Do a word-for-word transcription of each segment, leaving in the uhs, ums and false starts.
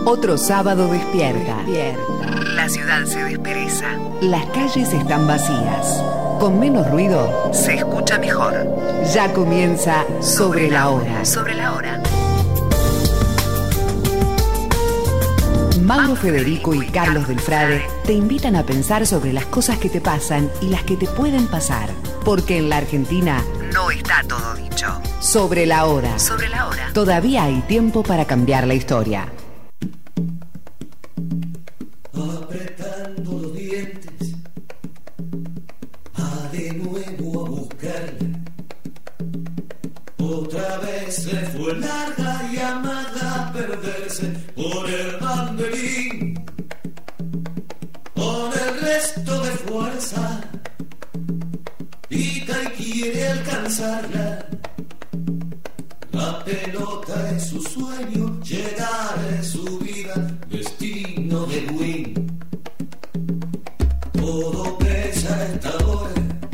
Otro sábado despierta. La ciudad se despereza. Las calles están vacías. Con menos ruido se escucha mejor. Ya comienza Sobre la Hora. Sobre la Hora. Mauro Federico y Carlos Del Frade te invitan a pensar sobre las cosas que te pasan y las que te pueden pasar. Porque en la Argentina no está todo dicho. Sobre la Hora. Sobre la Hora. Todavía hay tiempo para cambiar la historia. Apretando los dientes, va de nuevo a buscarla. Otra vez le fue larga llamada a perderse por el banderín. Con el resto de fuerza, pica y quiere alcanzarla. La pelota es su sueño, llegar es su vida, destino de win. Todo pesa a esta hora,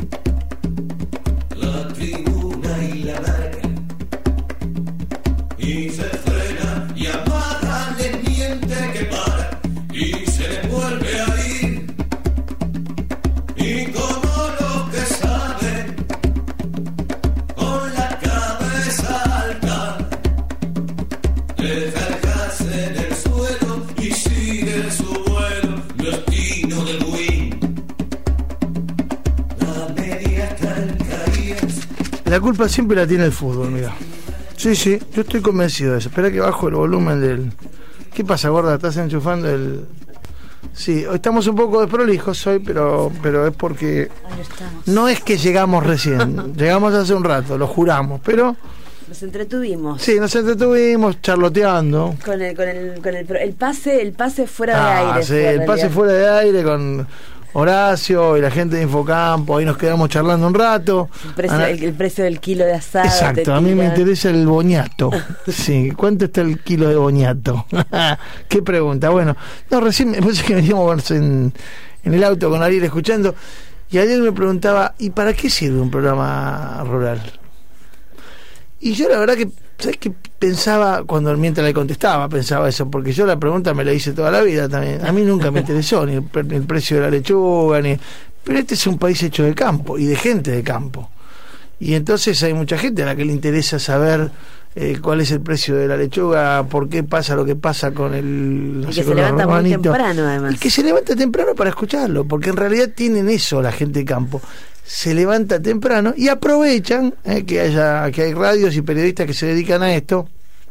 la tribuna y la barca. Y se frena y amarra, le miente que para y se le vuelve a ir. Y como los que saben, con la cabeza alta, deja el gas en el suelo y sigue su vuelo, destino del win. La media están caídas. La culpa siempre la tiene el fútbol, mira. Sí, sí, yo estoy convencido de eso. Espera que bajo el volumen del... ¿Qué pasa, gorda? ¿Estás enchufando el...? Sí, hoy estamos un poco desprolijos hoy, pero pero es porque... No es que llegamos recién, llegamos hace un rato, lo juramos, pero... Nos entretuvimos. Sí, nos entretuvimos charloteando. Con el, con el, con el, el pase, el pase fuera ah, de aire. Sí, el pase fuera de aire con Horacio y la gente de Infocampo, ahí nos quedamos charlando un rato. El precio, Ana... el, el precio del kilo de asado. Exacto, a mí me interesa el boñato. Sí, ¿cuánto está el kilo de boñato? Qué pregunta. Bueno, no, recién me parece que veníamos en, en el auto con Ariel escuchando, y Ariel me preguntaba, ¿y para qué sirve un programa rural? Y yo la verdad que, ¿sabes qué? Pensaba, cuando mientras le contestaba, pensaba eso, porque yo la pregunta me la hice toda la vida también. A mí nunca me interesó ni el, ni el precio de la lechuga, ni... Pero este es un país hecho de campo y de gente de campo. Y entonces hay mucha gente a la que le interesa saber eh, cuál es el precio de la lechuga, por qué pasa lo que pasa con el... No y sé, que se levanta muy temprano, además. Y que se levanta temprano para escucharlo, porque en realidad tienen eso la gente de campo. Se levanta temprano y aprovechan eh, que haya que hay radios y periodistas que se dedican a esto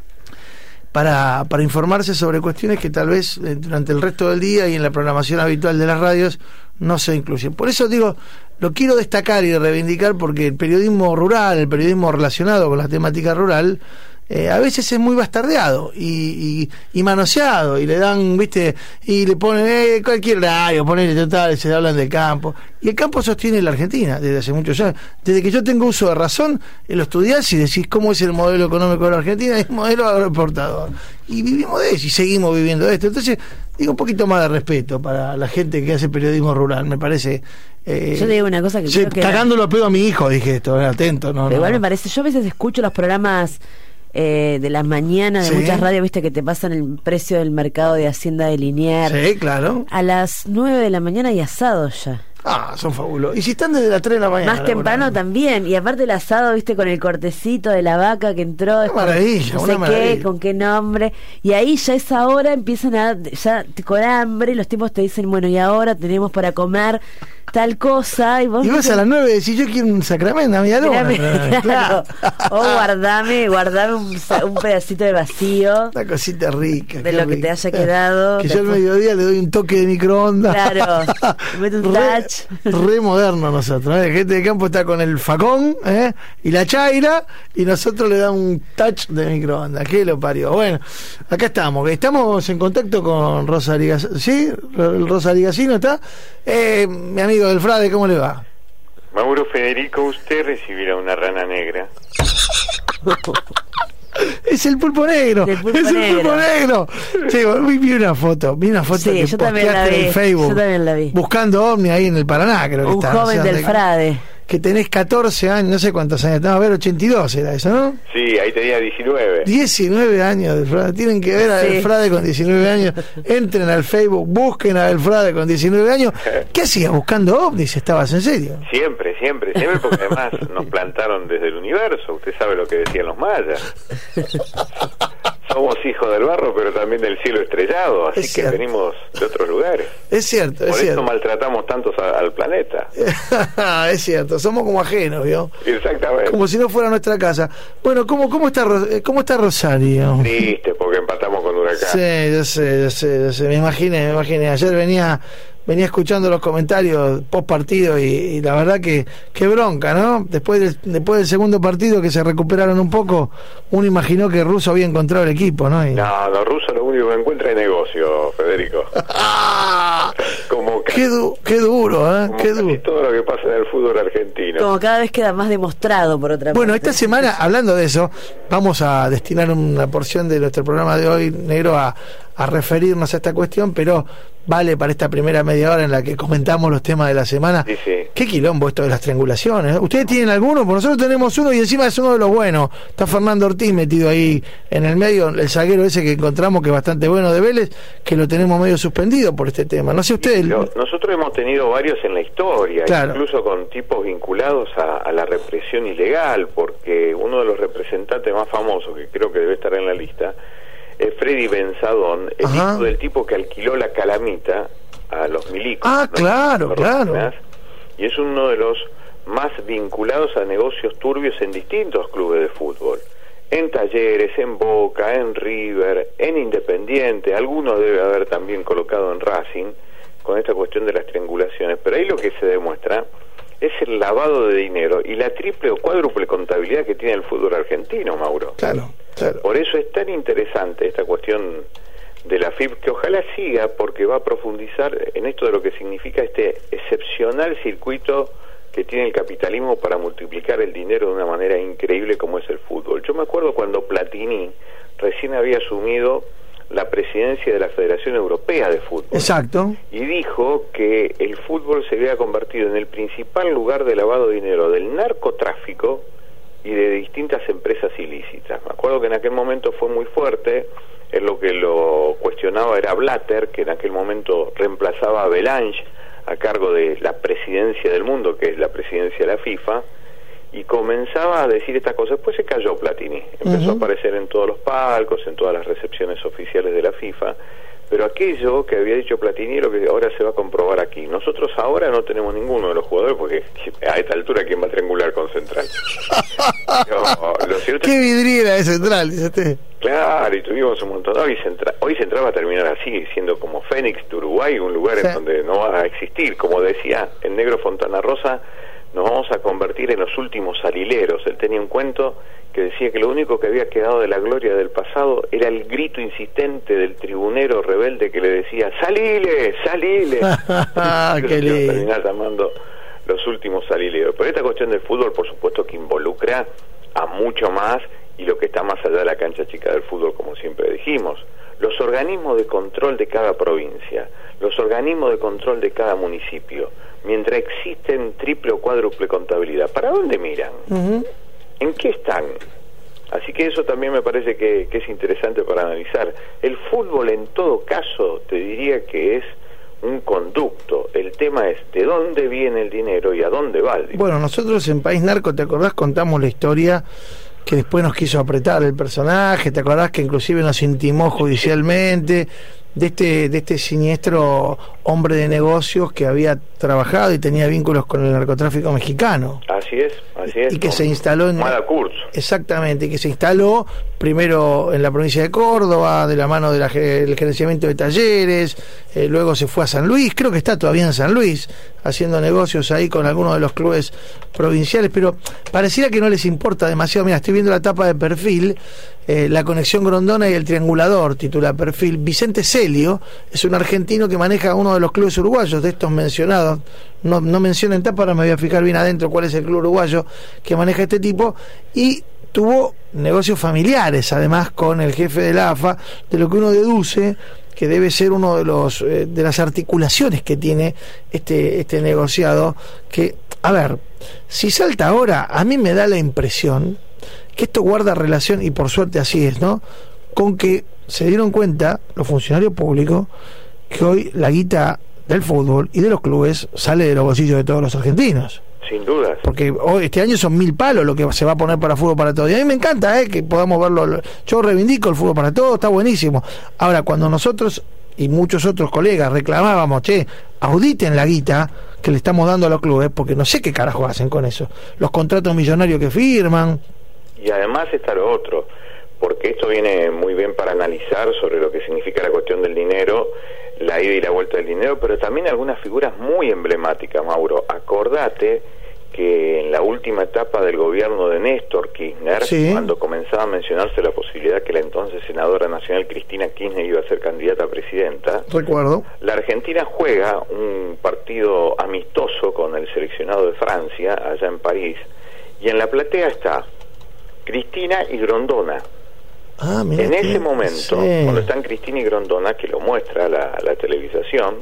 para, para informarse sobre cuestiones que tal vez eh, durante el resto del día y en la programación habitual de las radios no se incluyen. Por eso digo, lo quiero destacar y reivindicar, porque el periodismo rural, el periodismo relacionado con la temática rural, Eh, a veces es muy bastardeado y, y, y manoseado, y le dan, viste, y le ponen eh, cualquier radio, ponen total, se hablan del campo, y el campo sostiene la Argentina desde hace muchos años. Desde que yo tengo uso de razón, lo estudiás y decís cómo es el modelo económico de la Argentina, es modelo agroexportador, y vivimos de eso y seguimos viviendo de esto. Entonces digo, un poquito más de respeto para la gente que hace periodismo rural, me parece. Eh, yo te digo una cosa que, sí, creo que cagándolo a pedo a mi hijo, dije esto, eh, atento, no, pero no, igual no. me parece, yo a veces escucho los programas Eh, de las mañanas de sí. muchas radios, viste, que te pasan el precio del mercado de Hacienda de Liniers. Sí, claro. A las nueve de la mañana y asado ya. Ah, son fabulosos. Y si están desde las tres de la mañana. Más temprano también. Y aparte el asado, viste, con el cortecito de la vaca que entró. Una maravilla, no sé una qué, maravilla. con qué nombre. Y ahí ya a esa hora empiezan a, ya con hambre, los tipos te dicen, bueno, y ahora tenemos para comer tal cosa. Y vos, y vos a las nueve decís, yo quiero un sacramento, a mi alumna. Claro. Claro. O guardame, guardame un, un pedacito de vacío. Una cosita rica. De lo rica. que te haya quedado. Que yo al mediodía le doy un toque de microondas. Claro, me mete un re, touch. Re moderno nosotros, ¿eh? La gente de campo está con el facón, ¿eh? Y la chaira, y nosotros le damos un touch de microondas. ¿Qué lo parió? Bueno, acá estamos. Estamos en contacto con Rosa Arigacino. ¿Sí? El Rosa Arigacino está. Eh, mi amigo Del Frade, ¿cómo le va? Mauro Federico, usted recibirá una rana negra. Es el pulpo negro. El pulpo es el negro. pulpo negro. Sí, vi, vi una foto, vi una foto Sí, que yo también la posteaste vi, en Facebook. yo también la vi. Buscando ovni ahí en el Paraná, creo que Un está. joven no sé del dónde. Frade. que tenés catorce años, no sé cuántos años, no, a ver, ochenta y dos era eso, ¿no? Sí, ahí tenía diecinueve. diecinueve años, Delfrade. Tienen que ver a Sí. Delfrade con diecinueve años. Entren al Facebook, busquen a Delfrade con diecinueve años. ¿Qué hacías buscando ovnis? ¿Estabas en serio? Siempre, siempre, siempre, porque además nos plantaron desde el universo. Usted sabe lo que decían los mayas. Somos hijos del barro, pero también del cielo estrellado, así Es que cierto. venimos de otros lugares. Es cierto, Por es eso cierto. maltratamos tantos a- al planeta. Es cierto, somos como ajenos, ¿vio? Exactamente. Como si no fuera nuestra casa. Bueno, ¿cómo, cómo, está, Ro- eh, cómo está Rosario? Triste, porque empatamos con Huracán. Sí, yo sé, yo sé, yo sé. Me imaginé, me imaginé. Ayer venía venía escuchando los comentarios post partido y, y la verdad que qué bronca, ¿no? Después del, después del segundo partido que se recuperaron un poco, uno imaginó que Russo había encontrado el equipo, ¿no? Y... No, los rusos lo único que encuentra es negocio, Federico. Como casi, Qué, du- qué duro, ¿eh? como Qué casi duro. todo lo que pasa en el fútbol argentino. Como cada vez queda más demostrado por otra Bueno, parte. esta semana, hablando de eso, vamos a destinar una porción de nuestro programa de hoy, Negro, a, a referirnos a esta cuestión, pero vale para esta primera media hora en la que comentamos los temas de la semana. Sí, sí. Qué quilombo esto de las triangulaciones. ¿Ustedes tienen alguno? Pues nosotros tenemos uno y encima es uno de los buenos. Está Fernando Ortiz metido ahí en el medio, el zaguero ese que encontramos que es bastante bueno de Vélez, que lo tenemos medio suspendido por este tema. No sé ustedes. Lo- nosotros hemos tenido varios en la historia, Claro. incluso con tipos vinculados a, a la represión ilegal, porque uno de los representantes más famosos, que creo que debe estar en la lista, es Freddy Benzadón, el Ajá. hijo del tipo que alquiló la Calamita a los milicos. Ah, ¿no? claro, Los claro. Rocinás, y es uno de los más vinculados a negocios turbios en distintos clubes de fútbol. En Talleres, en Boca, en River, en Independiente, alguno debe haber también colocado en Racing, con esta cuestión de las triangulaciones. Pero ahí lo que se demuestra es el lavado de dinero y la triple o cuádruple contabilidad que tiene el fútbol argentino, Mauro. Claro, claro. Por eso es tan interesante esta cuestión de la F I P, que ojalá siga, porque va a profundizar en esto de lo que significa este excepcional circuito que tiene el capitalismo para multiplicar el dinero de una manera increíble como es el fútbol. Yo me acuerdo cuando Platini recién había asumido la presidencia de la Federación Europea de Fútbol. Exacto. Y dijo que el fútbol se había convertido en el principal lugar de lavado de dinero del narcotráfico y de distintas empresas ilícitas. Me acuerdo que en aquel momento fue muy fuerte. Él lo que lo cuestionaba era Blatter, que en aquel momento reemplazaba a Belange a cargo de la presidencia del mundo, que es la presidencia de la FIFA, y comenzaba a decir estas cosas. Después se cayó Platini, empezó Uh-huh. a aparecer en todos los palcos, en todas las recepciones oficiales de la FIFA, pero aquello que había dicho Platini es lo que ahora se va a comprobar aquí. Nosotros ahora no tenemos ninguno de los jugadores, porque a esta altura ¿quién va a triangular con Central? Pero, lo cierto Qué es- vidriera de Central, dice usted. Claro, y tuvimos un montón. Hoy Central, hoy Central va a terminar así, siendo como Fénix de Uruguay, un lugar Sí. en donde no va a existir. Como decía el negro Fontana Rosa, nos vamos a convertir en los últimos salileros. Él tenía un cuento que decía que lo único que había quedado de la gloria del pasado era el grito insistente del tribunero rebelde que le decía: ¡salile, salile! Qué Los iba a lindo. terminar llamando los últimos salileros. Pero esta cuestión del fútbol, por supuesto, que involucra a mucho más, y lo que está más allá de la cancha chica del fútbol, como siempre dijimos. Los organismos de control de cada provincia, los organismos de control de cada municipio, mientras existen triple o cuádruple contabilidad, ¿para dónde miran? Ujú. ¿En qué están? Así que eso también me parece que, que es interesante para analizar. El fútbol, en todo caso, te diría que es un conducto. El tema es de dónde viene el dinero y a dónde va el dinero. Bueno, nosotros en País Narco, ¿te acordás? Contamos la historia que después nos quiso apretar el personaje. ¿Te acordás que inclusive nos intimó judicialmente de este de este siniestro hombre de negocios que había trabajado y tenía vínculos con el narcotráfico mexicano? Así es, así es. Y que con se instaló en... Mala Kurz. Exactamente, que se instaló primero en la provincia de Córdoba, de la mano del gerenciamiento de Talleres, eh, luego se fue a San Luis, creo que está todavía en San Luis, haciendo negocios ahí con algunos de los clubes provinciales, pero pareciera que no les importa demasiado. Mira, estoy viendo la tapa de Perfil, eh, la conexión Grondona y el triangulador, titula Perfil. Vicente Celio es un argentino que maneja uno de los clubes uruguayos, de estos mencionados. No, no mencionen tapa, ahora me voy a fijar bien adentro cuál es el club uruguayo que maneja este tipo, y tuvo negocios familiares además con el jefe de la A F A, de lo que uno deduce que debe ser uno de los eh, de las articulaciones que tiene este este negociado, que a ver, si salta ahora, a mí me da la impresión que esto guarda relación, y por suerte así es, ¿no?, con que se dieron cuenta los funcionarios públicos que hoy la guita del fútbol y de los clubes sale de los bolsillos de todos los argentinos. Sin dudas. Porque hoy, este año son mil palos lo que se va a poner para fútbol para todos. Y a mí me encanta eh, que podamos verlo. Yo reivindico el fútbol para todos, está buenísimo. Ahora, cuando nosotros y muchos otros colegas reclamábamos, che, auditen la guita que le estamos dando a los clubes, porque no sé qué carajo hacen con eso. Los contratos millonarios que firman. Y además está lo otro, porque esto viene muy bien para analizar sobre lo que significa la cuestión del dinero, la ida y la vuelta del dinero, pero también algunas figuras muy emblemáticas, Mauro. Acordate que en la última etapa del gobierno de Néstor Kirchner, sí, cuando comenzaba a mencionarse la posibilidad que la entonces senadora nacional Cristina Kirchner iba a ser candidata a presidenta, recuerdo, la Argentina juega un partido amistoso con el seleccionado de Francia, allá en París, y en la platea está Cristina y Grondona. Ah, mira, en ese que... momento, sí, cuando están Cristina y Grondona, que lo muestra la, la televisación,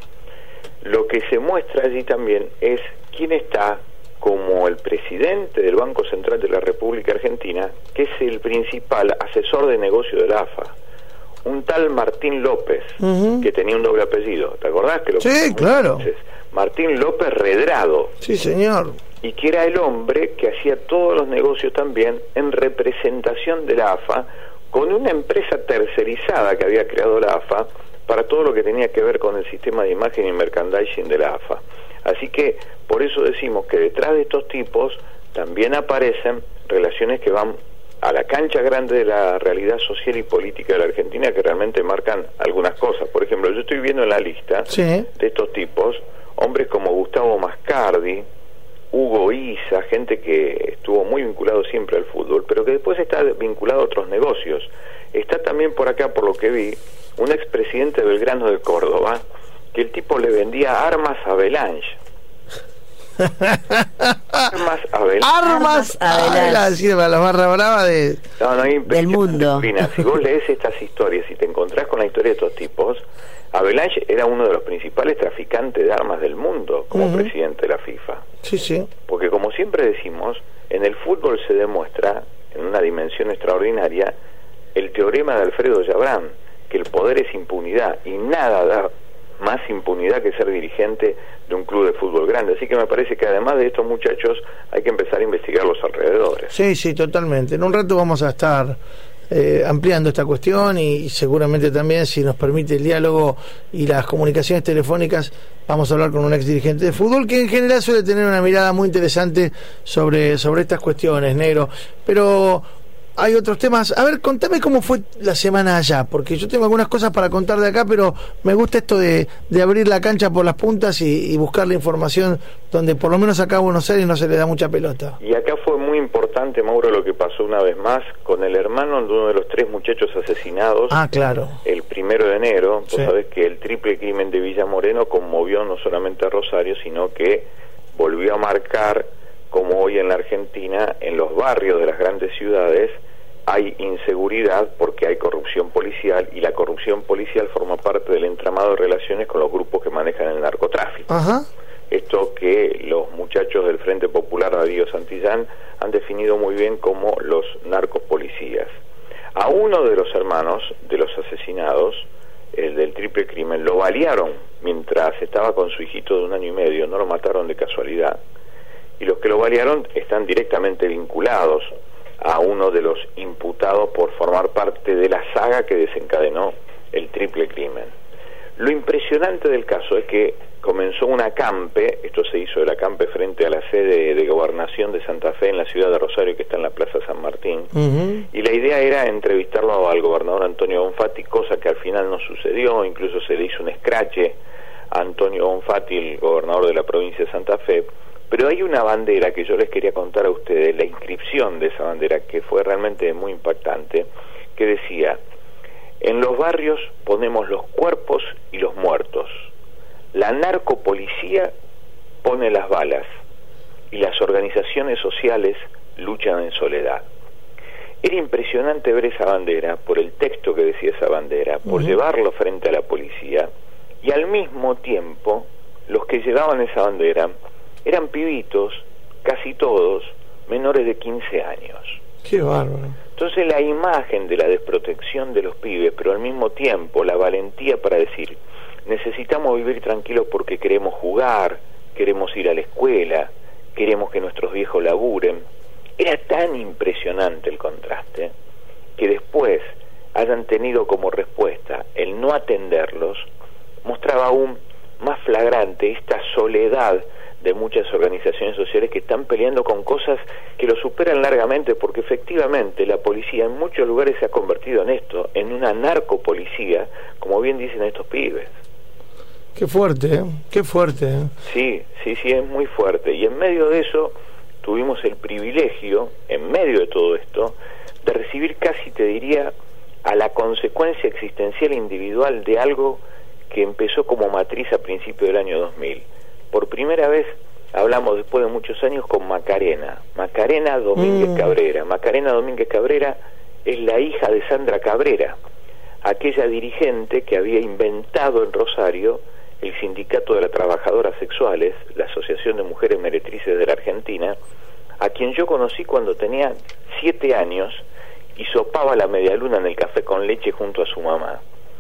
lo que se muestra allí también es quién está como el presidente del Banco Central de la República Argentina, que es el principal asesor de negocio de la A F A, un tal Martín López, uh-huh, que tenía un doble apellido. ¿Te acordás que lo Sí, claro. Veces? Martín López Redrado. Sí, señor. Y que era el hombre que hacía todos los negocios también en representación de la A F A, con una empresa tercerizada que había creado la A F A para todo lo que tenía que ver con el sistema de imagen y merchandising de la A F A. Así que por eso decimos que detrás de estos tipos también aparecen relaciones que van a la cancha grande de la realidad social y política de la Argentina, que realmente marcan algunas cosas. Por ejemplo, yo estoy viendo en la lista, sí, de estos tipos hombres como Gustavo Mascardi, Hugo Isa, gente que estuvo muy vinculado siempre al fútbol, pero que después está vinculado a otros negocios. Está también por acá, por lo que vi, un expresidente de Belgrano de Córdoba, que el tipo le vendía armas a Belange. Armas Avalanche. Armas Avalanche. La barra brava de... No, no hay del mundo. Si vos lees estas historias y te encontrás con la historia de estos tipos, Avalanche era uno de los principales traficantes de armas del mundo como uh-huh. presidente de la FIFA. Sí, sí. Porque como siempre decimos, en el fútbol se demuestra, en una dimensión extraordinaria, el teorema de Alfredo Yabrán, que el poder es impunidad y nada da más impunidad que ser dirigente de un club de fútbol grande. Así que me parece que además de estos muchachos hay que empezar a investigar los alrededores. Sí, sí, totalmente. En un rato vamos a estar eh, ampliando esta cuestión y, y seguramente también, si nos permite el diálogo y las comunicaciones telefónicas, vamos a hablar con un ex dirigente de fútbol que en general suele tener una mirada muy interesante sobre, sobre estas cuestiones, Negro. Pero hay otros temas. A ver, contame cómo fue la semana allá, porque yo tengo algunas cosas para contar de acá, pero me gusta esto de, de abrir la cancha por las puntas y, y buscar la información donde por lo menos acá a Buenos Aires no se le da mucha pelota. Y acá fue muy importante, Mauro, lo que pasó una vez más con el hermano de uno de los tres muchachos asesinados. Ah, claro. El primero de enero. Vos sí. sabés que el triple crimen de Villa Moreno conmovió no solamente a Rosario, sino que volvió a marcar como hoy en la Argentina, en los barrios de las grandes ciudades, hay inseguridad porque hay corrupción policial, y la corrupción policial forma parte del entramado de relaciones con los grupos que manejan el narcotráfico. Ajá. Esto que los muchachos del Frente Popular Darío Santillán han definido muy bien como los narcos policías. A uno de los hermanos de los asesinados, el del triple crimen, lo balearon mientras estaba con su hijito de un año y medio, no lo mataron de casualidad. Y los que lo balearon están directamente vinculados a uno de los imputados por formar parte de la saga que desencadenó el triple crimen. Lo impresionante del caso es que comenzó un acampe, esto se hizo el acampe frente a la sede de Gobernación de Santa Fe en la ciudad de Rosario, que está en la Plaza San Martín, uh-huh. y la idea era entrevistarlo al gobernador Antonio Bonfatti, cosa que al final no sucedió. Incluso se le hizo un escrache a Antonio Bonfatti, el gobernador de la provincia de Santa Fe. Pero hay una bandera que yo les quería contar a ustedes, la inscripción de esa bandera, que fue realmente muy impactante, que decía: en los barrios ponemos los cuerpos y los muertos, la narcopolicía pone las balas y las organizaciones sociales luchan en soledad. Era impresionante ver esa bandera, por el texto que decía esa bandera, por uh-huh. llevarlo frente a la policía, y al mismo tiempo los que llevaban esa bandera eran pibitos casi todos menores de quince años. Qué bárbaro. Entonces la imagen de la desprotección de los pibes, pero al mismo tiempo la valentía para decir, necesitamos vivir tranquilos porque queremos jugar, queremos ir a la escuela, queremos que nuestros viejos laburen, era tan impresionante el contraste, que después hayan tenido como respuesta el no atenderlos, mostraba aún más flagrante esta soledad de muchas organizaciones sociales que están peleando con cosas que lo superan largamente, porque efectivamente la policía en muchos lugares se ha convertido en esto, en una narcopolicía, como bien dicen estos pibes. Qué fuerte, ¿eh? Qué fuerte. ¿eh? Sí, sí, sí, es muy fuerte. Y en medio de eso tuvimos el privilegio, en medio de todo esto, de recibir casi, te diría, a la consecuencia existencial individual de algo que empezó como matriz a principios del año dos mil. Por primera vez hablamos después de muchos años con Macarena, Macarena Domínguez mm. Cabrera. Macarena Domínguez Cabrera es la hija de Sandra Cabrera, aquella dirigente que había inventado en Rosario el Sindicato de las Trabajadoras Sexuales, la Asociación de Mujeres Meretrices de la Argentina, a quien yo conocí cuando tenía siete años y sopaba la medialuna en el café con leche junto a su mamá.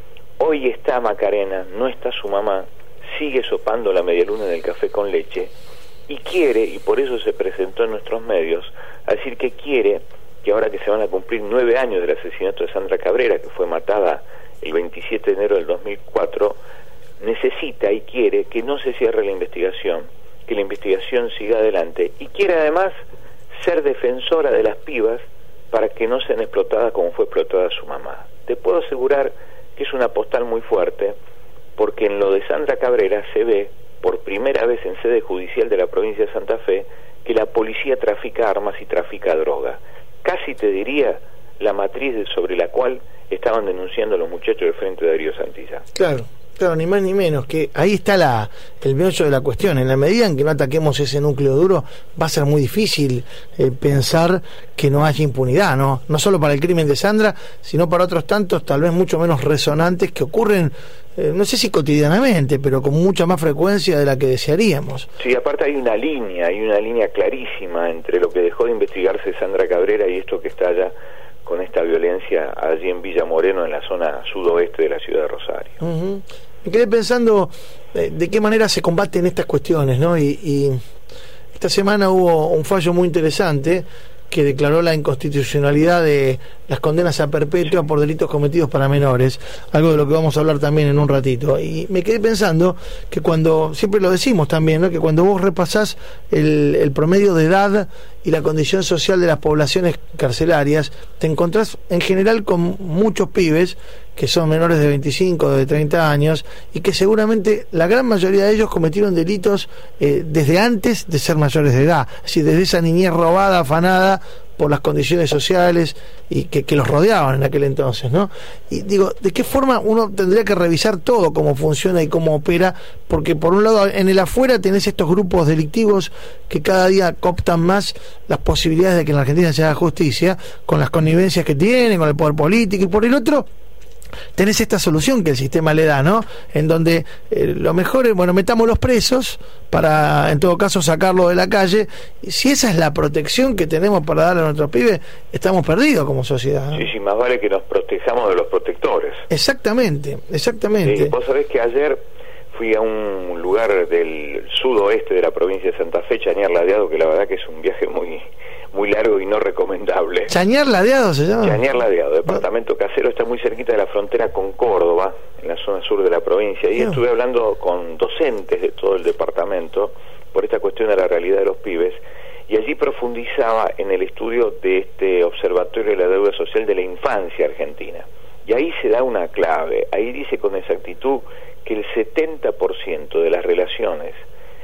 Hoy está Macarena, no está su mamá, sigue sopando la medialuna en el café con leche y quiere, y por eso se presentó en nuestros medios, a decir que quiere que ahora que se van a cumplir nueve años del asesinato de Sandra Cabrera, que fue matada el veintisiete de enero del dos mil cuatro, necesita y quiere que no se cierre la investigación, que la investigación siga adelante, y quiere además ser defensora de las pibas para que no sean explotadas como fue explotada su mamá. Te puedo asegurar que es una postal muy fuerte, porque en lo de Sandra Cabrera se ve, por primera vez en sede judicial de la provincia de Santa Fe, que la policía trafica armas y trafica droga. Casi te diría la matriz sobre la cual estaban denunciando los muchachos del Frente de Darío Santillán. Claro, claro, ni más ni menos, que ahí está la el meollo de la cuestión. En la medida en que no ataquemos ese núcleo duro, va a ser muy difícil eh, pensar que no haya impunidad, ¿no? No solo para el crimen de Sandra, sino para otros tantos, tal vez mucho menos resonantes, que ocurren, eh, no sé si cotidianamente, pero con mucha más frecuencia de la que desearíamos. Sí, aparte hay una línea, hay una línea clarísima entre lo que dejó de investigarse Sandra Cabrera y esto que está allá con esta violencia allí en Villa Moreno, en la zona sudoeste de la ciudad de Rosario. Uh-huh. Me quedé pensando de, de qué manera se combaten estas cuestiones, ¿no? Y, y esta semana hubo un fallo muy interesante que declaró la inconstitucionalidad de las condenas a perpetua por delitos cometidos para menores, algo de lo que vamos a hablar también en un ratito. Y me quedé pensando que cuando, siempre lo decimos también, ¿no?, que cuando vos repasás el, el promedio de edad y la condición social de las poblaciones carcelarias, te encontrás en general con muchos pibes que son menores de veinticinco, de treinta años, y que seguramente la gran mayoría de ellos cometieron delitos eh, desde antes de ser mayores de edad, es decir, desde esa niñez robada, afanada por las condiciones sociales y que, que los rodeaban en aquel entonces, ¿no? Y digo, ¿de qué forma uno tendría que revisar todo, cómo funciona y cómo opera? Porque por un lado, en el afuera tenés estos grupos delictivos que cada día cooptan más las posibilidades de que en la Argentina se haga justicia, con las connivencias que tienen, con el poder político, y por el otro tenés esta solución que el sistema le da, ¿no? En donde eh, lo mejor es, bueno, metamos los presos para, en todo caso, sacarlo de la calle. Si esa es la protección que tenemos para darle a nuestros pibes, estamos perdidos como sociedad, ¿no? Sí, sí, más vale que nos protejamos de los protectores. Exactamente, exactamente. Sí, vos sabés que ayer fui a un lugar del sudoeste de la provincia de Santa Fe, Chañar Ladeado, que la verdad que es un viaje muy muy largo y no recomendable. ¿Chañar Ladeado se llama? Chañar Ladeado, departamento casero, está muy cerquita de la frontera con Córdoba, en la zona sur de la provincia, y no. estuve hablando con docentes de todo el departamento por esta cuestión de la realidad de los pibes, y allí profundizaba en el estudio de este Observatorio de la Deuda Social de la Infancia Argentina, y ahí se da una clave, ahí dice con exactitud que el setenta por ciento de las relaciones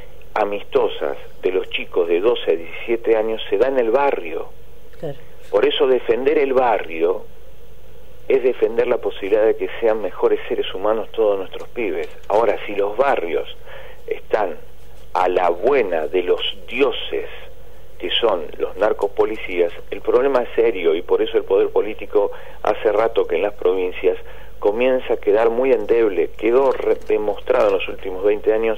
amistosas de los chicos de doce a diecisiete años se da en el barrio. Claro. Por eso defender el barrio es defender la posibilidad de que sean mejores seres humanos todos nuestros pibes. Ahora, si los barrios están a la buena de los dioses que son los narcopolicías, el problema es serio, y por eso el poder político hace rato que en las provincias comienza a quedar muy endeble. Quedó demostrado en los últimos veinte años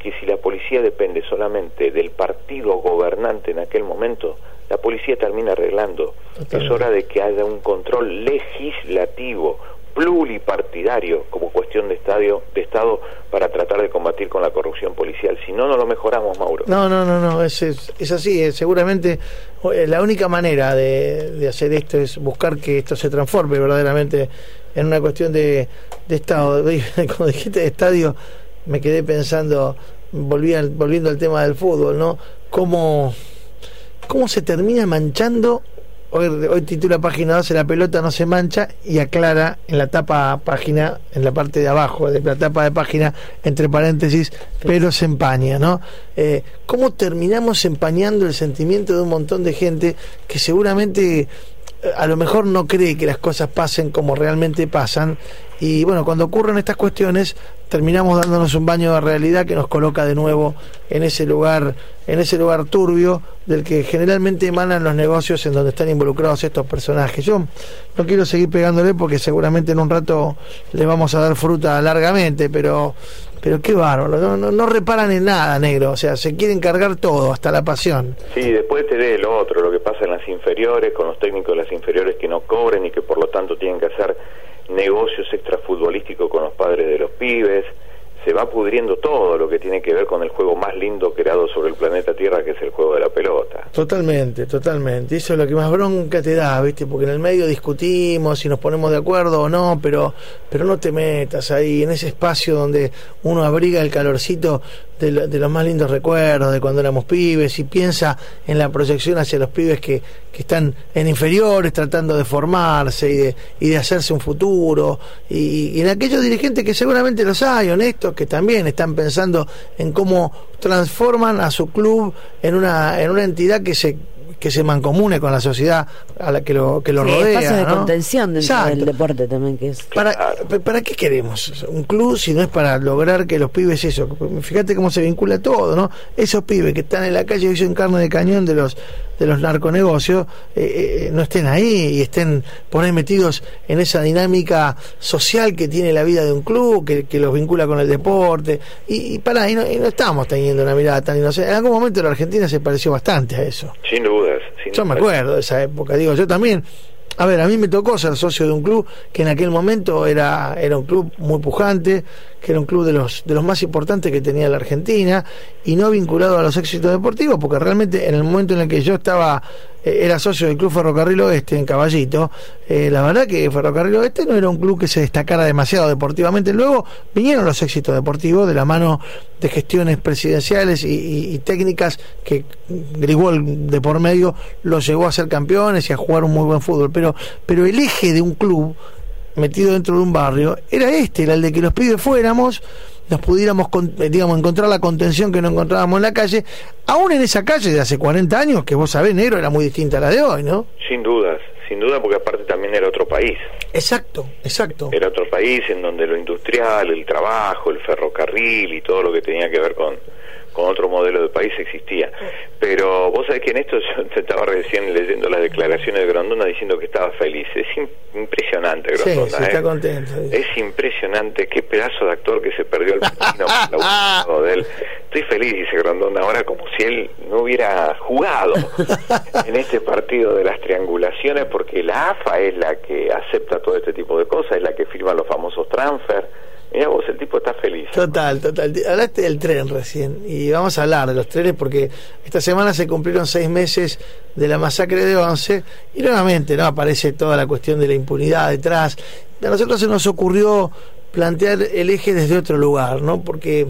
que si la policía depende solamente del partido gobernante en aquel momento, la policía termina arreglando. Totalmente. Es hora de que haya un control legislativo, pluripartidario, como cuestión de estadio, de Estado, para tratar de combatir con la corrupción policial. Si no, no lo mejoramos, Mauro. No, no, no, no, es, es, es así. Es, seguramente eh, la única manera de, de hacer esto es buscar que esto se transforme verdaderamente en una cuestión de, de Estado. Cuando dijiste de estadio, me quedé pensando, volví al, volviendo al tema del fútbol, ¿no? Cómo, cómo se termina manchando. Hoy, hoy titula Página doce, la pelota no se mancha, y aclara en la tapa página, en la parte de abajo de la tapa de página, entre paréntesis, pero se empaña, ¿no? Eh, ¿Cómo terminamos empañando el sentimiento de un montón de gente que seguramente eh, a lo mejor no cree que las cosas pasen como realmente pasan? Y bueno, cuando ocurren estas cuestiones terminamos dándonos un baño de realidad que nos coloca de nuevo en ese lugar, en ese lugar turbio del que generalmente emanan los negocios en donde están involucrados estos personajes. Yo no quiero seguir pegándole porque seguramente en un rato le vamos a dar fruta largamente, pero pero qué bárbaro, no, no, no reparan en nada, negro, o sea, se quieren cargar todo, hasta la pasión. Sí, después te dé lo otro, lo que pasa en las inferiores, con los técnicos de las inferiores que no cobren y que por lo tanto tienen que hacer negocios extrafutbolísticos con los padres de los pibes. Se va pudriendo todo lo que tiene que ver con el juego más lindo creado sobre el planeta Tierra, que es el juego de la pelota. Totalmente, totalmente. Eso es lo que más bronca te da, ¿viste? Porque en el medio discutimos si nos ponemos de acuerdo o no, pero pero no te metas ahí, en ese espacio donde uno abriga el calorcito de, lo, de los más lindos recuerdos de cuando éramos pibes, y piensa en la proyección hacia los pibes que, que están en inferiores tratando de formarse y de, y de hacerse un futuro, y, y en aquellos dirigentes que seguramente los hay, honestos, que también están pensando en cómo transforman a su club en una en una entidad que se que se mancomune con la sociedad a la que lo que lo sí, rodea, espacios de ¿no? contención dentro Exacto. del deporte también, que es ¿Para, ¿Para qué queremos un club si no es para lograr que los pibes eso? Fíjate cómo se vincula todo, ¿no? Esos pibes que están en la calle y son carne de cañón de los de los narconegocios, eh, eh, no estén ahí y estén por ahí metidos en esa dinámica social que tiene la vida de un club, que, que los vincula con el deporte, y, y para y no, y no estamos teniendo una mirada tan inocente. En algún momento la Argentina se pareció bastante a eso. Sin dudas. Sin yo dudas. me acuerdo de esa época, digo, yo también. A ver, a mí me tocó ser socio de un club que en aquel momento era era un club muy pujante, que era un club de los de los más importantes que tenía la Argentina, y no vinculado a los éxitos deportivos, porque realmente en el momento en el que yo estaba eh, era socio del Club Ferrocarril Oeste en Caballito, eh, la verdad que Ferrocarril Oeste no era un club que se destacara demasiado deportivamente. Luego vinieron los éxitos deportivos de la mano de gestiones presidenciales y, y, y técnicas que Grigol de por medio los llevó a ser campeones y a jugar un muy buen fútbol, pero pero el eje de un club metido dentro de un barrio era este, era el de que los pibes fuéramos, nos pudiéramos, digamos, encontrar la contención que no encontrábamos en la calle, aún en esa calle de hace cuarenta años, que vos sabés, negro, era muy distinta a la de hoy, ¿no? Sin dudas, sin duda, porque aparte también era otro país. Exacto, exacto. Era otro país en donde lo industrial, el trabajo, el ferrocarril y todo lo que tenía que ver con, con otro modelo de país existía. Pero vos sabés que en esto yo te estaba recién leyendo las declaraciones de Grondona diciendo que estaba feliz. Es impresionante, Grondona. Sí, sí, está ¿eh? contento. Sí. Es impresionante, qué pedazo de actor que se perdió el pepino por la de él. Estoy feliz, dice Grondona, ahora como si él no hubiera jugado en este partido de las triangulaciones, porque la A F A es la que acepta todo este tipo de cosas, es la que firma los famosos transfer. Mira vos, el tipo está feliz. Total, total. Hablaste del tren recién, y vamos a hablar de los trenes porque esta semana se cumplieron seis meses de la masacre de Once, y nuevamente no aparece toda la cuestión de la impunidad detrás. A nosotros se nos ocurrió plantear el eje desde otro lugar, ¿no? Porque,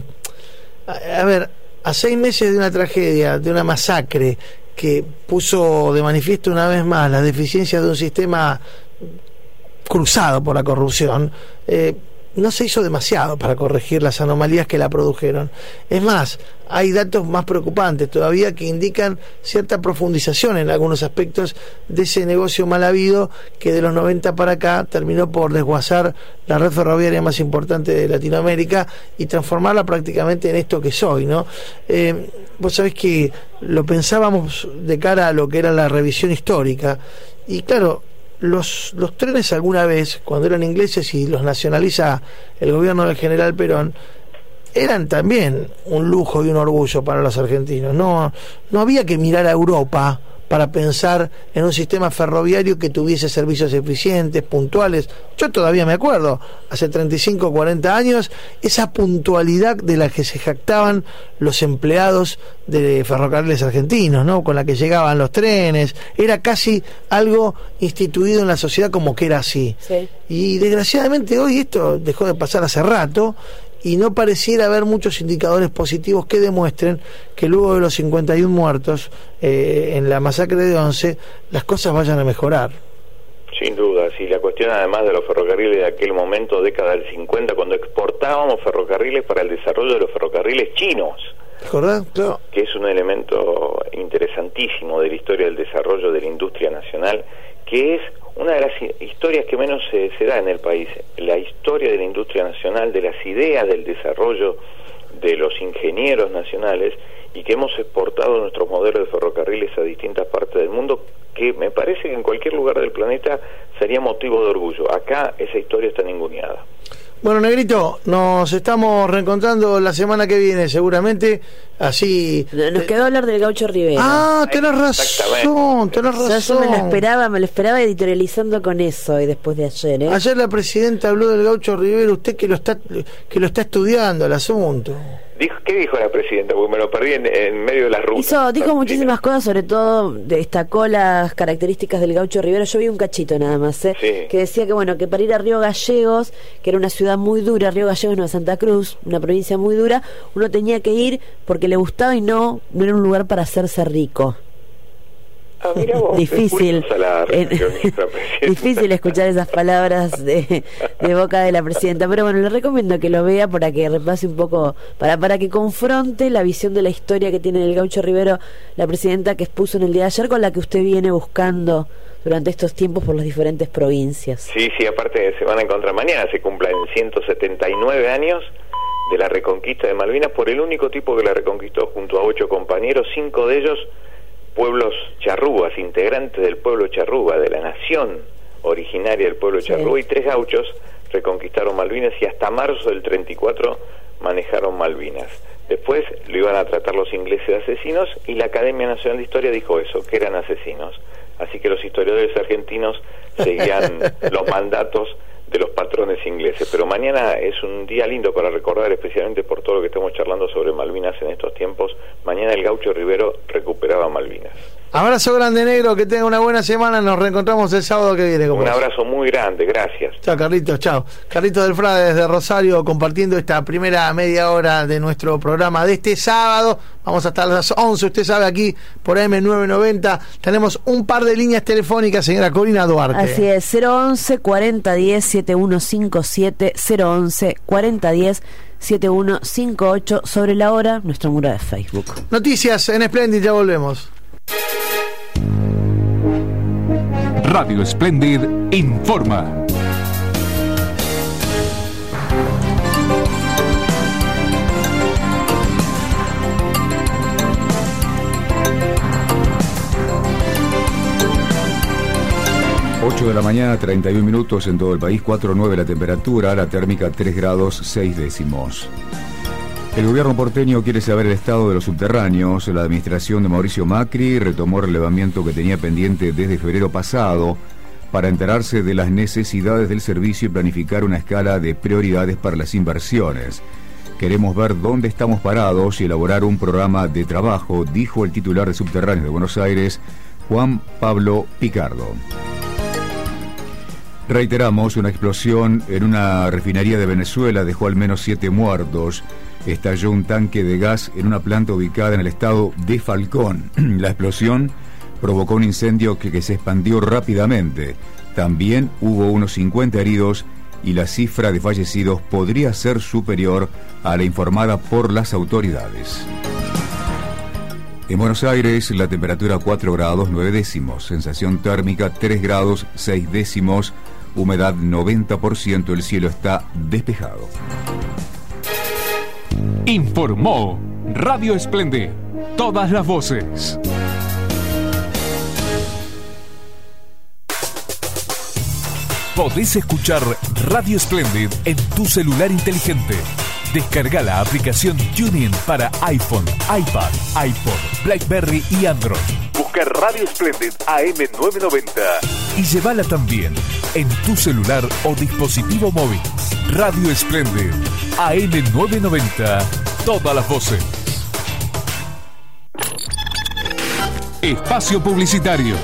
a, a ver, a seis meses de una tragedia, de una masacre que puso de manifiesto una vez más las deficiencias de un sistema cruzado por la corrupción, eh, no se hizo demasiado para corregir las anomalías que la produjeron. Es más, hay datos más preocupantes todavía que indican cierta profundización en algunos aspectos de ese negocio mal habido que de los noventa para acá terminó por desguazar la red ferroviaria más importante de Latinoamérica y transformarla prácticamente en esto que soy, ¿no? Eh, vos sabés que lo pensábamos de cara a lo que era la revisión histórica, y claro, Los, los trenes alguna vez, cuando eran ingleses y los nacionaliza el gobierno del general Perón, eran también un lujo y un orgullo para los argentinos. No, no había que mirar a Europa para pensar en un sistema ferroviario que tuviese servicios eficientes, puntuales. Yo todavía me acuerdo, hace treinta y cinco, cuarenta años, esa puntualidad de la que se jactaban los empleados de ferrocarriles argentinos, ¿no? Con la que llegaban los trenes, era casi algo instituido en la sociedad como que era así. Sí. Y desgraciadamente hoy esto dejó de pasar hace rato, y no pareciera haber muchos indicadores positivos que demuestren que luego de los cincuenta y uno muertos eh, en la masacre de Once, las cosas vayan a mejorar. Sin duda, sí, la cuestión además de los ferrocarriles de aquel momento, década del cincuenta, cuando exportábamos ferrocarriles para el desarrollo de los ferrocarriles chinos. ¿Verdad? Claro. Que es un elemento interesantísimo de la historia del desarrollo de la industria nacional, que es una de las historias que menos se, se da en el país, la historia de la industria nacional, de las ideas del desarrollo de los ingenieros nacionales, y que hemos exportado nuestros modelos de ferrocarriles a distintas partes del mundo, que me parece que en cualquier lugar del planeta sería motivo de orgullo. Acá esa historia está ninguneada. Bueno, Negrito, nos estamos reencontrando la semana que viene, seguramente, así... Nos quedó hablar del Gaucho Rivera. Ah, tenés razón, tenés razón. Ya yo me lo esperaba, me lo esperaba editorializando con eso, y después de ayer, ¿eh? Ayer la presidenta habló del Gaucho Rivera, usted que lo está que lo está estudiando el asunto. Dijo, ¿qué dijo la presidenta? Porque me lo perdí en, en medio de las rutas. Hizo, dijo muchísimas cosas, sobre todo destacó las características del Gaucho Rivera. Yo vi un cachito nada más, ¿eh? Sí. Que decía que bueno, que para ir a Río Gallegos, que era una ciudad muy dura, Río Gallegos no es Santa Cruz, una provincia muy dura, uno tenía que ir porque le gustaba y no, no era un lugar para hacerse rico. Ah, mira vos, difícil la eh, difícil escuchar esas palabras de, de boca de la presidenta, pero bueno, le recomiendo que lo vea para que repase un poco, para para que confronte la visión de la historia que tiene el Gaucho Rivero la presidenta, que expuso en el día de ayer, con la que usted viene buscando durante estos tiempos por las diferentes provincias. Sí, sí, aparte se van a encontrar mañana, se cumplen ciento setenta y nueve años de la reconquista de Malvinas por el único tipo que la reconquistó junto a ocho compañeros, cinco de ellos pueblos charrúas, integrantes del pueblo charrúa, de la nación originaria del pueblo charrúa, sí. Y tres gauchos reconquistaron Malvinas y hasta marzo del treinta y cuatro manejaron Malvinas. Después lo iban a tratar los ingleses de asesinos, y la Academia Nacional de Historia dijo eso, que eran asesinos. Así que los historiadores argentinos seguían los mandatos de los patrones ingleses. Pero mañana es un día lindo para recordar, especialmente por todo lo que estamos charlando sobre Malvinas en estos tiempos. Mañana el Gaucho Rivero recuperaba Malvinas. Abrazo grande, Negro, que tenga una buena semana. Nos reencontramos el sábado que viene. Un vos. Abrazo muy grande, gracias. Chao, Carlitos, chao. Carlitos del Frade desde Rosario, compartiendo esta primera media hora de nuestro programa de este sábado. Vamos hasta las once, usted sabe, aquí por A M novecientos noventa. Tenemos un par de líneas telefónicas, señora Corina Duarte. Así es, cero once, cuarenta diez, setenta y uno cincuenta y siete, cero once, cuarenta diez, setenta y uno cincuenta y ocho, sobre la hora, nuestro muro de Facebook. Noticias en Splendid, ya volvemos. Radio Splendid informa. ocho de la mañana, treinta y un minutos en todo el país, cuatro nueve la temperatura, la térmica tres grados seis décimos. El gobierno porteño quiere saber el estado de los subterráneos. La administración de Mauricio Macri retomó el relevamiento que tenía pendiente desde febrero pasado para enterarse de las necesidades del servicio y planificar una escala de prioridades para las inversiones. Queremos ver dónde estamos parados y elaborar un programa de trabajo, dijo el titular de Subterráneos de Buenos Aires, Juan Pablo Picardo. Reiteramos, una explosión en una refinería de Venezuela dejó al menos siete muertos. Estalló un tanque de gas en una planta ubicada en el estado de Falcón. La explosión provocó un incendio que, que se expandió rápidamente. También hubo unos cincuenta heridos y la cifra de fallecidos podría ser superior a la informada por las autoridades. En Buenos Aires, la temperatura cuatro grados nueve décimos, sensación térmica tres grados seis décimos, humedad noventa por ciento, el cielo está despejado. Informó Radio Splendid, todas las voces. Podés escuchar Radio Splendid en tu celular inteligente. Descarga la aplicación TuneIn para iPhone, iPad, iPod, BlackBerry y Android. Busca Radio Splendid A M novecientos noventa y llévala también en tu celular o dispositivo móvil. Radio Splendid A M novecientos noventa. Todas las voces. Espacio publicitario.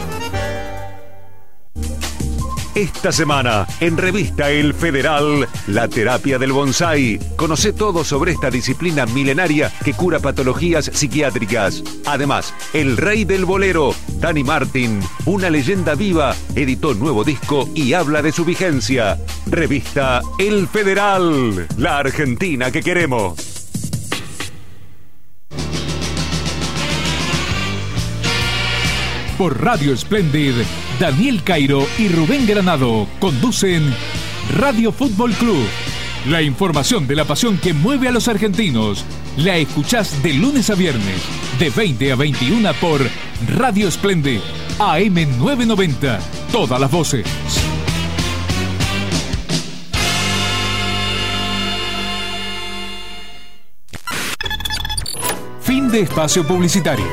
Esta semana, en Revista El Federal, la terapia del bonsái. Conoce todo sobre esta disciplina milenaria que cura patologías psiquiátricas. Además, el rey del bolero, Dani Martin, una leyenda viva, editó nuevo disco y habla de su vigencia. Revista El Federal, la Argentina que queremos. Por Radio Splendid, Daniel Cairo y Rubén Granado conducen Radio Fútbol Club. La información de la pasión que mueve a los argentinos la escuchás de lunes a viernes, de veinte a veintiuna por Radio Splendid, A M novecientos noventa. Todas las voces. Fin de espacio publicitario.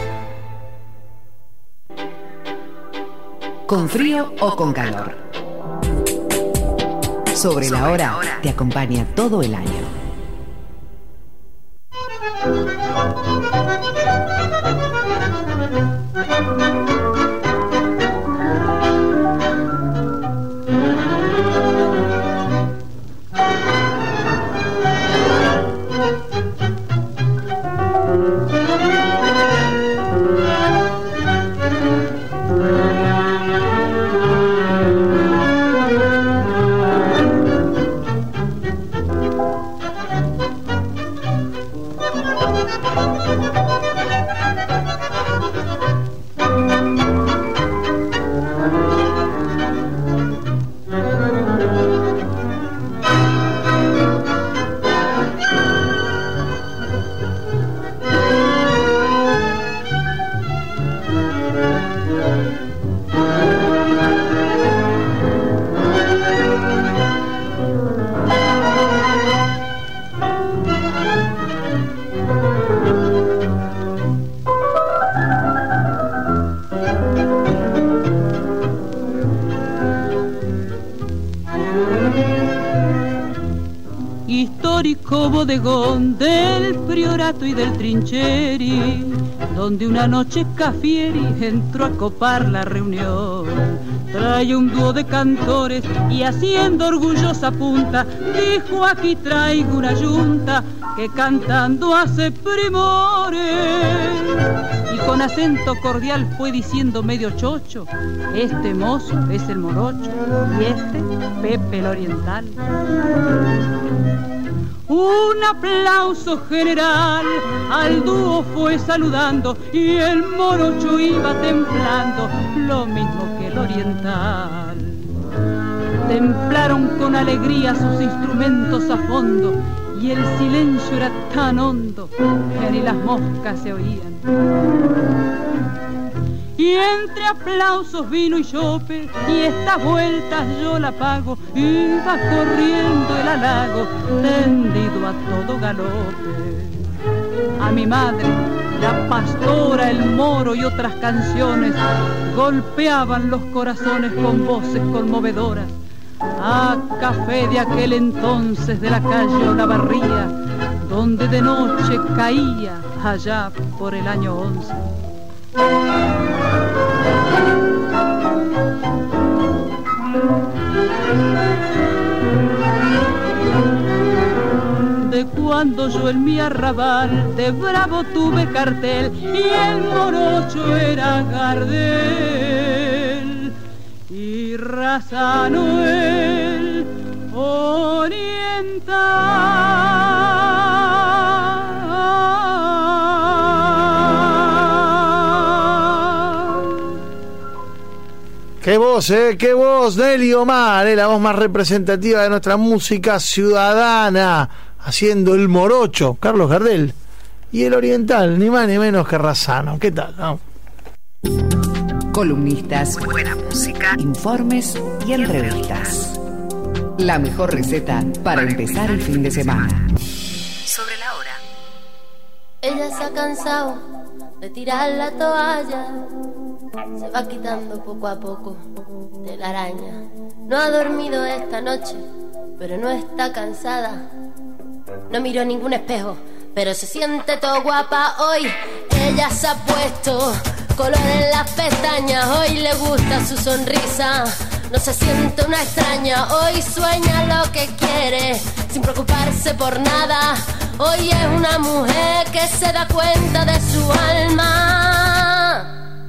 Con frío o con calor. Sobre la hora te acompaña todo el año. Bodegón del Priorato y del Trincheri, donde una noche Cafieri entró a copar la reunión. Trae un dúo de cantores y haciendo orgullosa punta, dijo: aquí traigo una yunta que cantando hace primores. Y con acento cordial fue diciendo medio chocho: este mozo es el morocho y este Pepe el oriental. Un aplauso general al dúo fue saludando y el morocho iba templando lo mismo que el oriental. Templaron con alegría sus instrumentos a fondo y el silencio era tan hondo que ni las moscas se oían. Y entre aplausos vino y chope, y estas vueltas yo la pago, iba corriendo el halago, tendido a todo galope. A mi madre, la pastora, el moro y otras canciones golpeaban los corazones con voces conmovedoras. A café de aquel entonces de la calle Olavarría, donde de noche caía allá por el año once. De cuando yo en mi arrabal de bravo tuve cartel y el morocho era Gardel y Razano el oriental. Qué voz, eh, qué voz, Nelly Omar, eh, la voz más representativa de nuestra música ciudadana, haciendo el morocho, Carlos Gardel, y el oriental, ni más ni menos que Razano. ¿Qué tal, no? Columnistas, buena música, informes y entrevistas. La mejor receta para empezar el fin de semana. Ella se ha cansado de tirar la toalla, se va quitando poco a poco de la araña. No ha dormido esta noche, pero no está cansada. No miró ningún espejo, pero se siente todo guapa hoy. Ella se ha puesto color en las pestañas, hoy le gusta su sonrisa. No se siente una extraña, hoy sueña lo que quiere, sin preocuparse por nada. Hoy es una mujer que se da cuenta de su alma.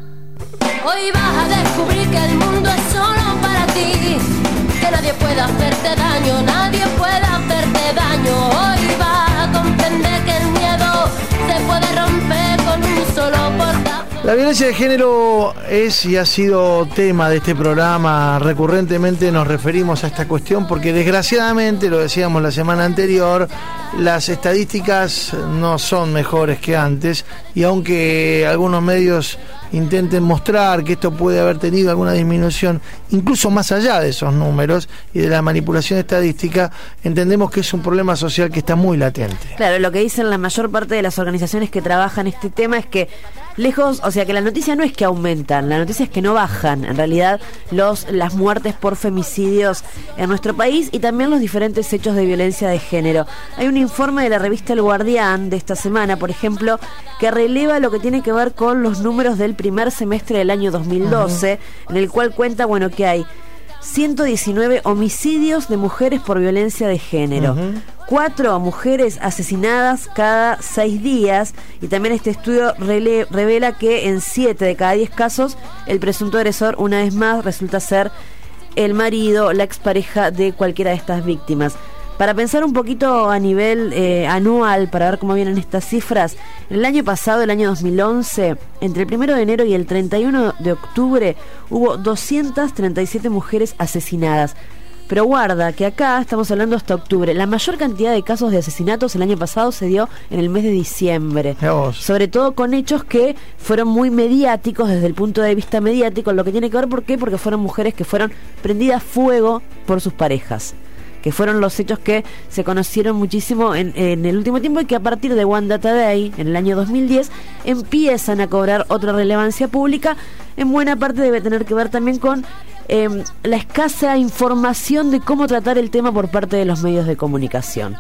Hoy vas a descubrir que el mundo es solo para ti, que nadie puede hacerte daño, nadie puede hacerte daño. Hoy vas a comprender que el miedo se puede romper con un solo portafolio. La violencia de género es y ha sido tema de este programa. Recurrentemente nos referimos a esta cuestión porque desgraciadamente, lo decíamos la semana anterior, las estadísticas no son mejores que antes, y aunque algunos medios intenten mostrar que esto puede haber tenido alguna disminución, incluso más allá de esos números y de la manipulación estadística, entendemos que es un problema social que está muy latente. Claro, lo que dicen la mayor parte de las organizaciones que trabajan este tema es que lejos, o sea que la noticia no es que aumentan, la noticia es que no bajan, en realidad, los las muertes por femicidios en nuestro país y también los diferentes hechos de violencia de género. Hay un informe de la revista El Guardián de esta semana, por ejemplo, que releva lo que tiene que ver con los números del primer semestre del año dos mil doce, uh-huh. en el cual cuenta, bueno, que hay ciento diecinueve homicidios de mujeres por violencia de género, uh-huh. cuatro mujeres asesinadas cada seis días, y también este estudio rele- revela que en siete de cada diez casos el presunto agresor, una vez más, resulta ser el marido, la expareja de cualquiera de estas víctimas. Para pensar un poquito a nivel eh, anual, para ver cómo vienen estas cifras, en el año pasado, el año dos mil once, entre el primero de enero y el treinta y uno de octubre, hubo doscientas treinta y siete mujeres asesinadas. Pero guarda, que acá estamos hablando hasta octubre. La mayor cantidad de casos de asesinatos el año pasado se dio en el mes de diciembre. Sobre todo con hechos que fueron muy mediáticos desde el punto de vista mediático, lo que tiene que ver, ¿por qué? Porque fueron mujeres que fueron prendidas fuego por sus parejas, que fueron los hechos que se conocieron muchísimo en, en el último tiempo y que a partir de One Data Day, en el año dos mil diez, empiezan a cobrar otra relevancia pública. En buena parte debe tener que ver también con eh, la escasa información de cómo tratar el tema por parte de los medios de comunicación.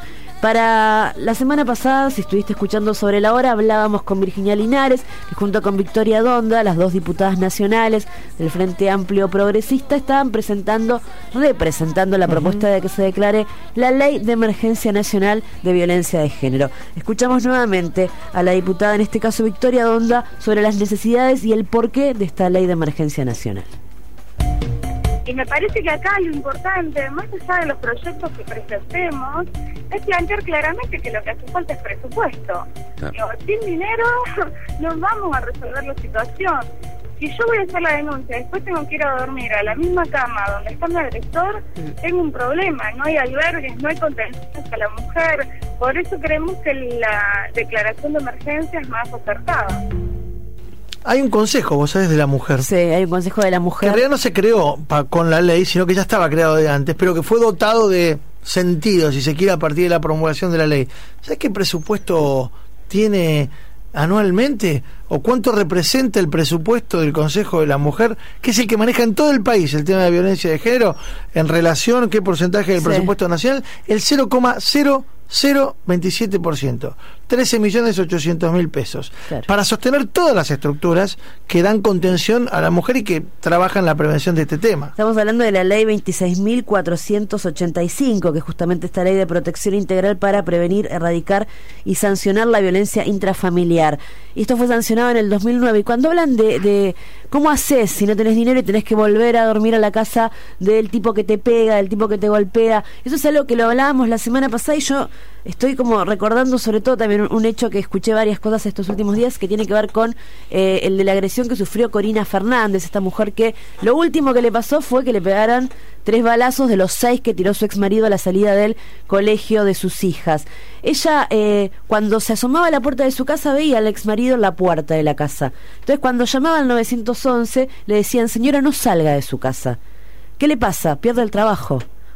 Para la semana pasada, si estuviste escuchando Sobre la Hora, hablábamos con Virginia Linares, que junto con Victoria Donda, las dos diputadas nacionales del Frente Amplio Progresista, estaban presentando, representando la propuesta de que se declare la Ley de Emergencia Nacional de Violencia de Género. Escuchamos nuevamente a la diputada, en este caso Victoria Donda, sobre las necesidades y el porqué de esta Ley de Emergencia Nacional. Y me parece que acá lo importante, más allá de los proyectos que presentemos, es plantear claramente que lo que hace falta es presupuesto. Claro. Digo, sin dinero no vamos a resolver la situación. Si yo voy a hacer la denuncia, después tengo que ir a dormir a la misma cama donde está mi agresor, mm. tengo un problema. No hay albergues, no hay contención a la mujer. Por eso creemos que la declaración de emergencia es más acertada. Hay un consejo, vos sabés, de la mujer. Sí, hay un consejo de la mujer. Que en realidad no se creó pa, con la ley, sino que ya estaba creado de antes, pero que fue dotado de sentido, si se quiere, a partir de la promulgación de la ley. ¿Sabés qué presupuesto tiene anualmente? ¿O cuánto representa el presupuesto del Consejo de la Mujer, que es el que maneja en todo el país el tema de violencia de género, en relación, qué porcentaje del sí. presupuesto nacional? El cero coma cero cero veintisiete por ciento, trece millones ochocientos mil pesos, claro, para sostener todas las estructuras que dan contención a la mujer y que trabajan en la prevención de este tema. Estamos hablando de la ley veintiséis mil cuatrocientos ochenta y cinco, que es justamente esta ley de protección integral para prevenir, erradicar y sancionar la violencia intrafamiliar. Y esto fue sancionado en el dos mil nueve. Y cuando hablan de, de cómo haces si no tenés dinero y tenés que volver a dormir a la casa del tipo que te pega, del tipo que te golpea, eso es algo que lo hablábamos la semana pasada, y yo estoy como recordando sobre todo también un, un hecho que escuché varias cosas estos últimos días, que tiene que ver con eh, el de la agresión que sufrió Corina Fernández, esta mujer que lo último que le pasó fue que le pegaran tres balazos de los seis que tiró su exmarido a la salida del colegio de sus hijas. Ella, eh, cuando se asomaba a la puerta de su casa, veía al exmarido en la puerta de la casa. Entonces, cuando llamaba al nueve once, le decían: señora, no salga de su casa. ¿Qué le pasa? Pierde el trabajo. O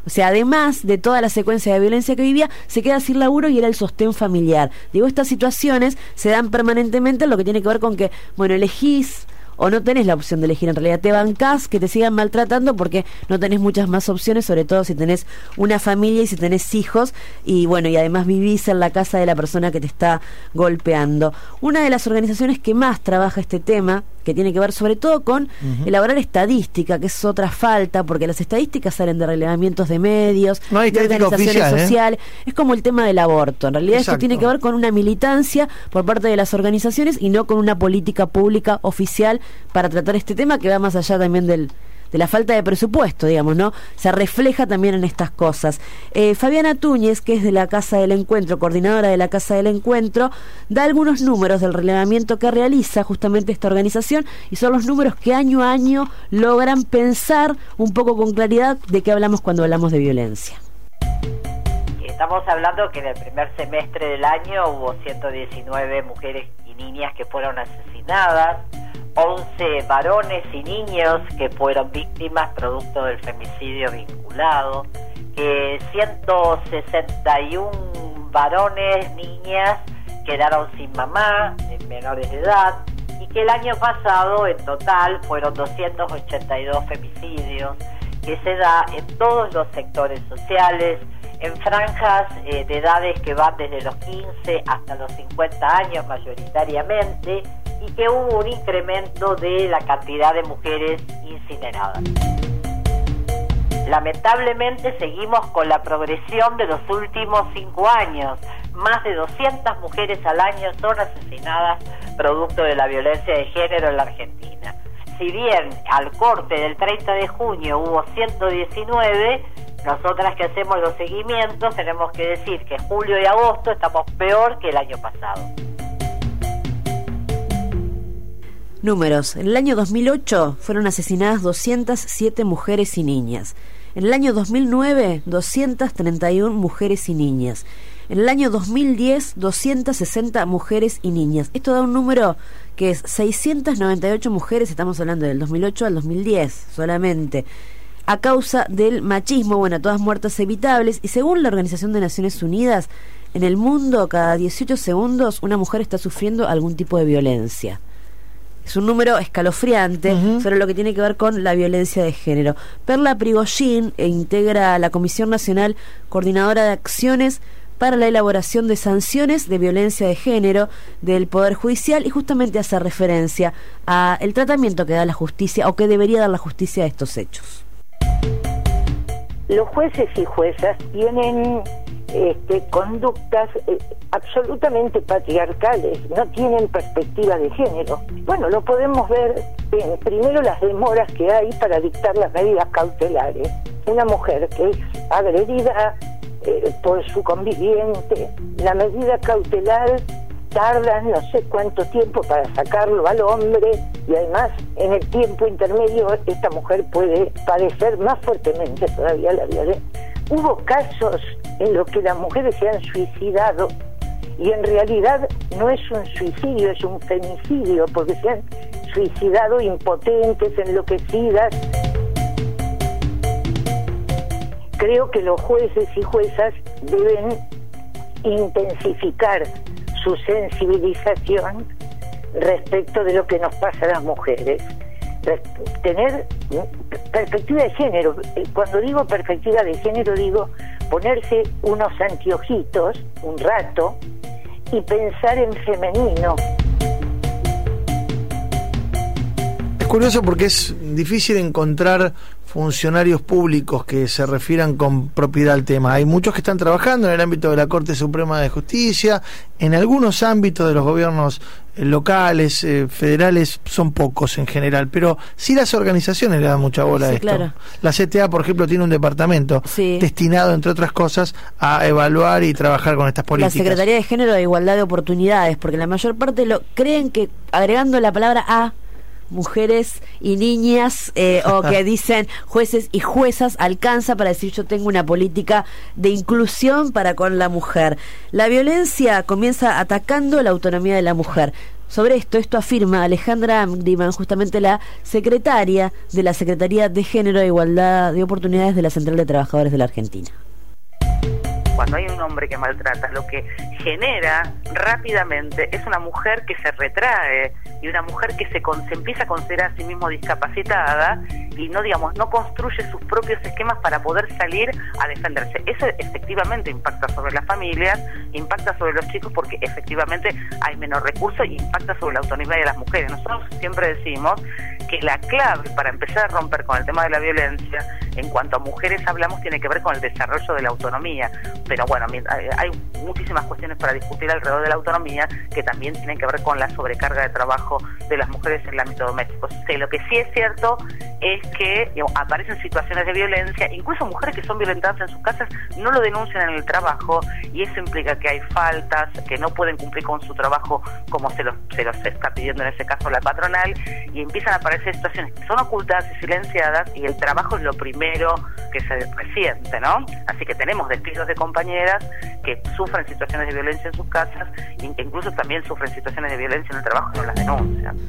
O sea, además de toda la secuencia de violencia que vivía, se queda sin laburo y era el sostén familiar. Digo, estas situaciones se dan permanentemente en lo que tiene que ver con que, bueno, elegís o no tenés la opción de elegir, en realidad te bancás que te sigan maltratando porque no tenés muchas más opciones, sobre todo si tenés una familia y si tenés hijos, y bueno, y además vivís en la casa de la persona que te está golpeando. Una de las organizaciones que más trabaja este tema, que tiene que ver sobre todo con uh-huh. elaborar estadística, que es otra falta, porque las estadísticas salen de relevamientos de medios, no hay de organizaciones oficial, sociales, ¿eh? Es como el tema del aborto, en realidad Exacto. esto tiene que ver con una militancia por parte de las organizaciones y no con una política pública oficial para tratar este tema, que va más allá también del de la falta de presupuesto, digamos, ¿no? Se refleja también en estas cosas. Eh, Fabiana Túñez, que es de la Casa del Encuentro, coordinadora de la Casa del Encuentro, da algunos números del relevamiento que realiza justamente esta organización, y son los números que año a año logran pensar un poco con claridad de qué hablamos cuando hablamos de violencia. Estamos hablando que en el primer semestre del año hubo ciento diecinueve mujeres y niñas que fueron asesinadas, once varones y niños que fueron víctimas producto del femicidio vinculado, que ciento sesenta y uno varones, niñas quedaron sin mamá, menores de edad, y que el año pasado en total fueron doscientos ochenta y dos femicidios, que se da en todos los sectores sociales, en franjas eh, de edades que van desde los quince hasta los cincuenta años mayoritariamente, y que hubo un incremento de la cantidad de mujeres incineradas. Lamentablemente seguimos con la progresión de los últimos cinco años. Más de doscientas mujeres al año son asesinadas producto de la violencia de género en la Argentina. Si bien al corte del treinta de junio hubo ciento diecinueve, nosotras que hacemos los seguimientos tenemos que decir que julio y agosto estamos peor que el año pasado. Números. En el año dos mil ocho fueron asesinadas doscientas siete mujeres y niñas. En el año dos mil nueve, doscientas treinta y una mujeres y niñas. En el año dos mil diez, doscientas sesenta mujeres y niñas. Esto da un número que es seiscientas noventa y ocho mujeres, estamos hablando del dos mil ocho al dos mil diez solamente, a causa del machismo, bueno, todas muertes evitables, y según la Organización de Naciones Unidas, en el mundo cada dieciocho segundos una mujer está sufriendo algún tipo de violencia. Es un número escalofriante uh-huh. sobre lo que tiene que ver con la violencia de género. Perla Prigogine eh, integra la Comisión Nacional Coordinadora de Acciones para la elaboración de sanciones de violencia de género del Poder Judicial, y justamente hace referencia a el tratamiento que da la justicia, o que debería dar la justicia a estos hechos. Los jueces y juezas tienen este, conductas eh, absolutamente patriarcales, no tienen perspectiva de género. Bueno, lo podemos ver en primero las demoras que hay para dictar las medidas cautelares. Una mujer que es agredida eh, por su conviviente, la medida cautelar tarda no sé cuánto tiempo para sacarlo al hombre, y además en el tiempo intermedio esta mujer puede padecer más fuertemente todavía la violencia. Hubo casos en los que las mujeres se han suicidado y en realidad no es un suicidio, es un femicidio, porque se han suicidado impotentes, enloquecidas. Creo que los jueces y juezas deben intensificar su sensibilización respecto de lo que nos pasa a las mujeres. Tener perspectiva de género. Cuando digo perspectiva de género, digo ponerse unos anteojitos un rato y pensar en femenino. Es curioso porque es difícil encontrar funcionarios públicos que se refieran con propiedad al tema. Hay muchos que están trabajando en el ámbito de la Corte Suprema de Justicia, en algunos ámbitos de los gobiernos eh, locales, eh, federales, son pocos en general, pero sí las organizaciones le dan mucha bola sí, a esto. Claro. La C T A, por ejemplo, tiene un departamento sí. destinado, entre otras cosas, a evaluar y trabajar con estas políticas. La Secretaría de Género de Igualdad de Oportunidades, porque la mayor parte lo creen que agregando la palabra a mujeres y niñas eh, o que dicen jueces y juezas alcanza para decir yo tengo una política de inclusión para con la mujer. La violencia comienza atacando la autonomía de la mujer. sobre esto, esto afirma Alejandra Amgriman, justamente la secretaria de la Secretaría de Género e Igualdad de Oportunidades de la Central de Trabajadores de la Argentina. Cuando hay un hombre que maltrata, lo que genera rápidamente es una mujer que se retrae y una mujer que se, con, se empieza a considerar a sí mismo discapacitada y no, digamos, no construye sus propios esquemas para poder salir a defenderse. Eso efectivamente impacta sobre las familias, impacta sobre los chicos porque efectivamente hay menos recursos y impacta sobre la autonomía de las mujeres. Nosotros siempre decimos que la clave para empezar a romper con el tema de la violencia, en cuanto a mujeres hablamos, tiene que ver con el desarrollo de la autonomía. Pero bueno, hay muchísimas cuestiones para discutir alrededor de la autonomía que también tienen que ver con la sobrecarga de trabajo de las mujeres en el ámbito doméstico. Que lo que sí es cierto es que, digamos, aparecen situaciones de violencia, incluso mujeres que son violentadas en sus casas no lo denuncian en el trabajo, y eso implica que hay faltas, que no pueden cumplir con su trabajo como se los, se los está pidiendo en ese caso la patronal, y empiezan a aparecer situaciones que son ocultadas y silenciadas, y el trabajo es lo primero que se resiente, ¿no? Así que tenemos despidos de compañeras que sufren situaciones de violencia en sus casas e que incluso también sufren situaciones de violencia en el trabajo y no las denuncian.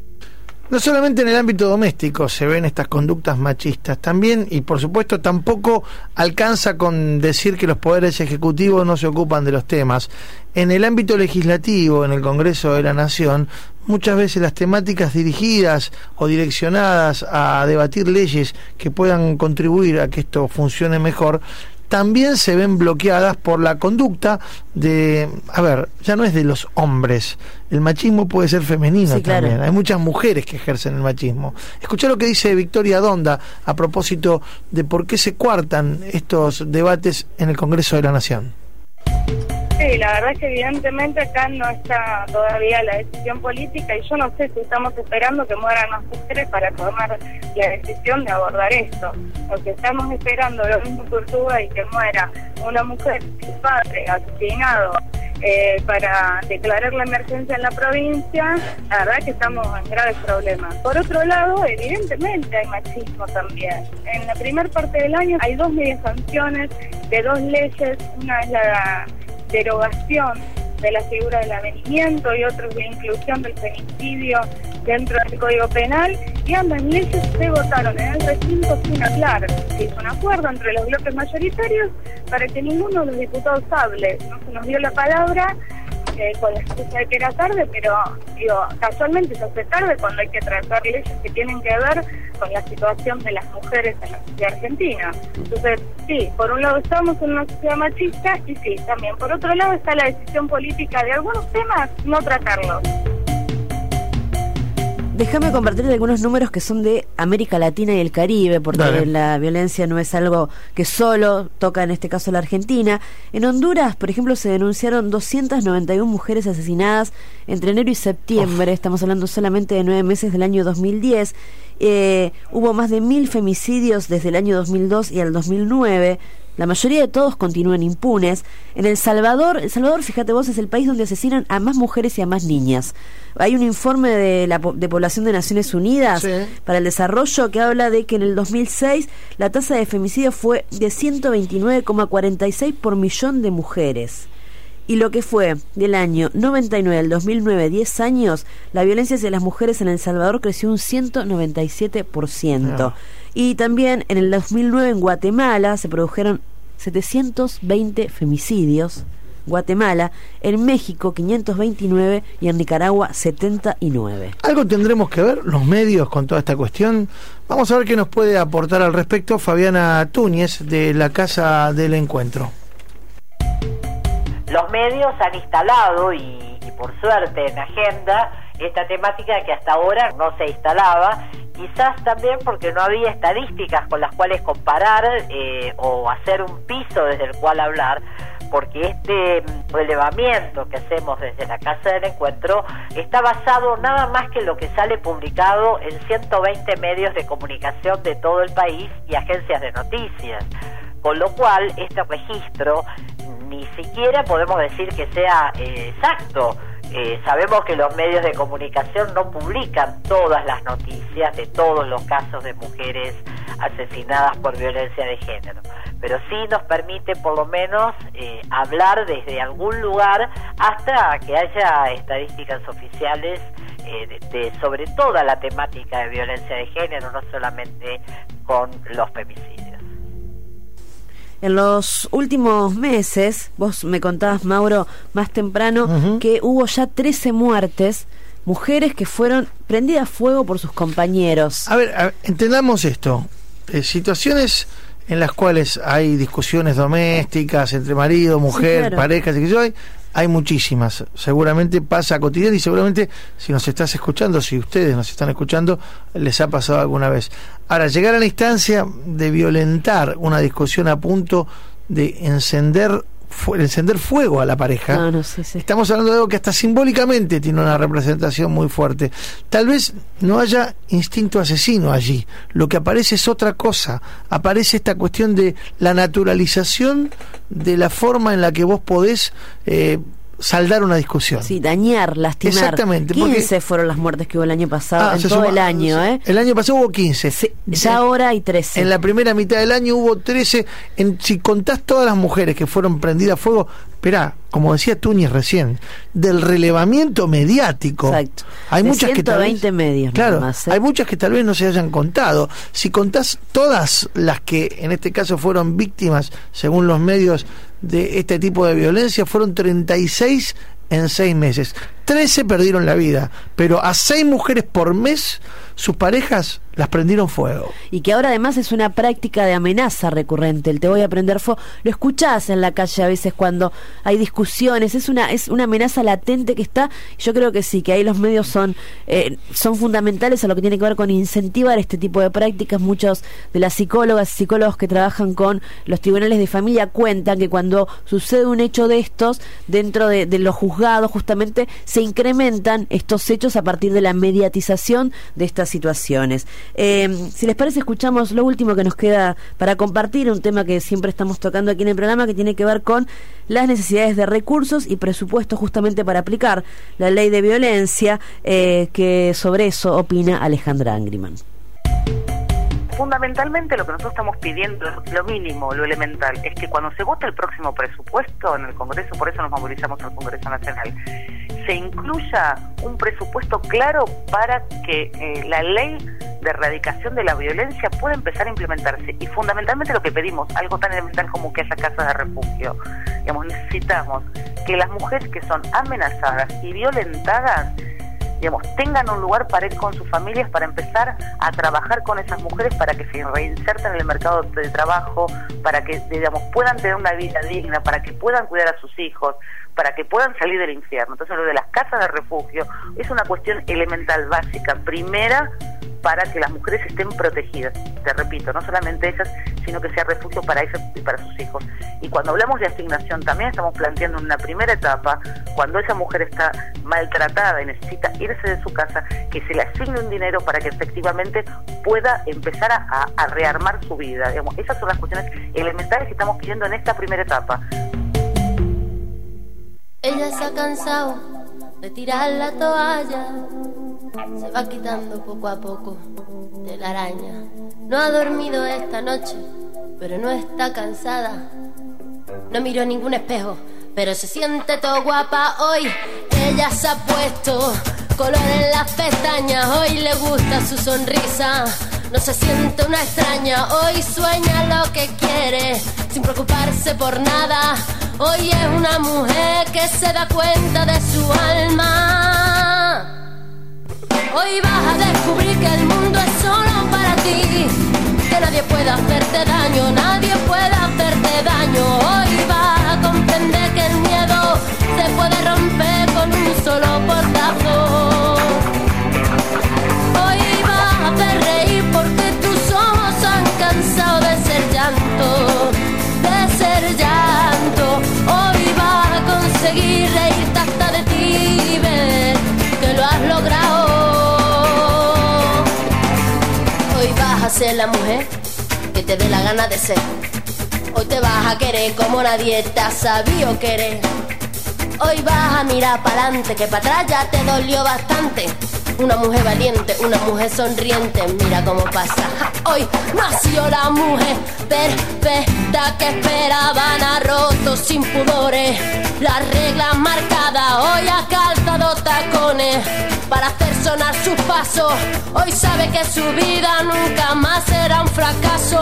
No solamente en el ámbito doméstico se ven estas conductas machistas, también, y por supuesto tampoco alcanza con decir que los poderes ejecutivos no se ocupan de los temas. En el ámbito legislativo, en el Congreso de la Nación, muchas veces las temáticas dirigidas o direccionadas a debatir leyes que puedan contribuir a que esto funcione mejor, también se ven bloqueadas por la conducta de, a ver, ya no es de los hombres, el machismo puede ser femenino, sí, también, claro. Hay muchas mujeres que ejercen el machismo. Escuchá lo que dice Victoria Donda a propósito de por qué se coartan estos debates en el Congreso de la Nación. Sí, la verdad es que evidentemente acá no está todavía la decisión política y yo no sé si estamos esperando que mueran las mujeres para tomar la decisión de abordar esto. Porque estamos esperando lo mismo que Tortuga y que muera una mujer, su padre, asesinado, eh, para declarar la emergencia en la provincia. La verdad que estamos en graves problemas. Por otro lado, evidentemente hay machismo también. En la primera parte del año hay dos medias sanciones de dos leyes. Una es la derogación de la figura del avenimiento y otros de inclusión del femicidio dentro del Código Penal, y ambas leyes se votaron en el recinto sin hablar. Se hizo un acuerdo entre los bloques mayoritarios para que ninguno de los diputados hable. No se nos dio la palabra eh, con la excusa de que era tarde, pero digo, casualmente se hace tarde cuando hay que tratar leyes que tienen que ver con la situación de las mujeres en la sociedad argentina. Entonces, sí, por un lado estamos en una sociedad machista y sí, también por otro lado está la decisión política de algunos temas no tratarlos. Déjame compartir algunos números que son de América Latina y el Caribe, porque Dale. La violencia no es algo que solo toca en este caso la Argentina. En Honduras, por ejemplo, se denunciaron doscientas noventa y una mujeres asesinadas entre enero y septiembre. Uf. Estamos hablando solamente de nueve meses del año dos mil diez. Eh, hubo más de mil femicidios desde el año dos mil dos y al dos mil nueve. La mayoría de todos continúan impunes. En El Salvador, El Salvador, fíjate vos, es el país donde asesinan a más mujeres y a más niñas. Hay un informe de la de población de Naciones Unidas sí. para el desarrollo que habla de que en el dos mil seis la tasa de femicidio fue de ciento veintinueve coma cuarenta y seis por millón de mujeres. Y lo que fue del año noventa y nueve al dos mil nueve, diez años, la violencia hacia las mujeres en El Salvador creció un ciento noventa y siete por ciento. No. Y también en el dos mil nueve en Guatemala se produjeron setecientos veinte femicidios. Guatemala, en México quinientos veintinueve y en Nicaragua setenta y nueve. ¿Algo tendremos que ver los medios con toda esta cuestión? Vamos a ver qué nos puede aportar al respecto Fabiana Túñez de la Casa del Encuentro. Los medios han instalado, y, y por suerte en agenda, esta temática que hasta ahora no se instalaba, quizás también porque no había estadísticas con las cuales comparar eh, o hacer un piso desde el cual hablar, porque este relevamiento que hacemos desde la Casa del Encuentro está basado nada más que en lo que sale publicado en ciento veinte medios de comunicación de todo el país y agencias de noticias, con lo cual este registro ni siquiera podemos decir que sea eh, exacto. Eh, sabemos que los medios de comunicación no publican todas las noticias de todos los casos de mujeres asesinadas por violencia de género, pero sí nos permite por lo menos eh, hablar desde algún lugar hasta que haya estadísticas oficiales eh, de, de sobre toda la temática de violencia de género, no solamente con los femicidios. En los últimos meses, vos me contabas, Mauro, más temprano, uh-huh. que hubo ya trece muertes, mujeres que fueron prendidas a fuego por sus compañeros. A ver, a ver entendamos esto. Eh, situaciones en las cuales hay discusiones domésticas entre marido, mujer, sí, claro. parejas, y que yo hay, hay muchísimas. Seguramente pasa cotidiano y seguramente si nos estás escuchando, si ustedes nos están escuchando, les ha pasado alguna vez. Ahora, llegar a la instancia de violentar una discusión a punto de encender fu- encender fuego a la pareja, no, no, sí, sí. estamos hablando de algo que hasta simbólicamente tiene una representación muy fuerte. Tal vez no haya instinto asesino allí, lo que aparece es otra cosa. Aparece esta cuestión de la naturalización de la forma en la que vos podés eh, saldar una discusión. Sí, dañar, lastimar. Exactamente. quince porque... fueron las muertes que hubo el año pasado, ah, en todo suma... el año, ¿eh? El año pasado hubo quince. Sí, ya ahora hay trece. En la primera mitad del año hubo trece. En, si contás todas las mujeres que fueron prendidas a fuego, esperá, como decía Túñez recién, del relevamiento mediático. Exacto. Hay de muchas ciento veinte que tal vez, medios. claro, más, ¿eh? hay muchas que tal vez no se hayan contado. Si contás todas las que en este caso fueron víctimas, según los medios, de este tipo de violencia, fueron treinta y seis en seis meses. trece perdieron la vida, pero a seis mujeres por mes sus parejas las prendieron fuego. Y que ahora además es una práctica de amenaza recurrente, el te voy a prender fuego. Lo escuchás en la calle a veces cuando hay discusiones, es una es una amenaza latente que está. Yo creo que sí, que ahí los medios son eh, son fundamentales a lo que tiene que ver con incentivar este tipo de prácticas. Muchos de las psicólogas y psicólogos que trabajan con los tribunales de familia cuentan que cuando sucede un hecho de estos, dentro de, de los juzgados justamente se incrementan estos hechos a partir de la mediatización de estas situaciones. Eh, si les parece, escuchamos lo último que nos queda para compartir, un tema que siempre estamos tocando aquí en el programa, que tiene que ver con las necesidades de recursos y presupuesto justamente para aplicar la ley de violencia, eh, que sobre eso opina Alejandra Angriman. Fundamentalmente lo que nosotros estamos pidiendo, lo mínimo, lo elemental, es que cuando se vote el próximo presupuesto en el Congreso, por eso nos movilizamos al Congreso Nacional, se incluya un presupuesto claro para que eh, la ley de erradicación de la violencia pueda empezar a implementarse. Y fundamentalmente lo que pedimos, algo tan elemental como que haya casas de refugio. Digamos, necesitamos que las mujeres que son amenazadas y violentadas, digamos, tengan un lugar para ir con sus familias, para empezar a trabajar con esas mujeres, para que se reinserten en el mercado de trabajo, para que, digamos, puedan tener una vida digna, para que puedan cuidar a sus hijos, para que puedan salir del infierno. Entonces, lo de las casas de refugio es una cuestión elemental, básica, primera, para que las mujeres estén protegidas. Te repito, no solamente ellas, sino que sea refugio para ellas y para sus hijos. Y cuando hablamos de asignación, también estamos planteando en una primera etapa, cuando esa mujer está maltratada y necesita irse de su casa, que se le asigne un dinero para que efectivamente pueda empezar a, a, a rearmar su vida. Digamos, esas son las cuestiones elementales que estamos pidiendo en esta primera etapa. Ella se ha cansado de tirar la toalla, se va quitando poco a poco de la araña. No ha dormido esta noche, pero no está cansada. No miró ningún espejo, pero se siente todo guapa hoy. Ella se ha puesto color en las pestañas, hoy le gusta su sonrisa. No se siente una extraña, hoy sueña lo que quiere, sin preocuparse por nada. Hoy es una mujer que se da cuenta de su alma. Hoy vas a descubrir que el mundo es solo para ti, que nadie puede hacerte daño, nadie puede hacerte daño. Hoy vas a comprender que el miedo se puede romper con un solo portazo. Hoy vas a hacer reír porque tus ojos han cansado de ser llanto, de ser llanto. Hoy vas a conseguir reírte hasta de ti y ver que lo has logrado. Hoy vas a ser la mujer que te dé la gana de ser. Hoy te vas a querer como nadie te ha sabido querer. Hoy vas a mirar para adelante, que para atrás ya te dolió bastante. Una mujer valiente, una mujer sonriente, mira cómo pasa. Hoy nació la mujer perfecta que esperaban, ha roto sin pudores las reglas marcadas. Hoy ha calzado tacones para hacer sonar sus pasos. Hoy sabe que su vida nunca más será un fracaso.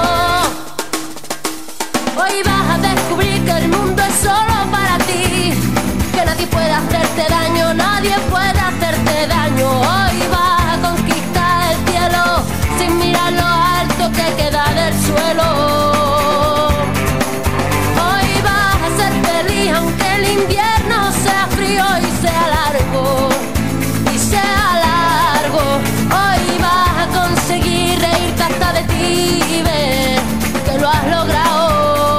Hoy vas a descubrir que el mundo es solo para ti, que nadie puede hacerte daño, nadie puede hacerte daño. Hoy vas a conquistar el cielo sin mirar lo alto que queda del suelo. Hoy vas a ser feliz aunque el invierno sea frío y sea largo, y sea largo. Hoy vas a conseguir reírte hasta de ti y ver que lo has logrado.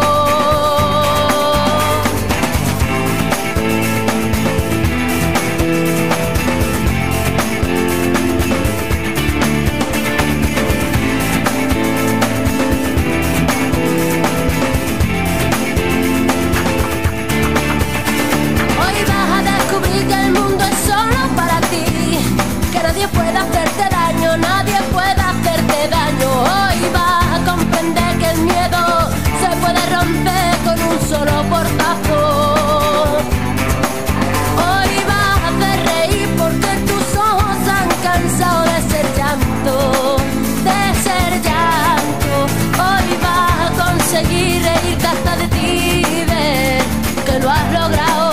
Nadie puede hacerte daño, nadie puede hacerte daño. Hoy vas a comprender que el miedo se puede romper con un solo portazo. Hoy vas a hacer reír porque tus ojos han cansado de ser llanto, de ser llanto. Hoy vas a conseguir reírte hasta de ti y ver que lo has logrado.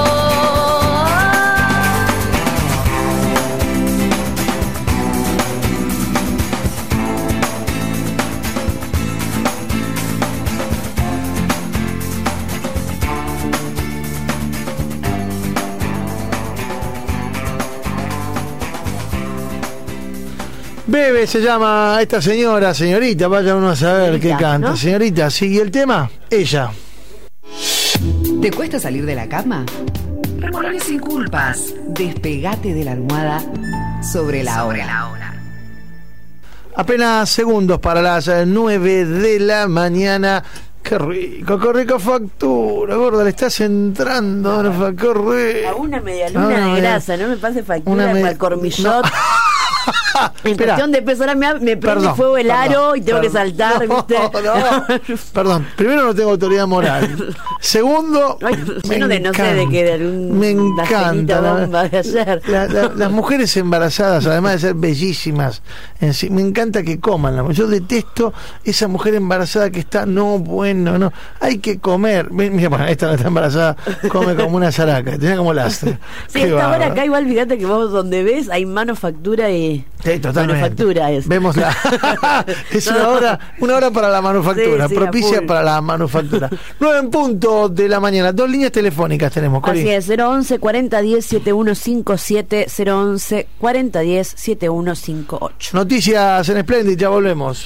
Bebe se llama esta señora, señorita, vaya uno a saber señorita, qué canta. ¿No? Señorita, ¿sigue el tema? Ella. ¿Te cuesta salir de la cama? Revolve sin culpas. Despegate de la almohada sobre la sobre hora. La hora. Apenas segundos para las nueve de la mañana. Qué rico, qué rico factura, gorda, le estás entrando, no, no, qué rico. A una media luna no, de grasa, no me pase factura con el cormillot. No. En cuestión de peso, ahora me, me prende fuego el perdón, aro y tengo perdón, que saltar, no, ¿viste? No. Perdón, primero no tengo autoridad moral. Segundo, ay, me no, de, no sé de qué, de algún me encanta. La, de ayer. La, la, las mujeres embarazadas, además de ser bellísimas, en sí, me encanta que coman. Yo detesto esa mujer embarazada que está, no, bueno, no, hay que comer. Mira, bueno, esta no está embarazada, come como una zaraca, tiene como lastre. Sí, esta hora acá igual, fíjate que vos donde ves hay manufactura y... Sí, totalmente. Manufactura es. Vemos la es una hora, una hora para la manufactura, sí, sí, propicia para la manufactura. Nueve en punto de la mañana, dos líneas telefónicas tenemos, Cori. Así es, cero once cuarenta diez setenta y uno cincuenta y siete, cero once cuarenta diez setenta y uno cincuenta y ocho. Noticias en Splendid, ya volvemos.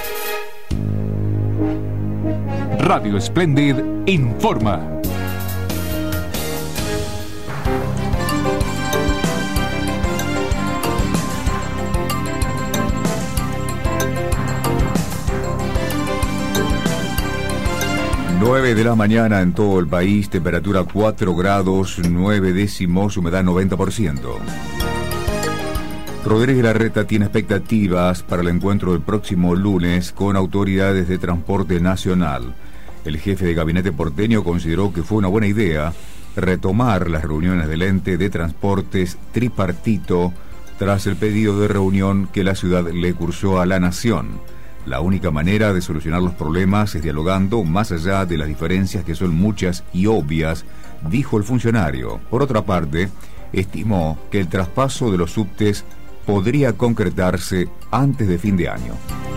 Radio Splendid informa. nueve de la mañana en todo el país, temperatura cuatro grados, nueve décimos, humedad noventa por ciento. Rodríguez Larreta tiene expectativas para el encuentro del próximo lunes con autoridades de transporte nacional. El jefe de gabinete porteño consideró que fue una buena idea retomar las reuniones del ente de transportes tripartito tras el pedido de reunión que la ciudad le cursó a la Nación. La única manera de solucionar los problemas es dialogando más allá de las diferencias que son muchas y obvias, dijo el funcionario. Por otra parte, estimó que el traspaso de los subtes podría concretarse antes de fin de año.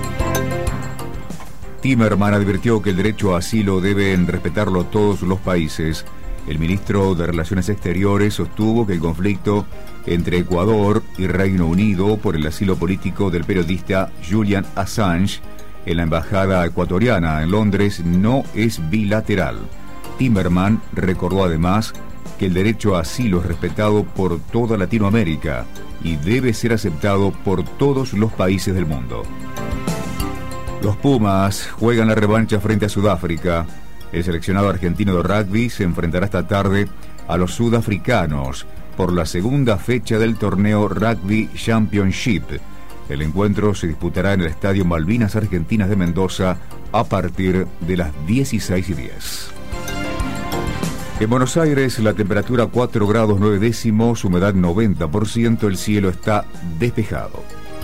Timerman advirtió que el derecho a asilo deben respetarlo todos los países. El ministro de Relaciones Exteriores sostuvo que el conflicto entre Ecuador y Reino Unido por el asilo político del periodista Julian Assange en la embajada ecuatoriana en Londres no es bilateral. Timerman recordó además que el derecho a asilo es respetado por toda Latinoamérica y debe ser aceptado por todos los países del mundo. Los Pumas juegan la revancha frente a Sudáfrica. El seleccionado argentino de rugby se enfrentará esta tarde a los sudafricanos por la segunda fecha del torneo Rugby Championship. El encuentro se disputará en el Estadio Malvinas Argentinas de Mendoza a partir de las dieciséis y diez. En Buenos Aires, la temperatura cuatro grados nueve décimos, humedad noventa por ciento, el cielo está despejado.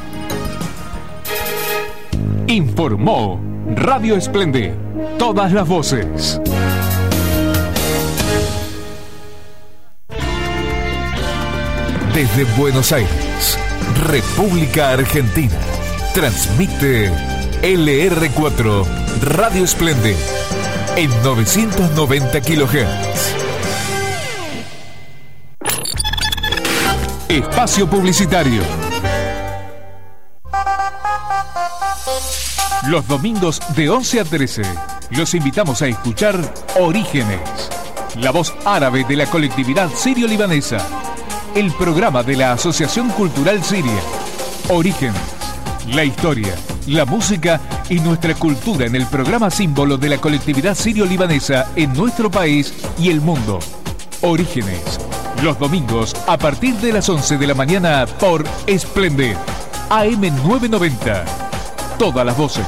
Informó Radio Esplendid, todas las voces. Desde Buenos Aires, República Argentina, transmite L R cuatro Radio Esplendid en novecientos noventa kilohertz. Espacio publicitario. Los domingos de once a trece los invitamos a escuchar Orígenes, la voz árabe de la colectividad sirio-libanesa. El programa de la Asociación Cultural Siria. Orígenes, la historia, la música y nuestra cultura en el programa símbolo de la colectividad sirio-libanesa en nuestro país y el mundo. Orígenes, los domingos a partir de las once de la mañana por Esplendid, A M novecientos noventa. Todas las voces.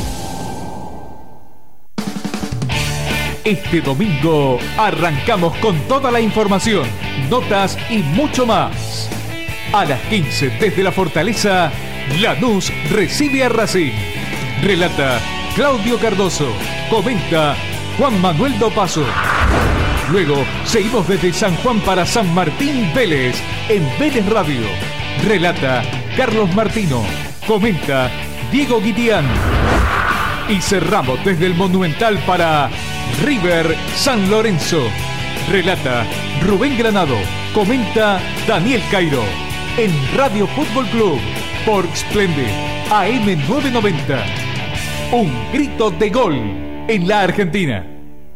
Este domingo arrancamos con toda la información, notas y mucho más. A las quince desde la Fortaleza, Lanús recibe a Racing. Relata Claudio Cardoso. Comenta Juan Manuel Dopazo. Luego seguimos desde San Juan para San Martín Vélez en Vélez Radio. Relata Carlos Martino. Comenta Diego Guitián. Y cerramos desde el Monumental para River San Lorenzo. Relata Rubén Granado. Comenta Daniel Cairo. En Radio Fútbol Club por Splendid A M novecientos noventa. Un grito de gol en la Argentina.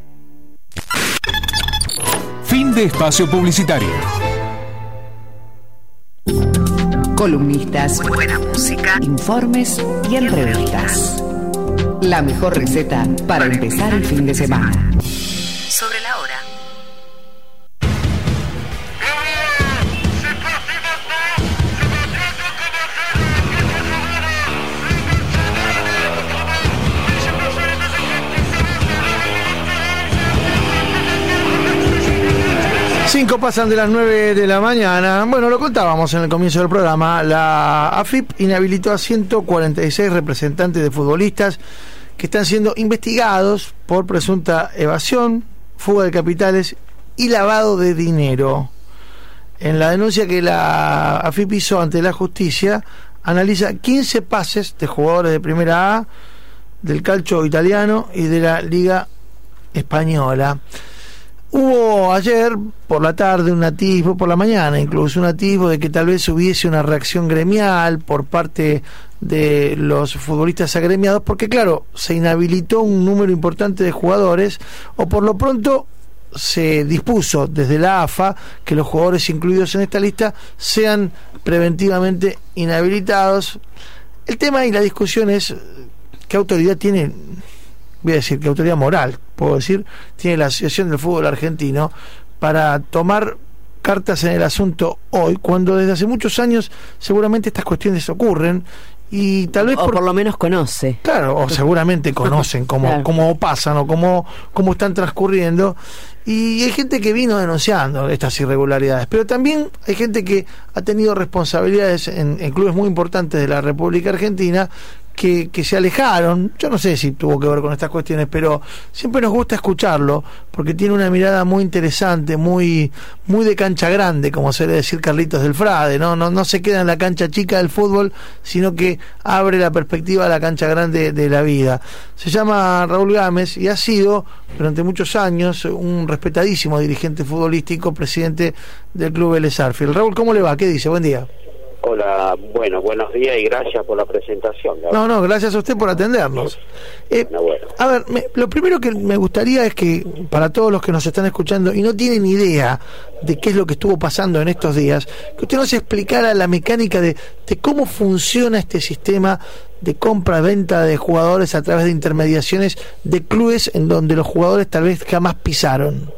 Fin de espacio publicitario. Columnistas, buena música, informes y entrevistas. La mejor receta para empezar el fin de semana. Sobre la hora. Cinco pasan de las nueve de la mañana. Bueno, lo contábamos en el comienzo del programa. La A F I P inhabilitó a ciento cuarenta y seis representantes de futbolistas que están siendo investigados por presunta evasión, fuga de capitales y lavado de dinero. En la denuncia que la A F I P hizo ante la justicia, analiza quince pases de jugadores de Primera A, del calcio italiano y de la Liga Española. Hubo ayer por la tarde un atisbo, por la mañana incluso un atisbo de que tal vez hubiese una reacción gremial por parte de los futbolistas agremiados, porque claro, se inhabilitó un número importante de jugadores, o por lo pronto se dispuso desde la A F A que los jugadores incluidos en esta lista sean preventivamente inhabilitados. El tema y la discusión es qué autoridad tiene, voy a decir, qué autoridad moral, puedo decir, tiene la Asociación del Fútbol Argentino para tomar cartas en el asunto hoy, cuando desde hace muchos años seguramente estas cuestiones ocurren y tal vez o por, por lo menos conoce, claro, o seguramente conocen cómo, claro. cómo pasan o cómo, cómo están transcurriendo, y hay gente que vino denunciando estas irregularidades, pero también hay gente que ha tenido responsabilidades en, en clubes muy importantes de la República Argentina Que, que se alejaron. Yo no sé si tuvo que ver con estas cuestiones, pero siempre nos gusta escucharlo porque tiene una mirada muy interesante, muy muy de cancha grande, como suele decir Carlitos del Frade, ¿no? No, no se queda en la cancha chica del fútbol, sino que abre la perspectiva a la cancha grande de la vida. Se llama Raúl Gámez y ha sido durante muchos años un respetadísimo dirigente futbolístico, presidente del Club Vélez Arfield. Raúl, ¿cómo le va? ¿Qué dice? Buen día. Hola, bueno, buenos días y gracias por la presentación. No, no, gracias a usted por atendernos. Eh, bueno, bueno. A ver, me, lo primero que me gustaría es que, para todos los que nos están escuchando y no tienen idea de qué es lo que estuvo pasando en estos días, que usted nos explicara la mecánica de, de cómo funciona este sistema de compra, venta de jugadores a través de intermediaciones de clubes en donde los jugadores tal vez jamás pisaron?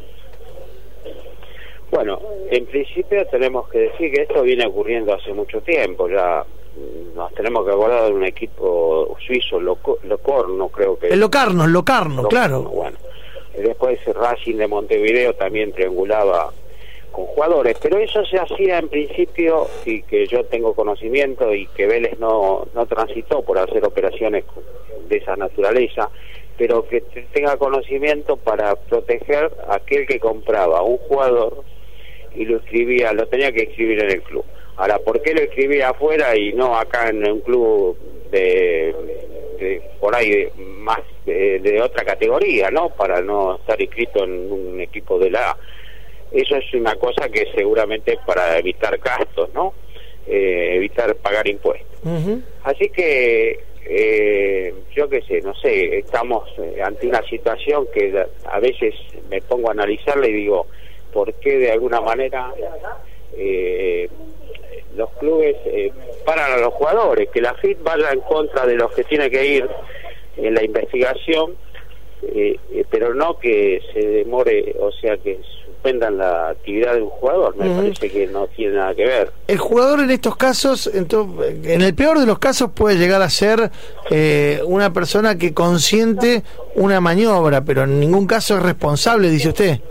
Bueno, en principio tenemos que decir que esto viene ocurriendo hace mucho tiempo. Ya nos tenemos que acordar de un equipo suizo, Loco, Locorno, creo que... El Locarno, el Locarno, claro. Bueno, después Racing de Montevideo también triangulaba con jugadores, pero eso se hacía en principio, y que yo tengo conocimiento, y que Vélez no, no transitó por hacer operaciones de esa naturaleza, pero que tenga conocimiento para proteger a aquel que compraba un jugador y lo escribía, lo tenía que escribir en el club. Ahora, ¿por qué lo escribía afuera y no acá en un club de, de por ahí de, más de, de otra categoría, ¿no? Para no estar inscrito en un equipo de la A. Eso es una cosa que seguramente para evitar gastos, ¿no? Eh, evitar pagar impuestos. Uh-huh. Así que eh, yo qué sé, no sé, estamos ante una situación que a veces me pongo a analizarla y digo, ¿por qué de alguna manera eh, los clubes eh, paran a los jugadores? Que la F I P vaya en contra de los que tiene que ir en la investigación, eh, eh, pero no que se demore, o sea, que suspendan la actividad de un jugador. Me uh-huh. parece que no tiene nada que ver. El jugador en estos casos, entonces, en el peor de los casos, puede llegar a ser eh, una persona que consiente una maniobra, pero en ningún caso es responsable, dice usted.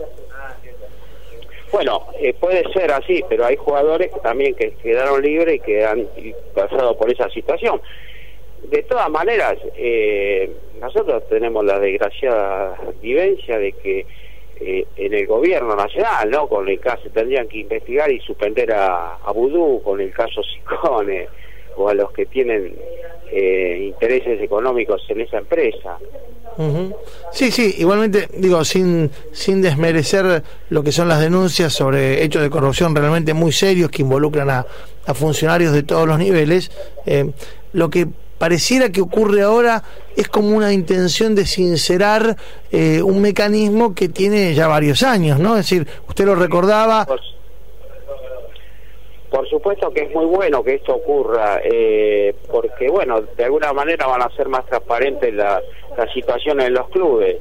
Bueno, eh, puede ser así, pero hay jugadores que también que quedaron libres y que han pasado por esa situación. De todas maneras, eh, nosotros tenemos la desgraciada vivencia de que eh, en el gobierno nacional, ¿no? Con el caso tendrían que investigar y suspender a, a Vudú, con el caso Sicone, o a los que tienen eh, intereses económicos en esa empresa. Uh-huh. Sí, sí, igualmente, digo, sin sin desmerecer lo que son las denuncias sobre hechos de corrupción realmente muy serios que involucran a, a funcionarios de todos los niveles, eh, lo que pareciera que ocurre ahora es como una intención de sincerar eh, un mecanismo que tiene ya varios años, ¿no? Es decir, usted lo recordaba... Por, por supuesto que es muy bueno que esto ocurra, eh, porque, bueno, de alguna manera van a ser más transparentes la, la situación en los clubes.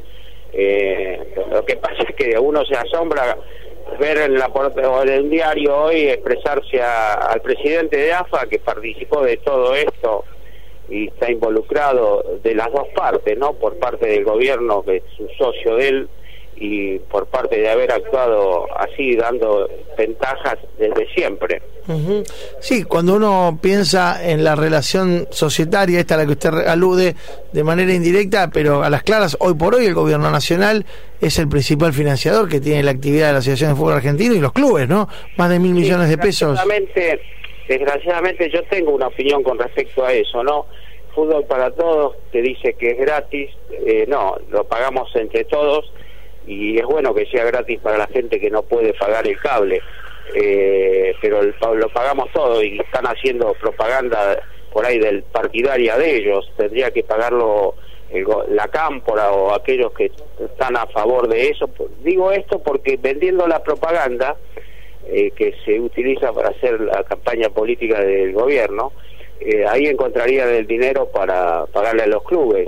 Eh, lo que pasa es que uno se asombra ver en la o en el diario hoy expresarse a, al presidente de A F A, que participó de todo esto y está involucrado de las dos partes, ¿no? Por parte del gobierno, que es un socio de él, y por parte de haber actuado así, dando ventajas desde siempre. Uh-huh. Sí, cuando uno piensa en la relación societaria, esta a la que usted alude de manera indirecta, pero a las claras, hoy por hoy el gobierno nacional es el principal financiador que tiene la actividad de la Asociación de Fútbol Argentino y los clubes, ¿no? Más de mil sí, millones de pesos. Desgraciadamente, desgraciadamente yo tengo una opinión con respecto a eso, ¿no? Fútbol para Todos, que dice que es gratis, eh, no, lo pagamos entre todos, y es bueno que sea gratis para la gente que no puede pagar el cable, eh, pero el, lo pagamos todo y están haciendo propaganda por ahí del partidaria de ellos. Tendría que pagarlo el, la cámpora o aquellos que están a favor de eso. Digo esto porque vendiendo la propaganda eh, que se utiliza para hacer la campaña política del gobierno, eh, ahí encontrarían el dinero para pagarle a los clubes,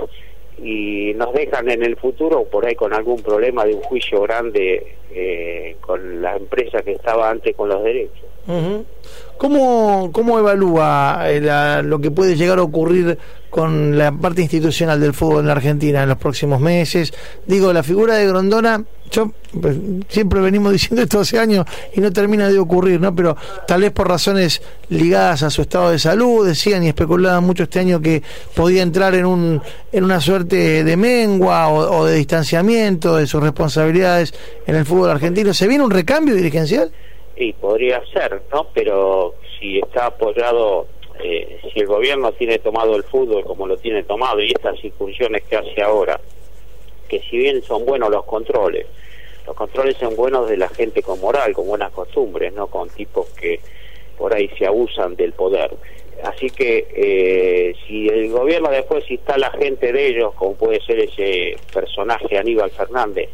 y nos dejan en el futuro por ahí con algún problema de un juicio grande eh, con la empresa que estaba antes con los derechos. Uh-huh. ¿Cómo, cómo evalúa eh, la, lo que puede llegar a ocurrir con la parte institucional del fútbol en la Argentina en los próximos meses? Digo, la figura de Grondona, yo pues, siempre venimos diciendo esto hace años y no termina de ocurrir, ¿no? Pero tal vez por razones ligadas a su estado de salud, decían y especulaban mucho este año que podía entrar en un en una suerte de mengua o, o de distanciamiento de sus responsabilidades en el fútbol argentino. ¿Se viene un recambio dirigencial? Sí, podría ser, ¿no? Pero si está apoyado, eh, si el gobierno tiene tomado el fútbol como lo tiene tomado, y estas incursiones que hace ahora, que si bien son buenos los controles, los controles son buenos de la gente con moral, con buenas costumbres, no con tipos que por ahí se abusan del poder. Así que eh, si el gobierno después instala gente de ellos, como puede ser ese personaje Aníbal Fernández,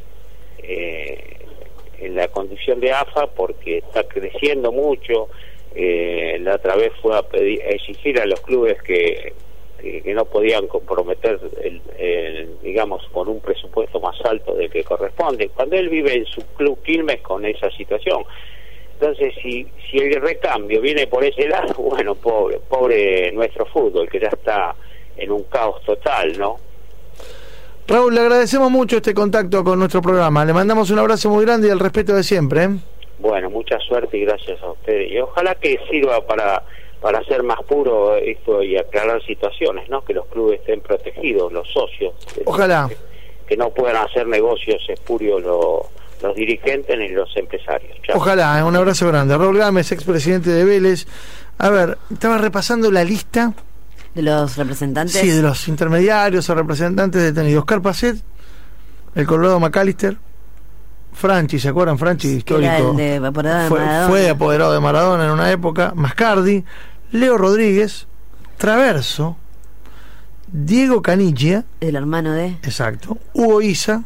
eh, en la conducción de A F A, porque está creciendo mucho, eh, la otra vez fue a, pedir, a exigir a los clubes que que, que no podían comprometer, el, el, digamos, con un presupuesto más alto del que corresponde, cuando él vive en su club Quilmes con esa situación. Entonces, si si el recambio viene por ese lado, bueno, pobre, pobre nuestro fútbol, que ya está en un caos total, ¿no? Raúl, le agradecemos mucho este contacto con nuestro programa. Le mandamos un abrazo muy grande y el respeto de siempre, ¿eh? Bueno, mucha suerte y gracias a ustedes. Y ojalá que sirva para para hacer más puro esto y aclarar situaciones, ¿no? Que los clubes estén protegidos, los socios. Ojalá. Que, que no puedan hacer negocios espurios los, los dirigentes ni los empresarios. Chao. Ojalá, un abrazo grande. Raúl Gámez, expresidente de Vélez. A ver, estaba repasando la lista de los representantes. Sí, de los intermediarios o representantes detenidos. Oscar Pacet, el Colorado McAllister, Franchi, ¿se acuerdan? Franchi, histórico. Era el de apoderado de fue, Maradona. fue apoderado de Maradona en una época. Mascardi, Leo Rodríguez, Traverso, Diego Caniggia, el hermano de... Exacto. Hugo Isa.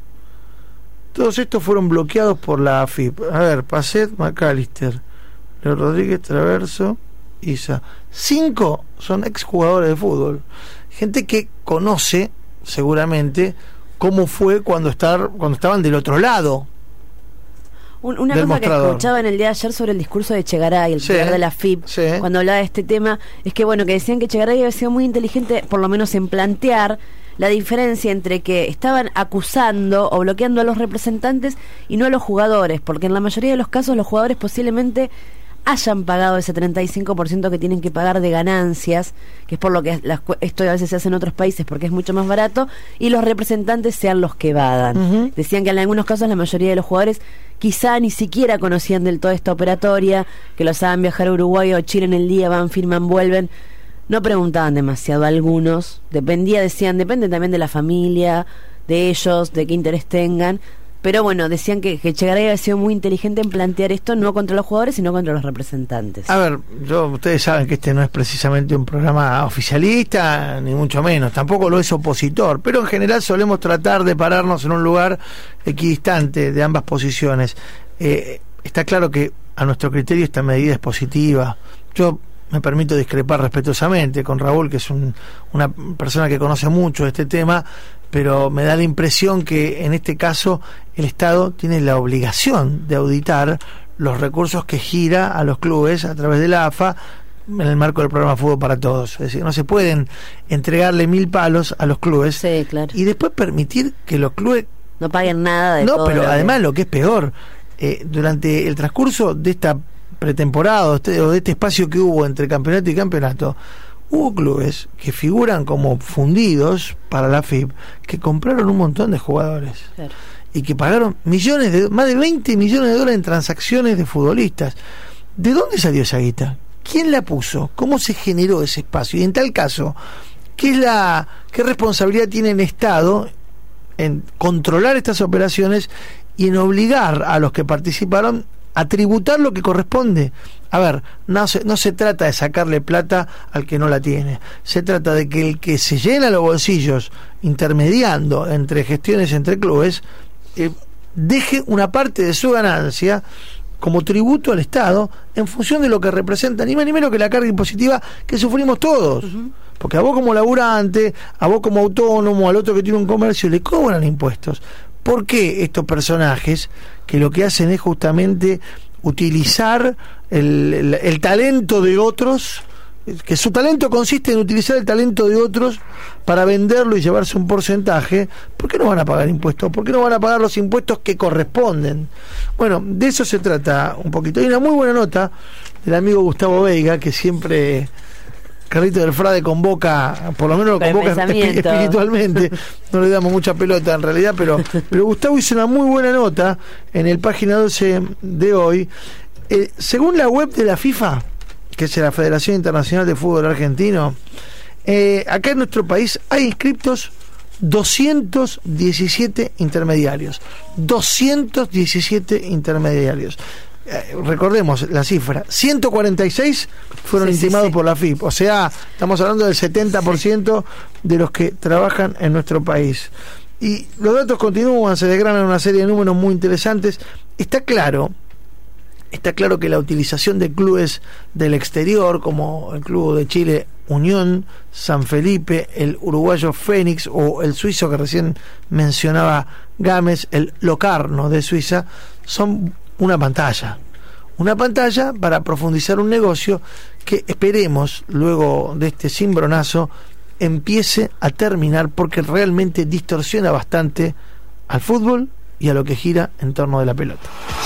Todos estos fueron bloqueados por la A F I P. A ver, Pacet, McAllister, Leo Rodríguez, Traverso, Isa. Cinco son exjugadores de fútbol. Gente que conoce, seguramente, cómo fue cuando estar cuando estaban del otro lado. Un, una del cosa mostrador. que escuchaba en el día de ayer sobre el discurso de Chegaray, el Sí, titular de la F I P, sí. cuando hablaba de este tema, es que bueno, que decían que Chegaray había sido muy inteligente, por lo menos en plantear la diferencia entre que estaban acusando o bloqueando a los representantes y no a los jugadores, porque en la mayoría de los casos los jugadores posiblemente hayan pagado ese treinta y cinco por ciento que tienen que pagar de ganancias, que es por lo que las, esto a veces se hace en otros países porque es mucho más barato, y los representantes sean los que vadan. Uh-huh. Decían que en algunos casos la mayoría de los jugadores quizá ni siquiera conocían del todo esta operatoria, que los hagan viajar a Uruguay o Chile en el día, van, firman, vuelven. No preguntaban demasiado a algunos, dependía, decían, depende también de la familia, de ellos, de qué interés tengan. Pero bueno, decían que, que Chegaray había sido muy inteligente en plantear esto no contra los jugadores, sino contra los representantes. A ver, yo, ustedes saben que este no es precisamente un programa oficialista, ni mucho menos, tampoco lo es opositor, pero en general solemos tratar de pararnos en un lugar equidistante de ambas posiciones. Eh, está claro que a nuestro criterio esta medida es positiva. Yo me permito discrepar respetuosamente con Raúl, que es un, una persona que conoce mucho este tema, pero me da la impresión que en este caso el Estado tiene la obligación de auditar los recursos que gira a los clubes a través de la A F A en el marco del programa Fútbol para Todos. Es decir, no se pueden entregarle mil palos a los clubes, sí, claro, y después permitir que los clubes no paguen nada de no, todo. No, pero lo además que... lo que es peor, eh, durante el transcurso de esta pretemporada este, o de este espacio que hubo entre campeonato y campeonato, hubo clubes que figuran como fundidos para la F I P que compraron un montón de jugadores, claro, y que pagaron millones de más de veinte millones de dólares en transacciones de futbolistas. ¿De dónde salió esa guita? ¿Quién la puso? ¿Cómo se generó ese espacio? Y en tal caso, ¿qué es la qué responsabilidad tiene el Estado en controlar estas operaciones y en obligar a los que participaron a tributar lo que corresponde? A ver, no se, no se trata de sacarle plata al que no la tiene, se trata de que el que se llena los bolsillos intermediando entre gestiones entre clubes eh, deje una parte de su ganancia como tributo al Estado en función de lo que representa, ni más ni menos que la carga impositiva que sufrimos todos. Uh-huh. Porque a vos como laburante, a vos como autónomo, al otro que tiene un comercio, le cobran impuestos. ¿Por qué estos personajes que lo que hacen es justamente utilizar el, el, el talento de otros, que su talento consiste en utilizar el talento de otros para venderlo y llevarse un porcentaje? ¿Por qué no van a pagar impuestos? ¿Por qué no van a pagar los impuestos que corresponden? Bueno, de eso se trata un poquito. Hay una muy buena nota del amigo Gustavo Veiga, que siempre Carlito del Frade convoca, por lo menos lo convoca esp- espiritualmente, no le damos mucha pelota en realidad, pero, pero Gustavo hizo una muy buena nota en el página doce de hoy. Eh, según la web de la FIFA, que es la Federación Internacional de Fútbol Argentino, eh, acá en nuestro país hay inscriptos doscientos diecisiete intermediarios. doscientos diecisiete intermediarios. Eh, recordemos la cifra, ciento cuarenta y seis fueron sí, intimados sí, sí. por la F I P, o sea, estamos hablando del setenta por ciento de los que trabajan en nuestro país. Y los datos continúan, se desgranan una serie de números muy interesantes. Está claro está claro que la utilización de clubes del exterior, como el Club de Chile Unión, San Felipe, el uruguayo Fénix o el suizo que recién mencionaba Gámez, el Locarno de Suiza, son una pantalla. Una pantalla para profundizar un negocio que esperemos, luego de este cimbronazo, empiece a terminar, porque realmente distorsiona bastante al fútbol y a lo que gira en torno de la pelota.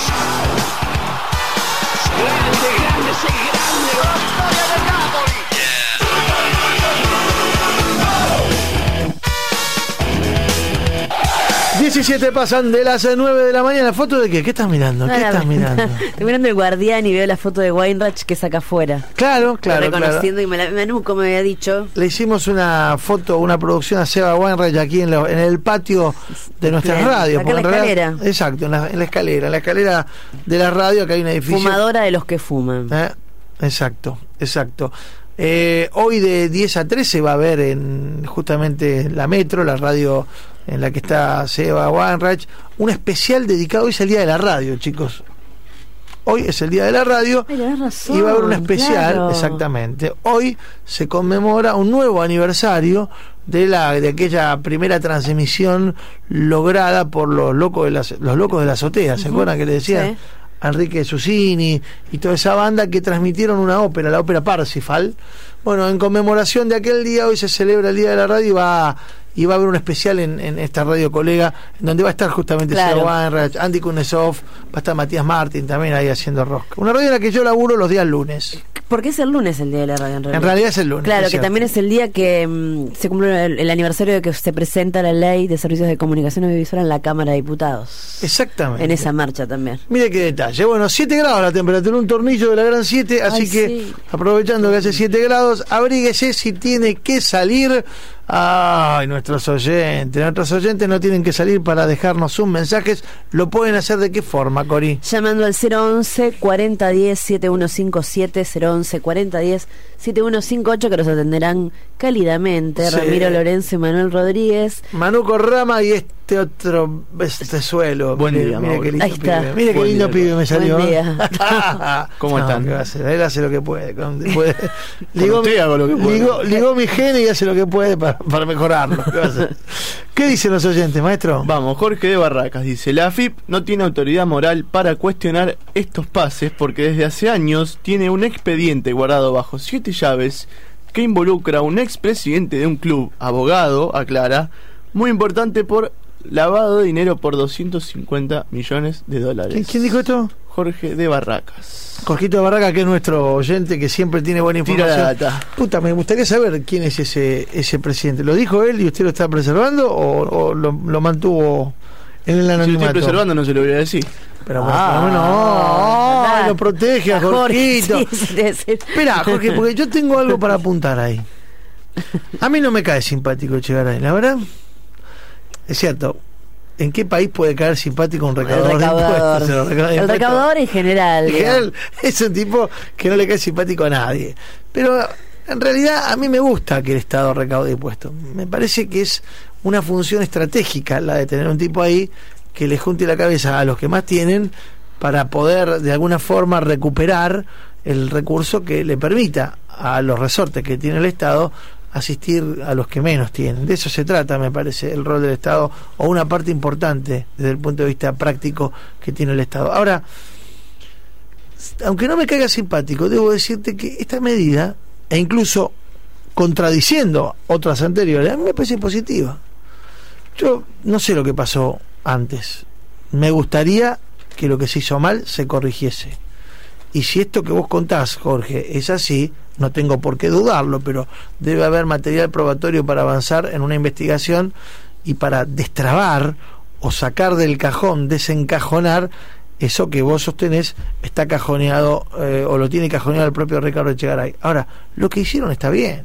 diecisiete pasan de las nueve de la mañana. ¿Foto de qué? ¿Qué estás mirando? ¿Qué Ah, estás mirando? Estoy mirando el Guardián y veo la foto de Weinreich que saca afuera. Claro, claro, reconociendo claro. y me la, Manuco me había dicho. Le hicimos una foto, una producción a Seba Weinreich aquí en, lo, en el patio de nuestras Bien, radios. acá en la porque realidad- escalera. Exacto, en la, en la escalera. En la escalera de la radio, que hay un edificio. Fumadora de los que fuman. Eh, Exacto, exacto. Eh, hoy de diez a trece va a haber en justamente la Metro, la radio en la que está Seba Weinreich, un especial dedicado. Hoy es el día de la radio, chicos. Hoy es el día de la radio. Ay, tenés razón, Y va a haber un especial, claro. exactamente. Hoy se conmemora un nuevo aniversario de la de aquella primera transmisión lograda por los locos de las, los locos de la azotea. ¿Se Ujú. acuerdan que le decían? Sí. A Enrique Susini y toda esa banda, que transmitieron una ópera, la ópera Parsifal. Bueno, en conmemoración de aquel día, hoy se celebra el Día de la Radio y va, y va a haber un especial en, en esta radio colega, en donde va a estar justamente Claro. Seba Weinreich, Andy Kuznetsov, va a estar Matías Martín también ahí haciendo rosca. Una radio en la que yo laburo los días lunes. Porque es el lunes el día de la radio en realidad. En realidad es el lunes. Claro, es que cierto. también es el día que mm, se cumple el, el aniversario de que se presenta la ley de servicios de comunicación audiovisual en la Cámara de Diputados. Exactamente. En esa marcha también. Mire qué detalle. Bueno, siete grados la temperatura, un tornillo de la gran siete, así Ay, que sí. aprovechando que hace siete grados, abríguese si tiene que salir. Ay, nuestros oyentes, nuestros oyentes no tienen que salir para dejarnos sus mensajes. ¿Lo pueden hacer de qué forma, Cori? Llamando al cero once cuarenta diez siete uno cinco siete, cero once cuarenta diez siete uno cinco ocho, que los atenderán cálidamente Sí. Ramiro Lorenzo y Manuel Rodríguez. Manuco Rama y este otro, este suelo. Buen Mire, día, mire Mauro. qué lindo Ahí está. pibe. Mire qué Buen lindo día, pibe me salió. Buen ¿eh? día. ¿Cómo No, están? ¿qué va a hacer? Él hace lo que puede. con- puede. ligó, usted hago lo que puedo. ligó- ligó mi gene y hace lo que puede para, para mejorarlo. ¿Qué va a hacer? ¿Qué dicen los oyentes, maestro? Vamos, Jorge de Barracas dice: la A F I P no tiene autoridad moral para cuestionar estos pases porque desde hace años tiene un expediente guardado bajo siete llaves que involucra a un expresidente de un club, abogado, aclara, muy importante por lavado de dinero por doscientos cincuenta millones de dólares. ¿Quién, quién dijo esto? Jorge de Barracas. Jorgito de Barraca, que es nuestro oyente, que siempre tiene buena Tira información. la data. Puta, me gustaría saber quién es ese ese presidente. ¿Lo dijo él y usted lo está preservando o, o lo, lo mantuvo en el Si lo anonimato? estoy preservando no se lo voy a decir. Pero bueno, Ah, por lo menos, oh, nada. lo protege a A Jorge, Jorgito. sí, sí, sí, sí. Espera, Jorge, porque yo tengo algo para apuntar ahí. A mí no me cae simpático Echegaray, la verdad. Es cierto. ¿En qué país puede caer simpático un recaudador, El recaudador. de impuestos? El recaudador de El impuestos. recaudador en general. En digamos. general, es un tipo que no le cae simpático a nadie. Pero en realidad a mí me gusta que el Estado recaude impuestos. Me parece que es una función estratégica la de tener un tipo ahí que le junte la cabeza a los que más tienen para poder de alguna forma recuperar el recurso que le permita a los resortes que tiene el Estado asistir a los que menos tienen. De eso se trata, me parece, el rol del Estado, o una parte importante desde el punto de vista práctico que tiene el Estado. Ahora, aunque no me caiga simpático, debo decirte que esta medida, e incluso contradiciendo otras anteriores, a mí me parece positiva. Yo no sé lo que pasó antes. Me gustaría que lo que se hizo mal se corrigiese. Y si esto que vos contás, Jorge, es así, no tengo por qué dudarlo, pero debe haber material probatorio para avanzar en una investigación y para destrabar o sacar del cajón, desencajonar eso que vos sostenés está cajoneado eh, o lo tiene cajoneado el propio Ricardo Echegaray. Ahora, lo que hicieron está bien.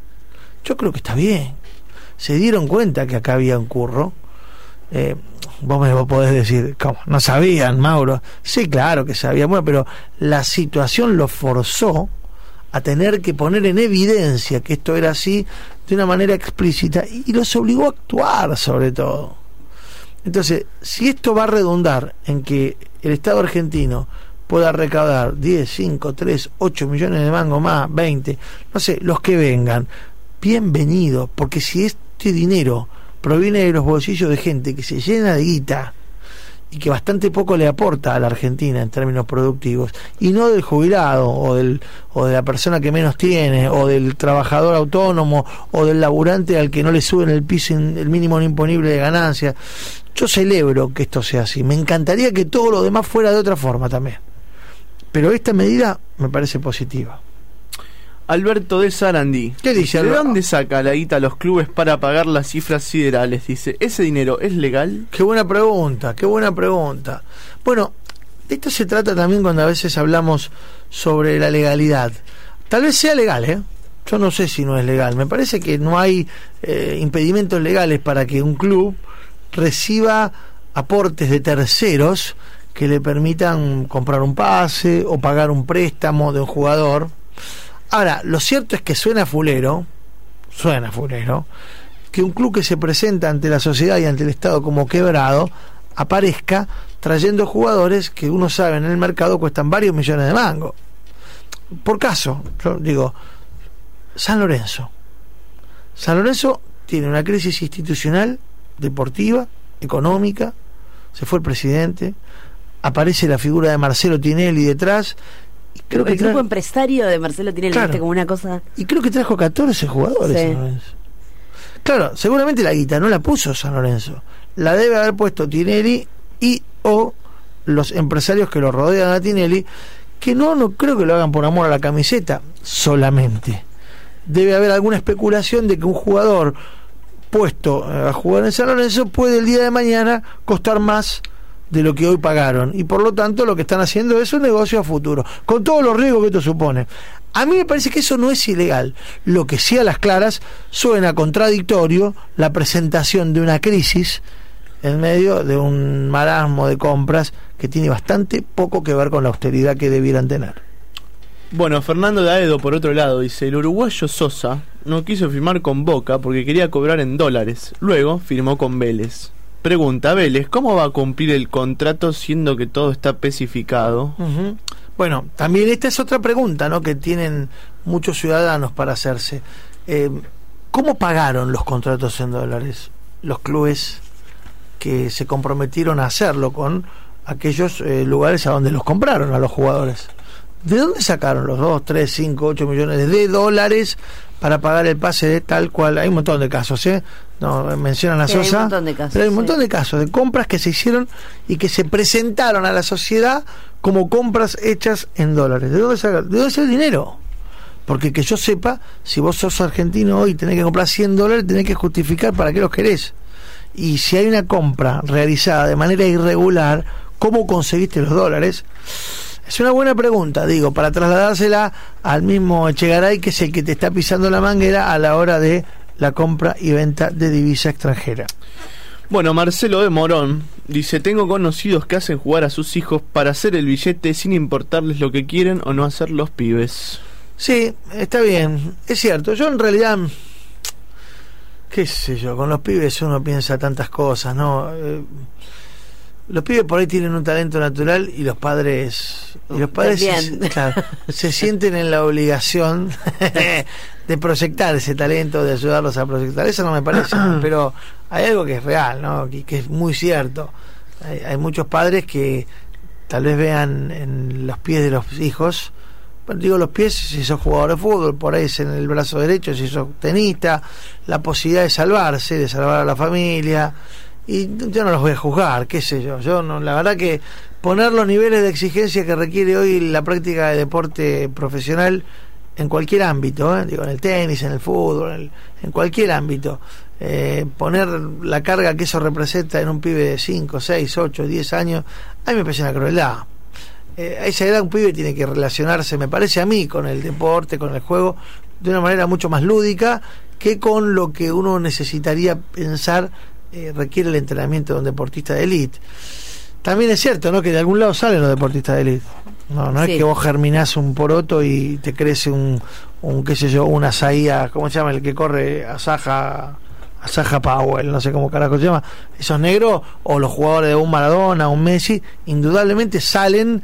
Yo creo que está bien. Se dieron cuenta que acá había un curro. Eh, vos me podés decir, ¿cómo? ¿No sabían, Mauro? Sí, claro que sabían, bueno, pero la situación lo forzó a tener que poner en evidencia que esto era así de una manera explícita y los obligó a actuar, sobre todo. Entonces, si esto va a redundar en que el Estado argentino pueda recaudar diez, cinco, tres, ocho millones de mangos más, veinte, no sé, los que vengan, bienvenido, porque si este dinero proviene de los bolsillos de gente que se llena de guita y que bastante poco le aporta a la Argentina en términos productivos, y no del jubilado o del o de la persona que menos tiene, o del trabajador autónomo, o del laburante al que no le suben el piso el mínimo imponible de ganancia. Yo celebro que esto sea así, me encantaría que todo lo demás fuera de otra forma también, pero esta medida me parece positiva. Alberto de Sarandí. ¿Qué dice? ¿De dónde saca la guita los clubes para pagar las cifras siderales? Dice, ¿ese dinero es legal? Qué buena pregunta, qué buena pregunta. Bueno, de esto se trata también cuando a veces hablamos sobre la legalidad. Tal vez sea legal, ¿eh? Yo no sé si no es legal. Me parece que no hay eh, impedimentos legales para que un club reciba aportes de terceros que le permitan comprar un pase o pagar un préstamo de un jugador. Ahora, lo cierto es que suena fulero, suena fulero, que un club que se presenta ante la sociedad y ante el Estado como quebrado aparezca trayendo jugadores que uno sabe en el mercado cuestan varios millones de mangos. Por caso, yo digo, San Lorenzo. San Lorenzo tiene una crisis institucional, deportiva, económica, se fue el presidente, aparece la figura de Marcelo Tinelli detrás. Creo el que grupo tra... empresario de Marcelo Tinelli, claro, ¿viste? Como una cosa. Y creo que trajo catorce jugadores. Sí. San Lorenzo. Claro, seguramente la guita no la puso San Lorenzo, la debe haber puesto Tinelli y o los empresarios que lo rodean a Tinelli, que no, no creo que lo hagan por amor a la camiseta solamente. Debe haber alguna especulación de que un jugador puesto a jugar en San Lorenzo puede el día de mañana costar más de lo que hoy pagaron, y por lo tanto lo que están haciendo es un negocio a futuro, con todos los riesgos que esto supone. A mí me parece que eso no es ilegal. Lo que sí, a las claras, suena contradictorio la presentación de una crisis en medio de un marasmo de compras que tiene bastante poco que ver con la austeridad que debieran tener. Bueno, Fernando Daedo, por otro lado, dice: el uruguayo Sosa no quiso firmar con Boca porque quería cobrar en dólares, luego firmó con Vélez. Pregunta, Vélez, ¿cómo va a cumplir el contrato siendo que todo está especificado? Uh-huh. Bueno, también esta es otra pregunta, ¿no?, que tienen muchos ciudadanos para hacerse. Eh, ¿Cómo pagaron los contratos en dólares los clubes que se comprometieron a hacerlo con aquellos eh, lugares a donde los compraron a los jugadores? ¿De dónde sacaron los dos, tres, cinco, ocho millones de dólares para pagar el pase de tal cual? Hay un montón de casos, ¿eh? No mencionan a sí, Sosa, hay un montón de casos, pero hay un sí. montón de casos de compras que se hicieron y que se presentaron a la sociedad como compras hechas en dólares. ¿De dónde sacan? ¿De dónde es el dinero? Porque que yo sepa, si vos sos argentino hoy y tenés que comprar cien dólares, tenés que justificar para qué los querés. Y si hay una compra realizada de manera irregular, ¿cómo conseguiste los dólares? Es una buena pregunta, digo, para trasladársela al mismo Echegaray, que es el que te está pisando la manguera a la hora de la compra y venta de divisa extranjera. Bueno, Marcelo de Morón dice: tengo conocidos que hacen jugar a sus hijos para hacer el billete sin importarles lo que quieren o no hacer los pibes. Sí, está bien, es cierto. Yo en realidad, qué sé yo, con los pibes uno piensa tantas cosas, ¿no? Eh, los pibes por ahí tienen un talento natural y los padres y los padres se, claro, se sienten en la obligación de proyectar ese talento, de ayudarlos a proyectar. Eso no me parece, pero hay algo que es real, ¿no?, que, que es muy cierto. Hay, hay muchos padres que tal vez vean en los pies de los hijos, bueno, digo los pies si sos jugador de fútbol, por ahí es en el brazo derecho si sos tenista, la posibilidad de salvarse, de salvar a la familia. Y yo no los voy a juzgar, qué sé yo, yo no, la verdad que poner los niveles de exigencia que requiere hoy la práctica de deporte profesional en cualquier ámbito, ¿eh? Digo, en el tenis, en el fútbol, en, el, en cualquier ámbito, eh, poner la carga que eso representa en un pibe de cinco, seis, ocho, diez años, a mí me parece una crueldad. Eh, a esa edad un pibe tiene que relacionarse, me parece a mí, con el deporte, con el juego, de una manera mucho más lúdica que con lo que uno necesitaría pensar Eh, requiere el entrenamiento de un deportista de élite. También es cierto, ¿no?, que de algún lado salen los deportistas de élite. No, no sí. Es que vos germinás un poroto y te crece un, un qué sé yo, una Asaía, ¿cómo se llama? El que corre Asaja, Asaja Powell, no sé cómo carajo se llama. Esos negros, o los jugadores de un Maradona, un Messi, indudablemente salen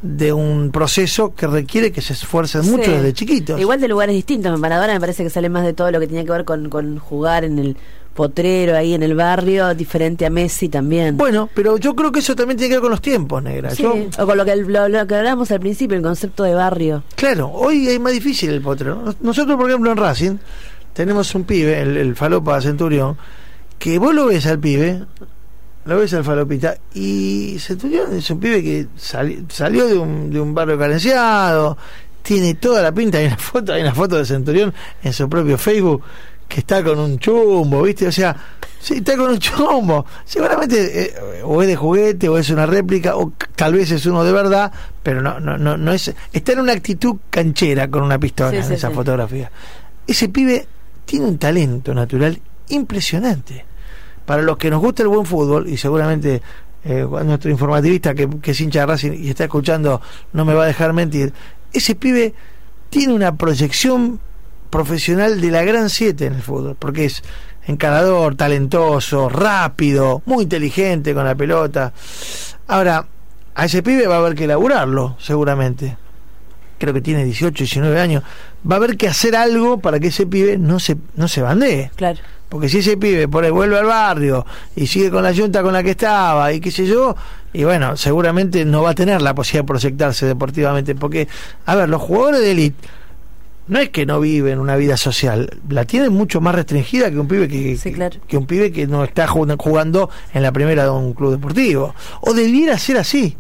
de un proceso que requiere que se esfuercen Sí. mucho desde chiquitos. Igual de lugares distintos. En Maradona me parece que sale más de todo lo que tenía que ver con, con jugar en el potrero ahí en el barrio, diferente a Messi también. Bueno, pero yo creo que eso también tiene que ver con los tiempos, negra. Sí, Yo, o con lo que, lo, lo que hablábamos al principio, el concepto de barrio. claro, hoy es más difícil el potrero. Nos- Nosotros, por ejemplo, en Racing tenemos un pibe, el, el Falopa Centurión, que vos lo ves al pibe, lo ves al Falopita, y Centurión es un pibe que sali- salió de un, de un barrio carenciado, tiene toda la pinta. Hay una foto, hay una foto de Centurión en su propio Facebook que está con un chumbo, ¿viste? O sea, sí, está con un chumbo. Seguramente eh, o es de juguete o es una réplica o c- tal vez es uno de verdad, pero no no no no es, está en una actitud canchera con una pistola Sí, en sí, esa sí. fotografía. Ese pibe tiene un talento natural impresionante. Para los que nos gusta el buen fútbol, y seguramente eh, nuestro informativista que, que es hincha de Racing y está escuchando no me va a dejar mentir, ese pibe tiene una proyección profesional de la gran siete en el fútbol, porque es encarador, talentoso, rápido, muy inteligente con la pelota. Ahora, a ese pibe va a haber que laburarlo, seguramente. Creo que tiene dieciocho, diecinueve años. Va a haber que hacer algo para que ese pibe no se, no se bandee. Claro. Porque si ese pibe por ahí vuelve al barrio y sigue con la yunta con la que estaba y qué sé yo, y bueno, seguramente no va a tener la posibilidad de proyectarse deportivamente. Porque, a ver, los jugadores de élite no es que no viven una vida social, la tienen mucho más restringida que un pibe que, Sí, claro. que un pibe que no está jug- jugando en la primera de un club deportivo. O debiera ser así.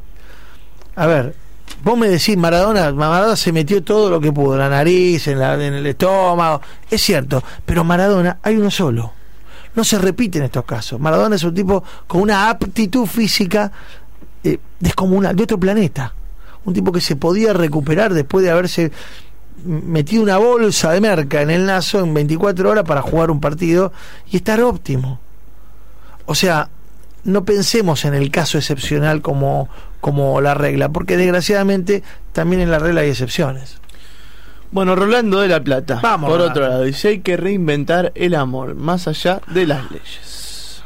A ver, vos me decís, Maradona, Maradona se metió todo lo que pudo, la nariz, en, la, en el estómago, es cierto, pero Maradona hay uno solo. No se repite en estos casos. Maradona es un tipo con una aptitud física eh, descomunal, de otro planeta. Un tipo que se podía recuperar después de haberse metido una bolsa de merca en el naso en veinticuatro horas para jugar un partido y estar óptimo. O sea, no pensemos en el caso excepcional como, como la regla, porque desgraciadamente también en la regla hay excepciones. Bueno, Rolando de la Plata. Vamos, Por Rolando. otro lado, dice: hay que reinventar el amor más allá de las leyes.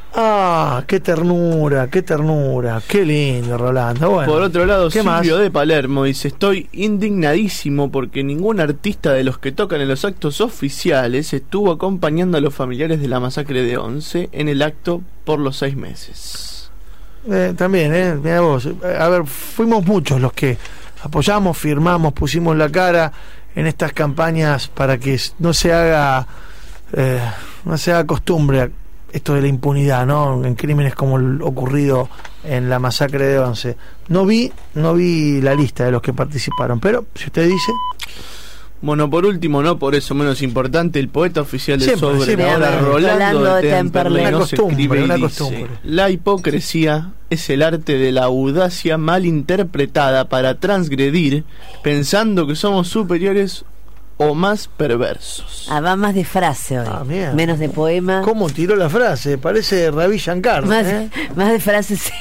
Ah, qué ternura, qué ternura, qué lindo, Rolando. Bueno, Por otro lado, ¿qué Silvio más? de Palermo dice: estoy indignadísimo porque ningún artista de los que tocan en los actos oficiales estuvo acompañando a los familiares de la masacre de Once en el acto por los seis meses. Eh, también, eh, mira vos, eh, a ver, fuimos muchos los que apoyamos, firmamos, pusimos la cara en estas campañas para que s- no se haga eh, no se haga costumbre esto de la impunidad, ¿no? En crímenes como el ocurrido en la masacre de Once. No vi, no vi la lista de los que participaron, pero si usted dice, Bueno, por último, no por eso menos importante, el poeta oficial de Siempre, Sobre siempre. la Hora, Rolando Rolando de de Temperley, Una nos costumbre, escribe y una dice: costumbre. la hipocresía es el arte de la audacia mal interpretada para transgredir, pensando que somos superiores o más perversos. Ah, va más de frase hoy, Ah, mierda. menos de poema. ¿cómo tiró la frase? Parece Ravi Shankar, Más, ¿eh? más de frase, sí.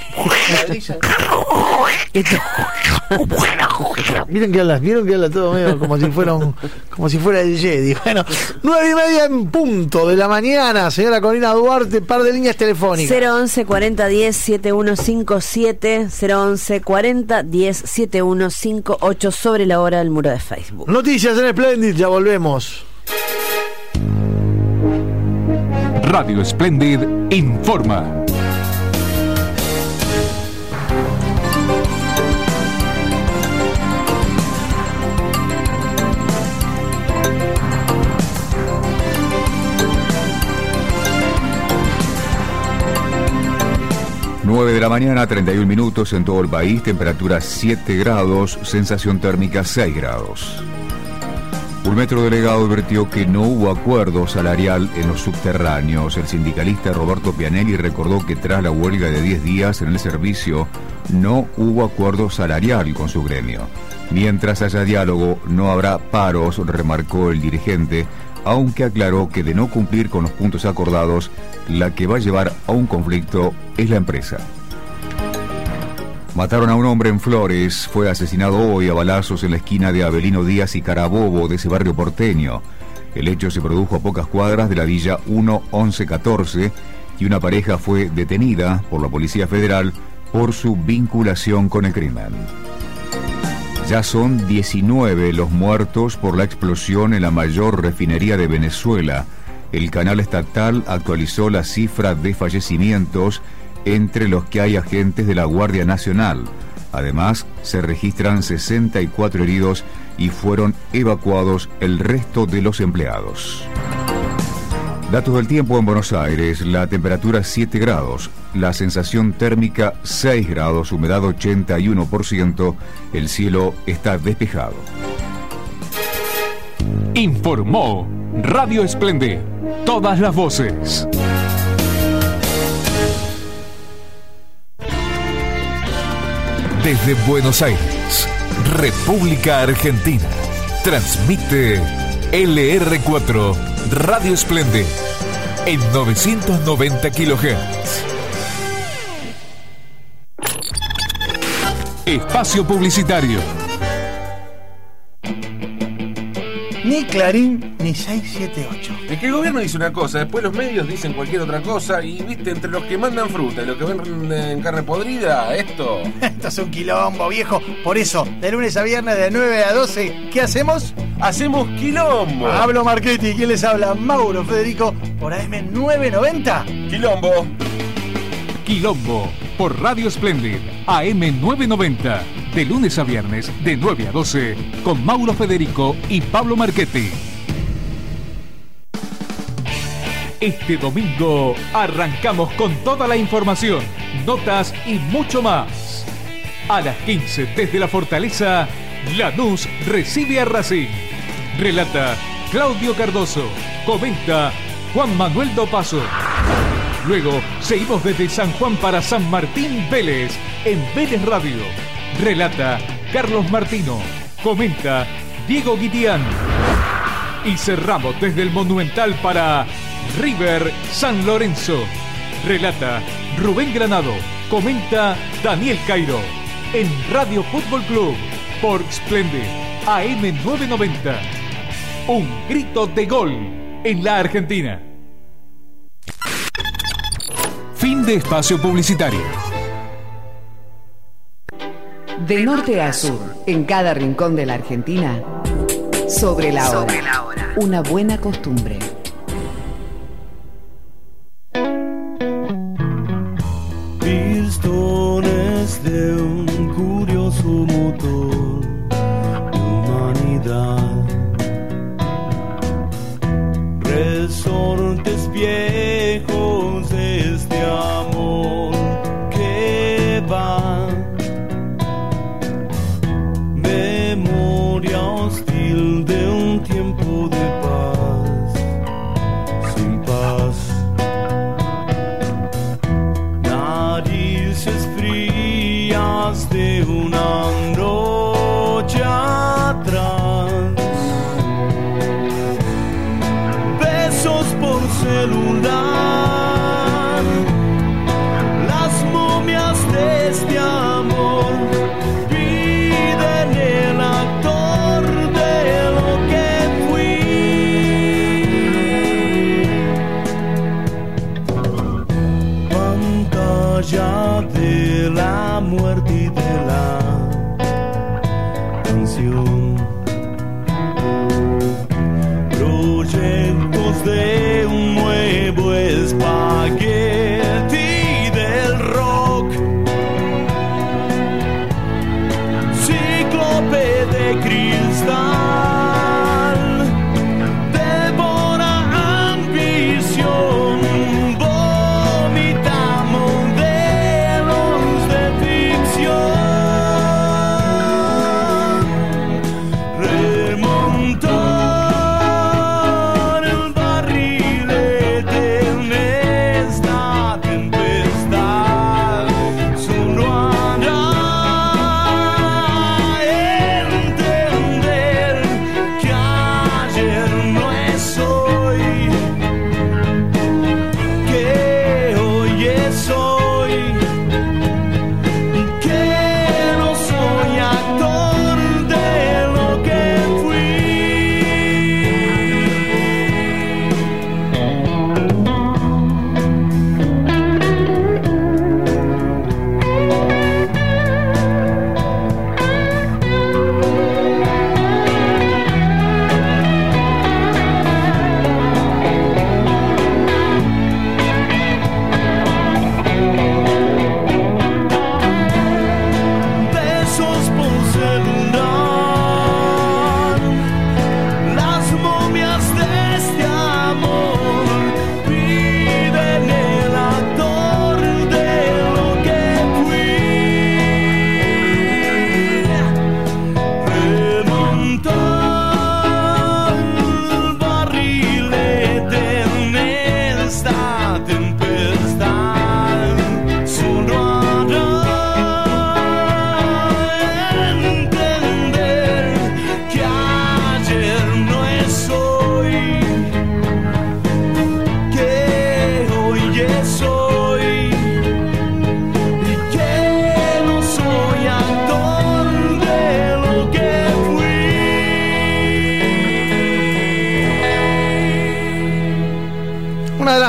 Esto- Miren que habla, vieron que habla todo medio como si fuera un, como si fuera el Jedi. Bueno, nueve y media en punto de la mañana, señora Corina Duarte, par de líneas telefónicas. cero once cuarenta diez setenta y uno cincuenta y siete, cero once cuarenta diez setenta y uno cincuenta y ocho, sobre la hora del muro de Facebook. Noticias en Splendid, ya volvemos. Radio Splendid informa. nueve de la mañana, treinta y un minutos en todo el país, temperatura siete grados, sensación térmica seis grados. Un metro delegado advirtió que no hubo acuerdo salarial en los subterráneos. El sindicalista Roberto Pianelli recordó que tras la huelga de diez días en el servicio, no hubo acuerdo salarial con su gremio. Mientras haya diálogo, no habrá paros, remarcó el dirigente, aunque aclaró que de no cumplir con los puntos acordados, la que va a llevar a un conflicto es la empresa. Mataron a un hombre en Flores, fue asesinado hoy a balazos en la esquina de Avelino Díaz y Carabobo de ese barrio porteño. El hecho se produjo a pocas cuadras de la villa uno once catorce y una pareja fue detenida por la Policía Federal por su vinculación con el crimen. Ya son diecinueve los muertos por la explosión en la mayor refinería de Venezuela. El canal estatal actualizó la cifra de fallecimientos, entre los que hay agentes de la Guardia Nacional. Además, se registran sesenta y cuatro heridos y fueron evacuados el resto de los empleados. Datos del tiempo en Buenos Aires: la temperatura siete grados, la sensación térmica seis grados, humedad ochenta y uno por ciento, el cielo está despejado. Informó Radio Esplendid, todas las voces. Desde Buenos Aires, República Argentina, transmite L R cuatro Radio Esplendid en novecientos noventa kilohertz. Espacio publicitario. Ni Clarín ni seiscientos setenta y ocho. Es que el gobierno dice una cosa, después los medios dicen cualquier otra cosa y, viste, entre los que mandan fruta y los que venden carne podrida, esto... Esto es un quilombo, viejo. Por eso, de lunes a viernes de nueve a doce, ¿qué hacemos? ¡Hacemos quilombo! Pablo Marchetti, ¿quién les habla? Mauro Federico, por A M novecientos noventa. ¡Quilombo! Quilombo, por Radio Esplendid, A M novecientos noventa. De lunes a viernes, de nueve a doce, con Mauro Federico y Pablo Marchetti. Este domingo arrancamos con toda la información, notas y mucho más. A las quince, desde la Fortaleza, Lanús recibe a Racing. Relata Claudio Cardoso. Comenta Juan Manuel Dopazo. Luego seguimos desde San Juan para San Martín Vélez, en Vélez Radio. Relata Carlos Martino. Comenta Diego Guitián. Y cerramos desde el Monumental para River San Lorenzo. Relata Rubén Granado. Comenta Daniel Cairo. En Radio Fútbol Club, por Splendid, A M novecientos noventa. Un grito de gol en la Argentina. Fin de espacio publicitario. De norte a sur, en cada rincón de la Argentina, sobre la hora. Sobre la hora. Una buena costumbre. Pistones de un curioso motor de humanidad, resortes viejos de este amor que va, memoria hostil de un tiempo de paz, sin paz. Narices frías de una noche atrás, besos por celular, las momias de este amor piden el actor de lo que fui, pantalla de la muerte y de la canción, proyectos de un nuevo espagueti del rock, cíclope de cristal, devora ambición, vomita modelos de ficción, remontó el barril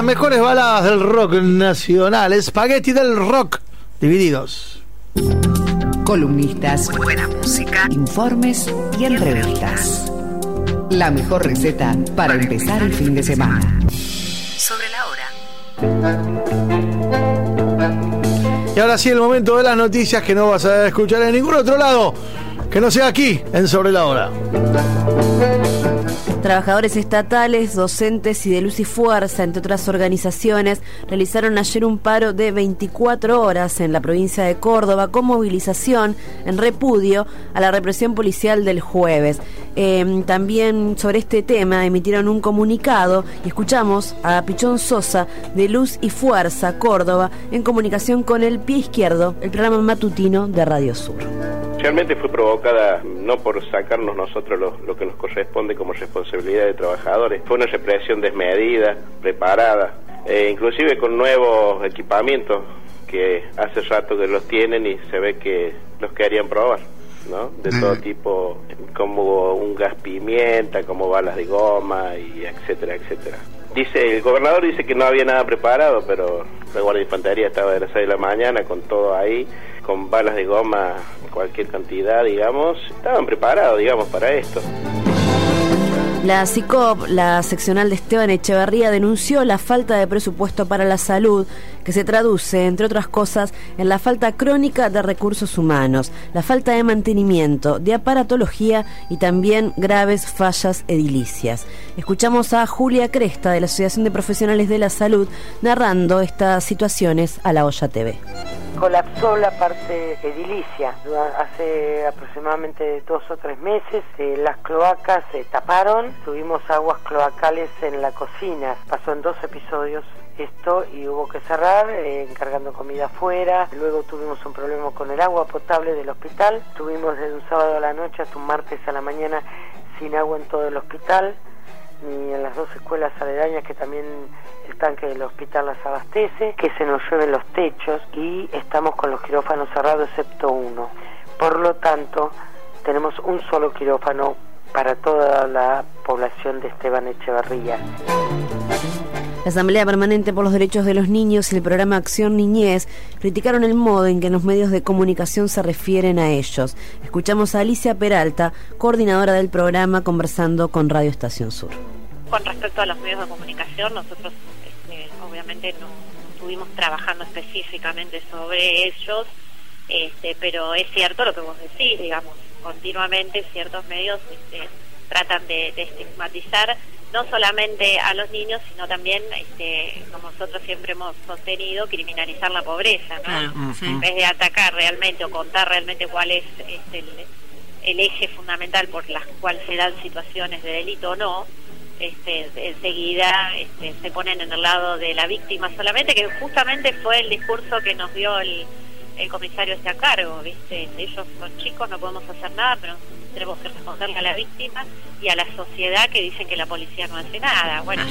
mejores baladas del rock nacional. Spaghetti del rock, divididos. Columnistas, buena música, informes y entrevistas. La mejor receta para empezar el fin de semana. Sobre la hora. Y ahora sí, el momento de las noticias que no vas a escuchar en ningún otro lado que no sea aquí, en Sobre la Hora. Trabajadores estatales, docentes y de Luz y Fuerza, entre otras organizaciones, realizaron ayer un paro de veinticuatro horas en la provincia de Córdoba con movilización en repudio a la represión policial del jueves. Eh, también sobre este tema emitieron un comunicado y escuchamos a Pichón Sosa de Luz y Fuerza Córdoba en comunicación con El Pie Izquierdo, el programa matutino de Radio Sur. Realmente fue provocada no por sacarnos nosotros lo, lo que nos corresponde como responsabilidad de trabajadores, fue una represión desmedida, preparada, eh, inclusive con nuevos equipamientos que hace rato que los tienen y se ve que los querían probar, ¿no? De todo tipo, como un gas pimienta, como balas de goma y etcétera, etcétera. Dice, el gobernador dice que no había nada preparado, pero la Guardia de Infantería estaba de las seis de la mañana con todo ahí, con balas de goma, cualquier cantidad, digamos, estaban preparados, digamos, para esto. La SICOP, la seccional de Esteban Echeverría, denunció la falta de presupuesto para la salud, que se traduce, entre otras cosas, en la falta crónica de recursos humanos, la falta de mantenimiento, de aparatología y también graves fallas edilicias. Escuchamos a Julia Cresta, de la Asociación de Profesionales de la Salud, narrando estas situaciones a La Olla T V. Colapsó la parte edilicia. Hace aproximadamente dos o tres meses eh, las cloacas se taparon, tuvimos aguas cloacales en la cocina, pasó en dos episodios esto y hubo que cerrar, eh, encargando comida afuera. Luego tuvimos un problema con el agua potable del hospital, tuvimos desde un sábado a la noche hasta un martes a la mañana sin agua en todo el hospital, ni en las dos escuelas aledañas que también el tanque del hospital las abastece, que se nos llueven los techos y estamos con los quirófanos cerrados excepto uno. Por lo tanto, tenemos un solo quirófano para toda la población de Esteban Echeverría. La Asamblea Permanente por los Derechos de los Niños y el programa Acción Niñez criticaron el modo en que los medios de comunicación se refieren a ellos. Escuchamos a Alicia Peralta, coordinadora del programa, conversando con Radio Estación Sur. Con respecto a los medios de comunicación, nosotros este, obviamente no, no estuvimos trabajando específicamente sobre ellos, este, pero es cierto lo que vos decís, digamos, continuamente ciertos medios este, tratan de, de estigmatizar no solamente a los niños, sino también, este, como nosotros siempre hemos sostenido, criminalizar la pobreza, ¿no? Claro, sí. En vez de atacar realmente o contar realmente cuál es este, el, el eje fundamental por las cuales se dan situaciones de delito o no, este, enseguida este, se ponen en el lado de la víctima solamente, que justamente fue el discurso que nos dio el, el comisario este a cargo, ¿viste? Ellos son chicos, no podemos hacer nada, pero tenemos que responderle a la víctima y a la sociedad que dicen que la policía no hace nada. Bueno.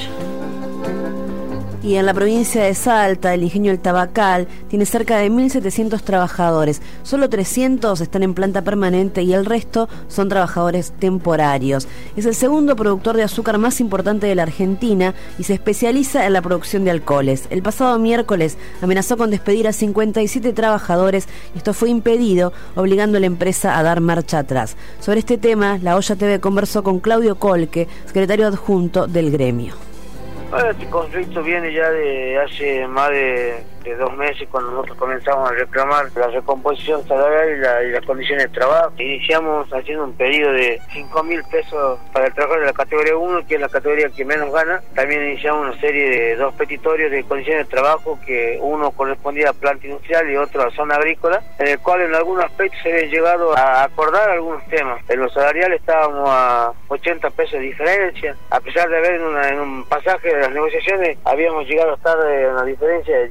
Y en la provincia de Salta, el ingenio El Tabacal tiene cerca de mil setecientos trabajadores. Solo trescientos están en planta permanente y el resto son trabajadores temporarios. Es el segundo productor de azúcar más importante de la Argentina y se especializa en la producción de alcoholes. El pasado miércoles amenazó con despedir a cincuenta y siete trabajadores y esto fue impedido, obligando a la empresa a dar marcha atrás. Sobre este tema, La Olla T V conversó con Claudio Colque, secretario adjunto del gremio. Bueno, este conflicto viene ya de hace más de, de dos meses, cuando nosotros comenzamos a reclamar la recomposición salarial y, la, y las condiciones de trabajo. Iniciamos haciendo un pedido de cinco mil pesos para el trabajador de la categoría uno, que es la categoría que menos gana. También iniciamos una serie de dos petitorios de condiciones de trabajo, que uno correspondía a planta industrial y otro a zona agrícola, en el cual en algunos aspectos se habían llegado a acordar algunos temas. En lo salarial estábamos a ochenta pesos de diferencia, a pesar de haber en, una, en un pasaje de las negociaciones habíamos llegado a estar en una diferencia de dieciséis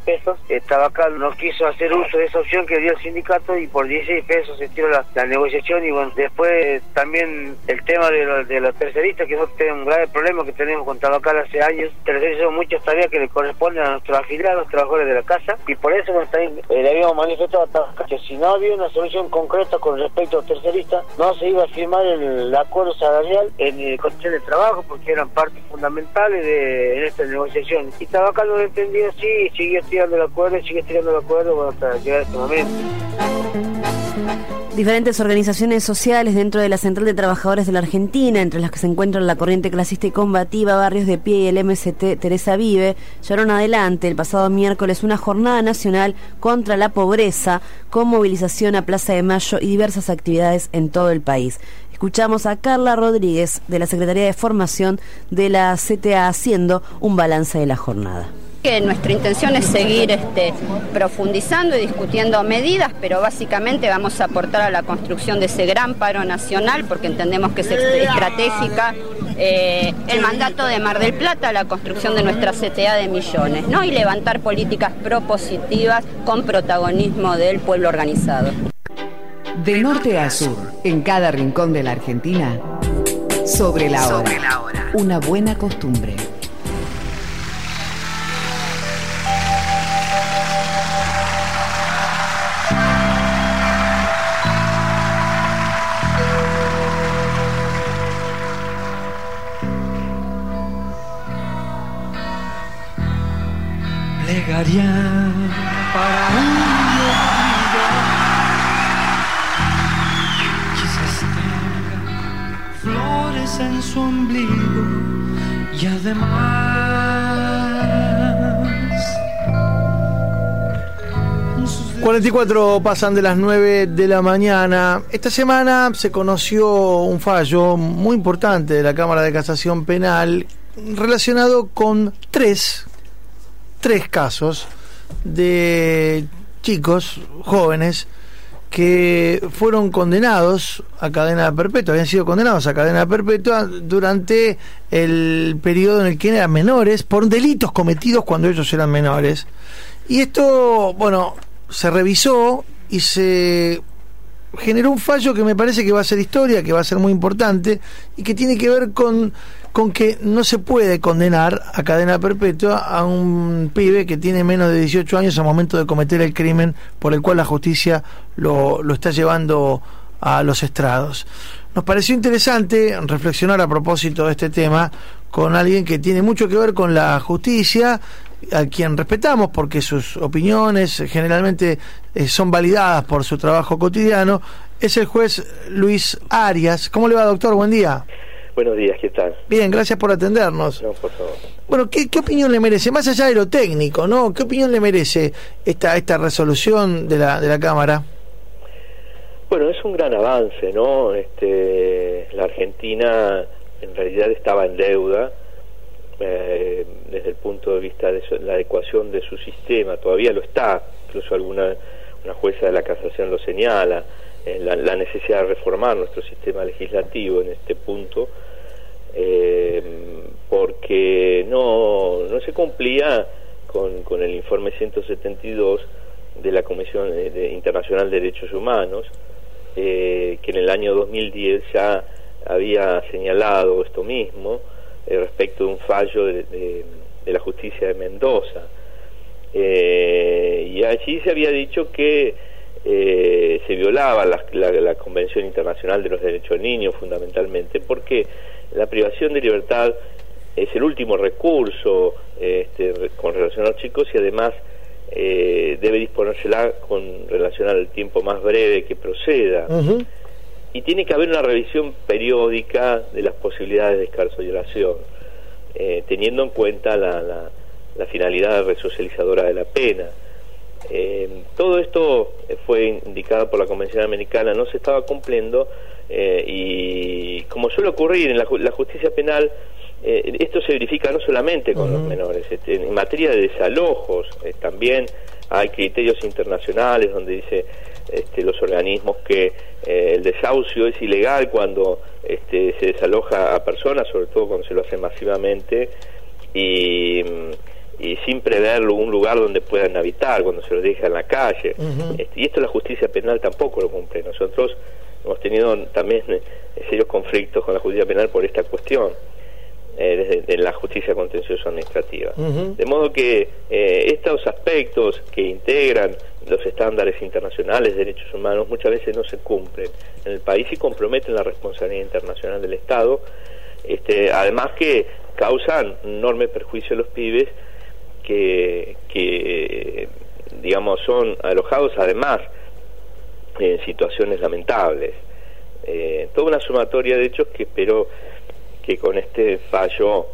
pesos. Eh, Tabacal no quiso hacer uso de esa opción que dio el sindicato y por dieciséis pesos se tiró la, la negociación. Y bueno, después eh, también el tema de, lo, de los terceristas, que nosotros tenemos un grave problema que tenemos con Tabacal hace años. Tercerizamos muchas tareas que le corresponden a nuestros afiliados, trabajadores de la casa, y por eso bueno, también, eh, le habíamos manifestado a Tabacal que si no había una solución concreta con respecto a los terceristas, no se iba a firmar el, el acuerdo salarial en eh, condiciones de trabajo, porque eran partes fundamentales de en esta negociación. Y Tabacal no lo entendió, sí, y siguió tirando el acuerdo, y sigue tirando el acuerdo bueno, hasta llegar a este momento. Diferentes organizaciones sociales dentro de la Central de Trabajadores de la Argentina, entre las que se encuentran la Corriente Clasista y Combativa, Barrios de Pie y el M S T Teresa Vive, llevaron adelante el pasado miércoles una jornada nacional contra la pobreza, con movilización a Plaza de Mayo y diversas actividades en todo el país. Escuchamos a Carla Rodríguez, de la Secretaría de Formación de la C T A, haciendo un balance de la jornada. Que nuestra intención es seguir este, profundizando y discutiendo medidas, pero básicamente vamos a aportar a la construcción de ese gran paro nacional, porque entendemos que es estratégica eh, el mandato de Mar del Plata, la construcción de nuestra C T A de Millones, ¿no? Y levantar políticas propositivas con protagonismo del pueblo organizado. De norte a sur, en cada rincón de la Argentina, sobre la hora, sobre la hora. Una buena costumbre. Plegaría para un olvido, quizás tenga flores en su ombligo y además cuarenta y cuatro pasan de las nueve de la mañana. Esta semana se conoció un fallo muy importante de la Cámara de Casación Penal relacionado con tres tres casos de chicos jóvenes que fueron condenados a cadena perpetua, habían sido condenados a cadena perpetua durante el periodo en el que eran menores por delitos cometidos cuando ellos eran menores. Y esto, bueno, se revisó y se generó un fallo que me parece que va a ser historia, que va a ser muy importante y que tiene que ver con con que no se puede condenar a cadena perpetua a un pibe que tiene menos de dieciocho años al momento de cometer el crimen por el cual la justicia lo, lo está llevando a los estrados. Nos pareció interesante reflexionar a propósito de este tema con alguien que tiene mucho que ver con la justicia, a quien respetamos porque sus opiniones generalmente eh, son validadas por su trabajo cotidiano. Es el juez Luis Arias. ¿Cómo le va, doctor? Buen día. Buenos días, ¿qué tal? Bien, gracias por atendernos. No, por favor. Bueno, ¿qué, qué opinión le merece? Más allá de lo técnico, ¿no? ¿Qué opinión le merece esta esta resolución de la de la Cámara? Bueno, es un gran avance, ¿no? Este, la Argentina en realidad estaba en deuda eh, desde el punto de vista de su, la adecuación de su sistema. Todavía lo está, incluso alguna una jueza de la Casación lo señala. La, la necesidad de reformar nuestro sistema legislativo en este punto, eh, porque no no se cumplía con, con el informe ciento setenta y dos de la Comisión de, de Internacional de Derechos Humanos, eh, que en el año dos mil diez ya había señalado esto mismo eh, respecto de un fallo de, de, de la justicia de Mendoza, eh, y allí se había dicho que Eh, se violaba la, la, la Convención Internacional de los Derechos del Niño, fundamentalmente porque la privación de libertad es el último recurso este, con relación a los chicos, y además eh, debe disponérsela con relación al tiempo más breve que proceda. Uh-huh. Y tiene que haber una revisión periódica de las posibilidades de excarcelación, eh, teniendo en cuenta la, la, la finalidad resocializadora de la pena. Eh, todo esto fue indicado por la Convención Americana, no se estaba cumpliendo, eh, y como suele ocurrir en la, la justicia penal, eh, esto se verifica no solamente con uh-huh. los menores, este, en materia de desalojos eh, también hay criterios internacionales donde dice este, los organismos que eh, el desahucio es ilegal cuando este, se desaloja a personas, sobre todo cuando se lo hace masivamente, y y sin prever un lugar donde puedan habitar cuando se los deja en la calle. Uh-huh. Este, y esto la justicia penal tampoco lo cumple. Nosotros hemos tenido también eh, serios conflictos con la justicia penal por esta cuestión, eh, desde de la justicia contencioso administrativa. Uh-huh. De modo que eh, estos aspectos que integran los estándares internacionales de derechos humanos muchas veces no se cumplen en el país y comprometen la responsabilidad internacional del Estado, este, además que causan un enorme perjuicio a los pibes que, que digamos son alojados además en situaciones lamentables. Eh, toda una sumatoria de hechos que espero que con este fallo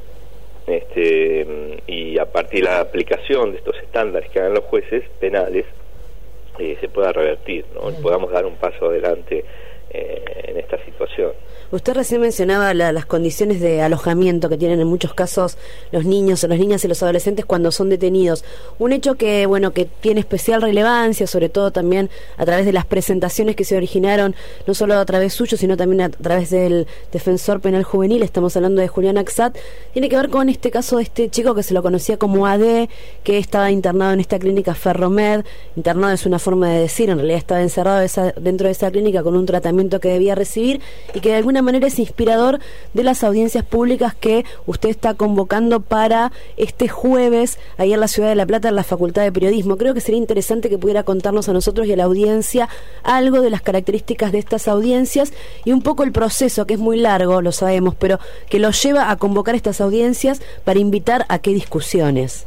este y a partir de la aplicación de estos estándares que hagan los jueces penales eh, se pueda revertir, ¿no? Y podamos dar un paso adelante eh, en esta situación. Usted recién mencionaba la, las condiciones de alojamiento que tienen en muchos casos los niños o las niñas y los adolescentes cuando son detenidos. Un hecho que, bueno, que tiene especial relevancia, sobre todo también a través de las presentaciones que se originaron, no solo a través suyo, sino también a través del defensor penal juvenil, estamos hablando de Julián Axat, tiene que ver con este caso de este chico que se lo conocía como A D, que estaba internado en esta clínica Ferromed. Internado es una forma de decir, en realidad estaba encerrado esa, dentro de esa clínica con un tratamiento que debía recibir y que de alguna manera es inspirador de las audiencias públicas que usted está convocando para este jueves ahí en la ciudad de La Plata en la Facultad de Periodismo. Creo que sería interesante que pudiera contarnos a nosotros y a la audiencia algo de las características de estas audiencias y un poco el proceso, que es muy largo, lo sabemos, pero que los lleva a convocar estas audiencias para invitar a qué discusiones.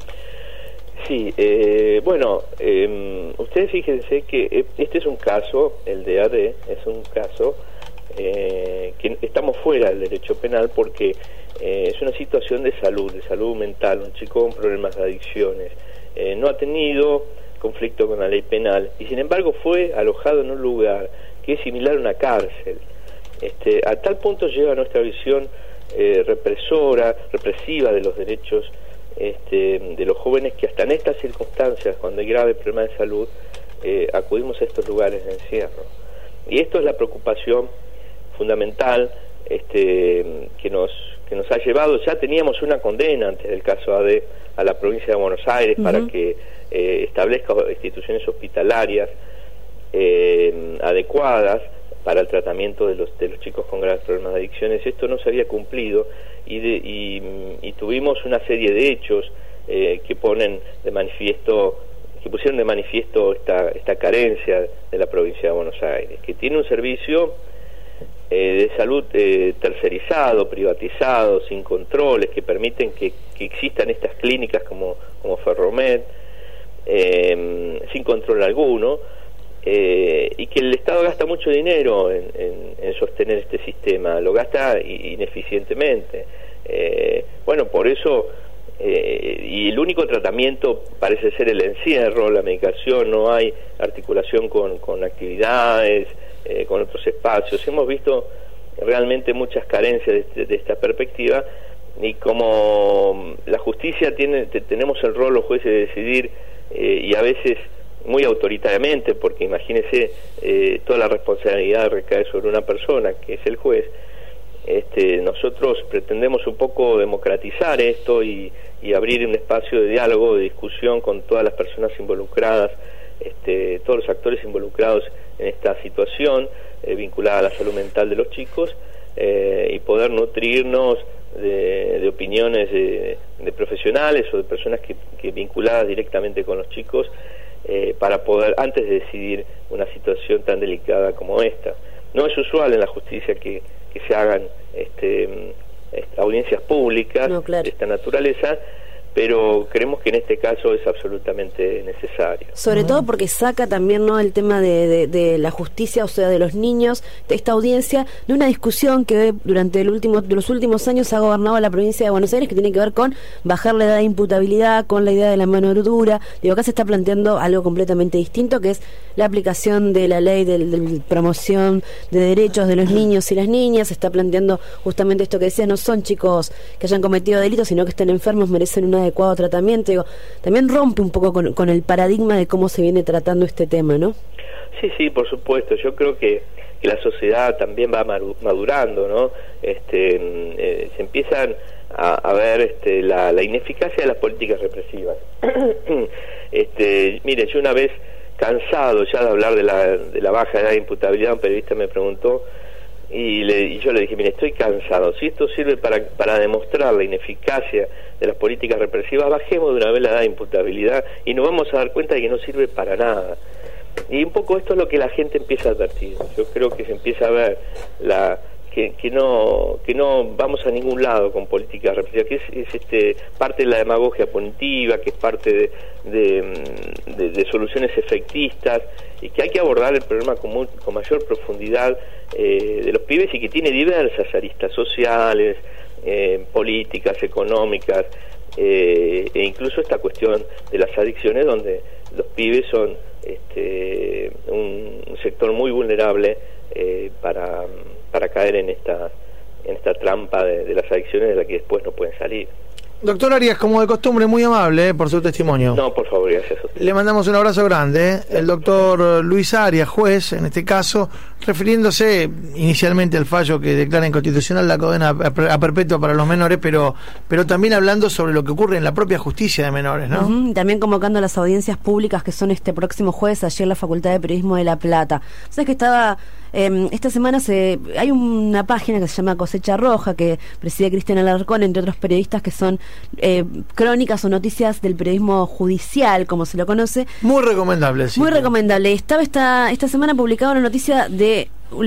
Sí, eh, bueno, eh, ustedes fíjense que este es un caso, el de A D, es un caso Eh, que estamos fuera del derecho penal porque eh, es una situación de salud, de salud mental, un chico con problemas de adicciones, eh, no ha tenido conflicto con la ley penal y sin embargo fue alojado en un lugar que es similar a una cárcel. Este, a tal punto llega nuestra visión eh, represora, represiva de los derechos este, de los jóvenes que hasta en estas circunstancias, cuando hay graves problemas de salud, eh, acudimos a estos lugares de encierro. Y esto es la preocupación fundamental este, que nos que nos ha llevado. Ya teníamos una condena antes del caso A D a la provincia de Buenos Aires uh-huh. para que eh, establezca instituciones hospitalarias eh, adecuadas para el tratamiento de los de los chicos con graves problemas de adicciones. Esto no se había cumplido y, de, y, y tuvimos una serie de hechos eh, que ponen de manifiesto que pusieron de manifiesto esta esta carencia de la provincia de Buenos Aires, que tiene un servicio eh, de salud eh, tercerizado, privatizado, sin controles, que permiten que, que existan estas clínicas como, como Ferromed, eh, sin control alguno, eh, y que el Estado gasta mucho dinero en, en, en sostener este sistema, lo gasta ineficientemente. Eh, bueno, por eso... Eh, y el único tratamiento parece ser el encierro, la medicación, no hay articulación con, con actividades, eh, con otros espacios. Hemos visto realmente muchas carencias de, de esta perspectiva y como la justicia tiene, te, tenemos el rol los jueces de decidir eh, y a veces muy autoritariamente, porque imagínese eh, toda la responsabilidad recae sobre una persona que es el juez. Este, nosotros pretendemos un poco democratizar esto y, y abrir un espacio de diálogo, de discusión con todas las personas involucradas, este, todos los actores involucrados en esta situación eh, vinculada a la salud mental de los chicos eh, y poder nutrirnos de, de opiniones de, de profesionales o de personas que, que vinculadas directamente con los chicos eh, para poder, antes de decidir una situación tan delicada como esta. No es usual en la justicia que que se hagan este, audiencias públicas no, claro. de esta naturaleza, pero creemos que en este caso es absolutamente necesario. Sobre uh-huh. todo porque saca también no el tema de, de, de la justicia, o sea, de los niños, de esta audiencia, de una discusión que durante el último, de los últimos años ha gobernado la provincia de Buenos Aires, que tiene que ver con bajar la edad de imputabilidad, con la idea de la mano dura. Digo, acá se está planteando algo completamente distinto, que es la aplicación de la ley de, de promoción de derechos de los niños y las niñas. Se está planteando justamente esto que decía, no son chicos que hayan cometido delitos, sino que estén enfermos, merecen una adecuado tratamiento. Digo, también rompe un poco con, con el paradigma de cómo se viene tratando este tema, ¿no? Sí, sí, por supuesto. Yo creo que, que la sociedad también va madurando, ¿no? Este, eh, se empiezan a, a ver este, la, la ineficacia de las políticas represivas. este, mire, yo una vez, cansado ya de hablar de la, de la baja edad de imputabilidad, un periodista me preguntó y, le, y yo le dije, mire, estoy cansado, si esto sirve para, para demostrar la ineficacia de las políticas represivas, bajemos de una vez la edad de imputabilidad y nos vamos a dar cuenta de que no sirve para nada. Y un poco esto es lo que la gente empieza a advertir. Yo creo que se empieza a ver la que, que no que no vamos a ningún lado con políticas represivas, que es, es este parte de la demagogia punitiva, que es parte de, de, de, de soluciones efectistas, y que hay que abordar el problema con, muy, con mayor profundidad eh, de los pibes, y que tiene diversas aristas sociales, eh, políticas, económicas, eh, e incluso esta cuestión de las adicciones, donde los pibes son este, un, un sector muy vulnerable eh, para, para caer en esta, en esta trampa de, de las adicciones de la que después no pueden salir. Doctor Arias, como de costumbre, muy amable eh, por su testimonio. No, por favor, gracias a usted. Le mandamos un abrazo grande. Eh. El doctor Luis Arias, juez, en este caso, refiriéndose inicialmente al fallo que declara inconstitucional la cadena a perpetua para los menores, pero pero también hablando sobre lo que ocurre en la propia justicia de menores, ¿no? Uh-huh. También convocando a las audiencias públicas que son este próximo jueves, ayer en la Facultad de Periodismo de La Plata. ¿Sabes que estaba... Eh, esta semana se hay una página que se llama Cosecha Roja, que preside Cristian Alarcón, entre otros periodistas, que son eh, crónicas o noticias del periodismo judicial, como se lo conoce. Muy recomendable, sí. Muy recomendable. Estaba esta, esta semana publicada una noticia de,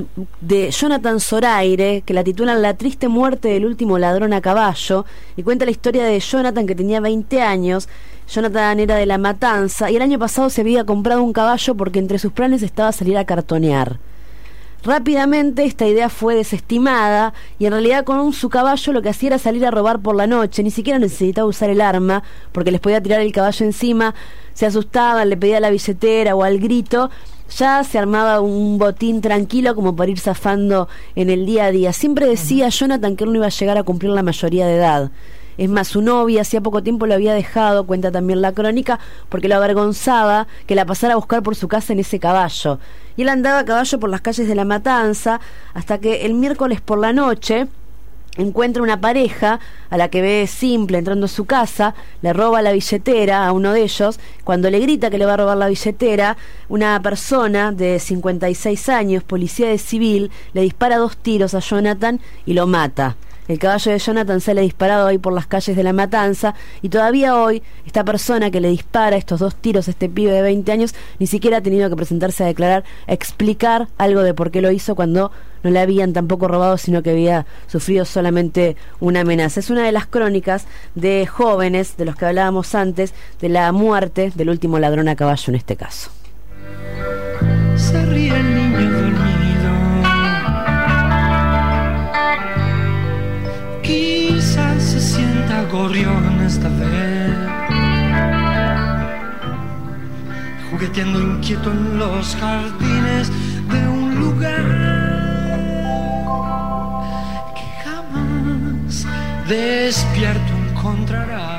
de Jonathan Zoraire, que la titulan La triste muerte del último ladrón a caballo, y cuenta la historia de Jonathan, que tenía veinte años. Jonathan era de La Matanza, y el año pasado se había comprado un caballo porque entre sus planes estaba salir a cartonear. Rápidamente esta idea fue desestimada, y en realidad con su caballo lo que hacía era salir a robar por la noche. Ni siquiera necesitaba usar el arma, porque les podía tirar el caballo encima, se asustaban, le pedía la billetera o al grito, ya se armaba un botín tranquilo como para ir zafando en el día a día. Siempre decía Jonathan que él no iba a llegar a cumplir la mayoría de edad. Es más, su novia hacía poco tiempo lo había dejado, cuenta también la crónica, porque lo avergonzaba que la pasara a buscar por su casa en ese caballo. Y él andaba a caballo por las calles de La Matanza, hasta que el miércoles por la noche encuentra una pareja a la que ve simple entrando a su casa, le roba la billetera a uno de ellos. Cuando le grita que le va a robar la billetera, una persona de cincuenta y seis años, policía de civil, le dispara dos tiros a Jonathan y lo mata. El caballo de Jonathan sale disparado ahí por las calles de La Matanza, y todavía hoy esta persona que le dispara estos dos tiros a este pibe de veinte años ni siquiera ha tenido que presentarse a declarar, a explicar algo de por qué lo hizo, cuando no le habían tampoco robado, sino que había sufrido solamente una amenaza. Es una de las crónicas de jóvenes de los que hablábamos antes, de la muerte del último ladrón a caballo en este caso. Se ríe el niño dormido, quizás se sienta gorrión esta vez, jugueteando inquieto en los jardines de un lugar que jamás despierto encontrará.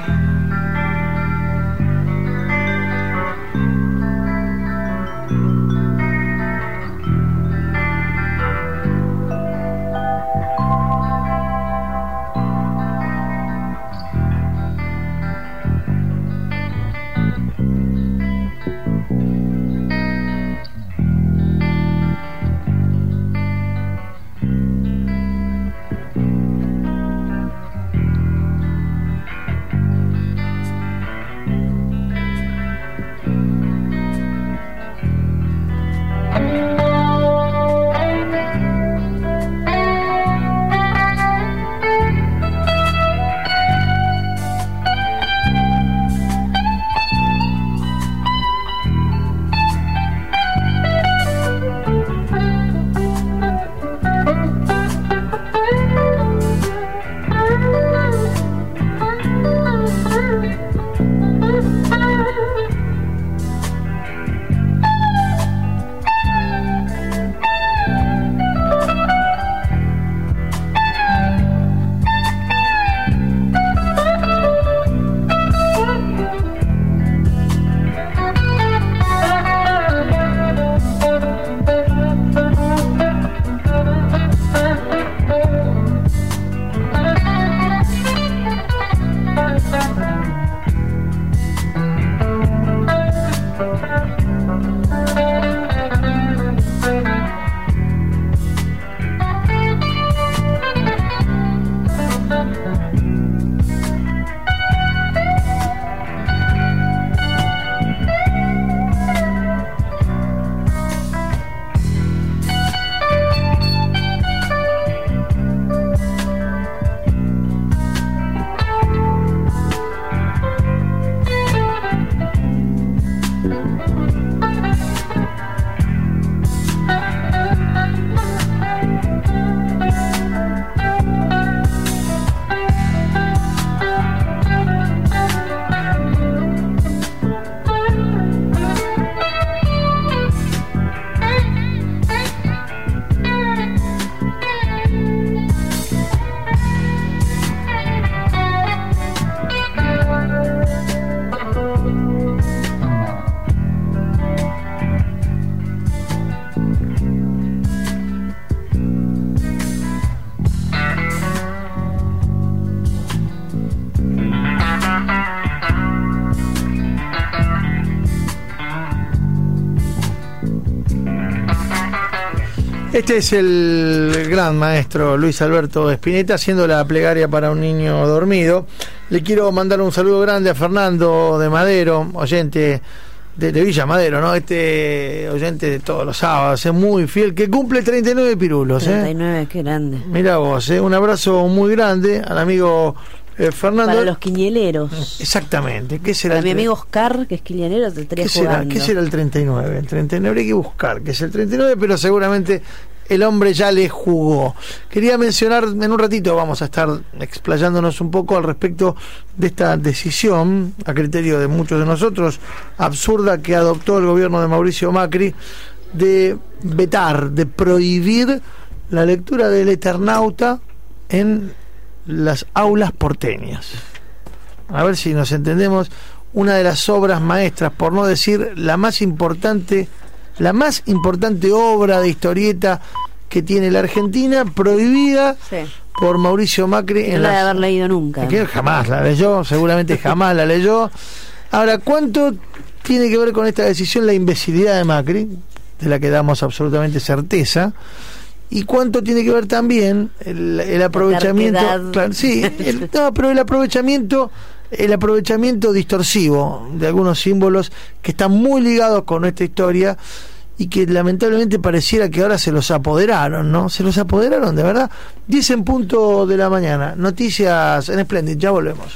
Este es el gran maestro Luis Alberto Spinetta haciendo la plegaria para un niño dormido. Le quiero mandar un saludo grande a Fernando de Madero, oyente de, de Villa Madero, ¿no? Este oyente de todos los sábados, es muy fiel, que cumple treinta y nueve pirulos. treinta y nueve, ¿eh? Qué grande. Mira vos, ¿eh? Un abrazo muy grande al amigo eh, Fernando. Para los quiñeleros. Exactamente. ¿Qué será? Para mi amigo Oscar, que es quinielero, te estaría ¿Qué será? jugando. ¿Qué será el treinta y nueve? El treinta y nueve hay que buscar, que es el treinta y nueve, pero seguramente el hombre ya le jugó. Quería mencionar, en un ratito vamos a estar explayándonos un poco al respecto de esta decisión, a criterio de muchos de nosotros, absurda, que adoptó el gobierno de Mauricio Macri, de vetar, de prohibir la lectura del Eternauta en las aulas porteñas. A ver si nos entendemos. Una de las obras maestras, por no decir la más importante, la más importante obra de historieta que tiene la Argentina, prohibida sí. por Mauricio Macri. No en la las... de haber leído nunca. Que jamás la leyó, seguramente jamás la leyó. Ahora, ¿cuánto tiene que ver con esta decisión la imbecilidad de Macri, de la que damos absolutamente certeza? ¿Y cuánto tiene que ver también el, el aprovechamiento? Claro, sí, el, no, pero el aprovechamiento, el aprovechamiento distorsivo de algunos símbolos que están muy ligados con nuestra historia y que lamentablemente pareciera que ahora se los apoderaron, ¿no? Se los apoderaron, de verdad. diez en punto de la mañana. Noticias en Splendid, ya volvemos.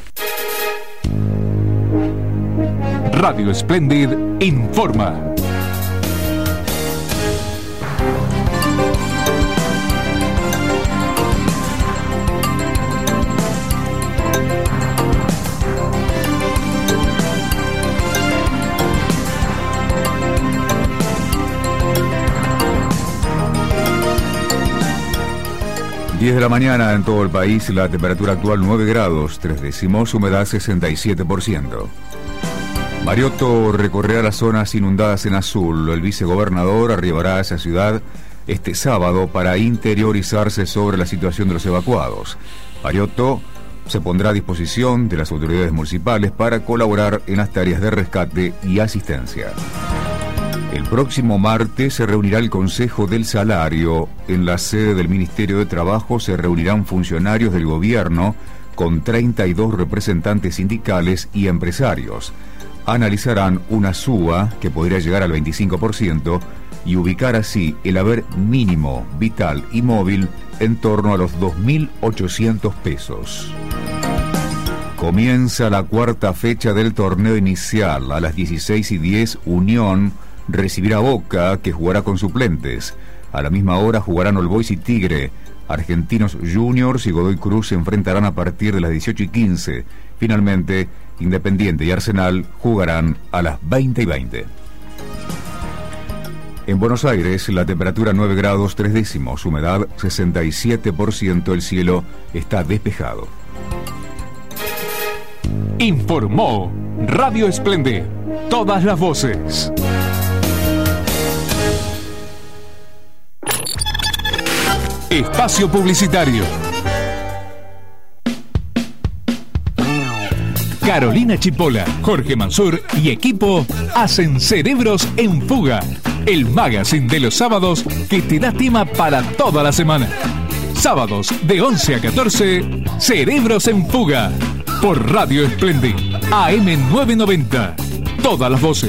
Radio Splendid informa. diez de la mañana en todo el país, la temperatura actual nueve grados, tres décimos, humedad sesenta y siete por ciento. Mariotto recorrerá las zonas inundadas en azul. El vicegobernador arribará a esa ciudad este sábado para interiorizarse sobre la situación de los evacuados. Mariotto se pondrá a disposición de las autoridades municipales para colaborar en las tareas de rescate y asistencia. El próximo martes se reunirá el Consejo del Salario. En la sede del Ministerio de Trabajo se reunirán funcionarios del gobierno con treinta y dos representantes sindicales y empresarios. Analizarán una suba que podría llegar al veinticinco por ciento y ubicar así el haber mínimo, vital y móvil en torno a los dos mil ochocientos pesos. Comienza la cuarta fecha del torneo inicial. A las dieciséis y diez, Unión recibirá a Boca, que jugará con suplentes. A la misma hora jugarán All Boys y Tigre. Argentinos Juniors y Godoy Cruz se enfrentarán a partir de las dieciocho y quince. Finalmente, Independiente y Arsenal jugarán a las veinte y veinte. En Buenos Aires, la temperatura nueve grados tres décimos, humedad sesenta y siete por ciento, el cielo está despejado. Informó Radio Splendid. Todas las voces. Espacio publicitario. Carolina Chipola, Jorge Mansur y equipo hacen Cerebros en Fuga, el magazine de los sábados que te da tema para toda la semana. Sábados de once a catorce, Cerebros en Fuga, por Radio Splendid, A M novecientos noventa. Todas las voces.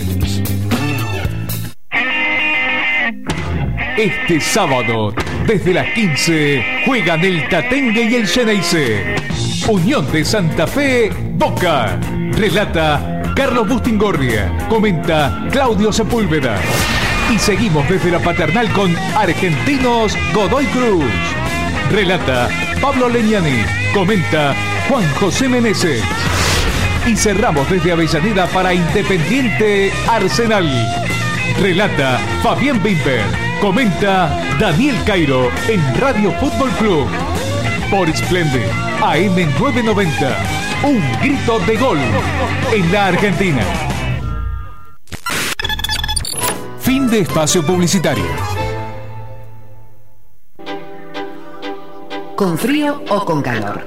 Este sábado, desde las quince, juegan el Tatengue y el Xeneize. Unión de Santa Fe, Boca. Relata Carlos Bustingorria. Comenta Claudio Sepúlveda. Y seguimos desde la Paternal con Argentinos Godoy Cruz. Relata Pablo Leñani. Comenta Juan José Meneses. Y cerramos desde Avellaneda para Independiente Arsenal. Relata Fabián Bimber. Comenta Daniel Cairo en Radio Fútbol Club. Por Splendid, A M novecientos noventa. Un grito de gol en la Argentina. Fin de espacio publicitario. Con frío o con calor.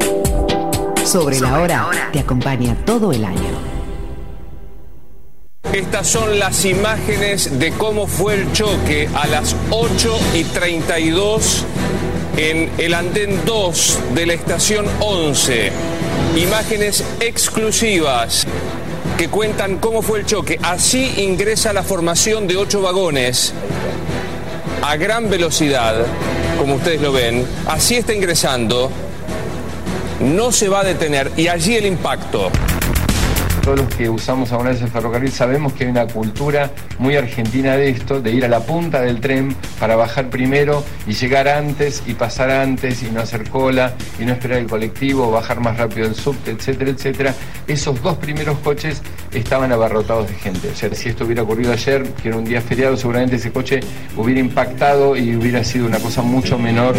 Sobre la hora te acompaña todo el año. Estas son las imágenes de cómo fue el choque a las ocho y treinta y dos en el andén dos de la estación once. Imágenes exclusivas que cuentan cómo fue el choque. Así ingresa la formación de ocho vagones a gran velocidad, como ustedes lo ven. Así está ingresando. No se va a detener. Y allí el impacto. Todos los que usamos alguna vez el ferrocarril sabemos que hay una cultura muy argentina de esto, de ir a la punta del tren para bajar primero y llegar antes y pasar antes y no hacer cola y no esperar el colectivo, bajar más rápido el subte, etcétera, etcétera. Esos dos primeros coches estaban abarrotados de gente. O sea, si esto hubiera ocurrido ayer, que era un día feriado, seguramente ese coche hubiera impactado y hubiera sido una cosa mucho menor.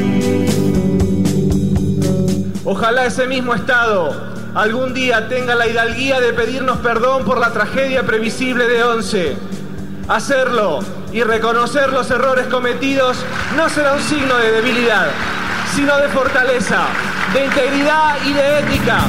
Ojalá ese mismo Estado algún día tenga la hidalguía de pedirnos perdón por la tragedia previsible de Once. Hacerlo y reconocer los errores cometidos no será un signo de debilidad, sino de fortaleza, de integridad y de ética.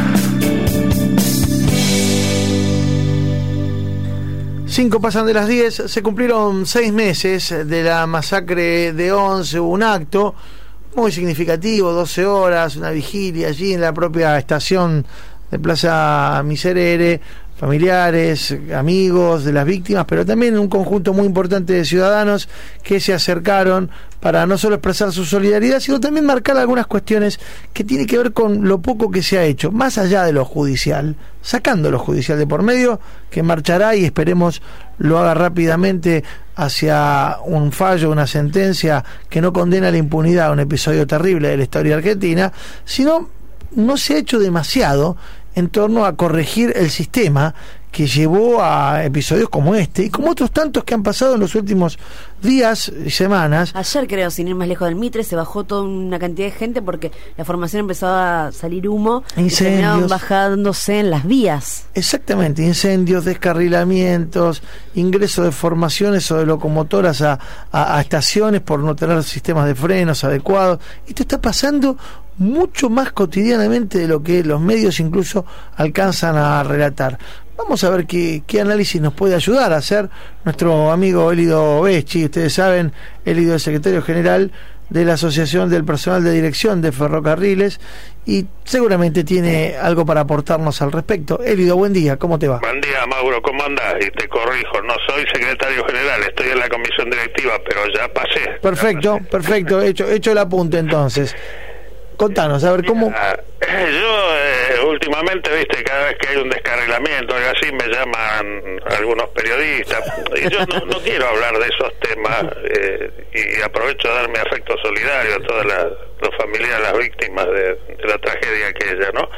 Cinco pasan de las diez, se cumplieron seis meses de la masacre de Once, hubo un acto muy significativo, doce horas, una vigilia allí en la propia estación de Plaza Miserere, familiares, amigos de las víctimas, pero también un conjunto muy importante de ciudadanos que se acercaron para no solo expresar su solidaridad, sino también marcar algunas cuestiones que tienen que ver con lo poco que se ha hecho, más allá de lo judicial, sacando lo judicial de por medio, que marchará y esperemos lo haga rápidamente hacia un fallo, una sentencia que no condena la impunidad a un episodio terrible de la historia argentina, sino no se ha hecho demasiado en torno a corregir el sistema que llevó a episodios como este y como otros tantos que han pasado en los últimos días y semanas. Ayer, creo, sin ir más lejos del Mitre, se bajó toda una cantidad de gente porque la formación empezaba a salir humo incendios, y terminaban bajándose en las vías. Exactamente, incendios, descarrilamientos, ingreso de formaciones o de locomotoras a, a, a estaciones por no tener sistemas de frenos adecuados. Esto está pasando mucho más cotidianamente de lo que los medios incluso alcanzan a relatar. Vamos a ver qué, qué análisis nos puede ayudar a hacer nuestro amigo Elido Becci. Ustedes saben, Elido es secretario general de la Asociación del Personal de Dirección de Ferrocarriles y seguramente tiene algo para aportarnos al respecto. Elido, buen día, ¿cómo te va? Buen día, Mauro, ¿cómo andás? Y te corrijo, no soy secretario general, estoy en la comisión directiva, pero ya pasé. Perfecto, ya pasé. perfecto, hecho, hecho el apunte entonces. Contanos, a ver cómo... Mira, yo eh, últimamente, viste, cada vez que hay un descarrilamiento o algo así, me llaman algunos periodistas, y yo no, no quiero hablar de esos temas, eh, y aprovecho a dar mi afecto solidario a todas las, los familiares de las víctimas de, de la tragedia aquella, ¿no?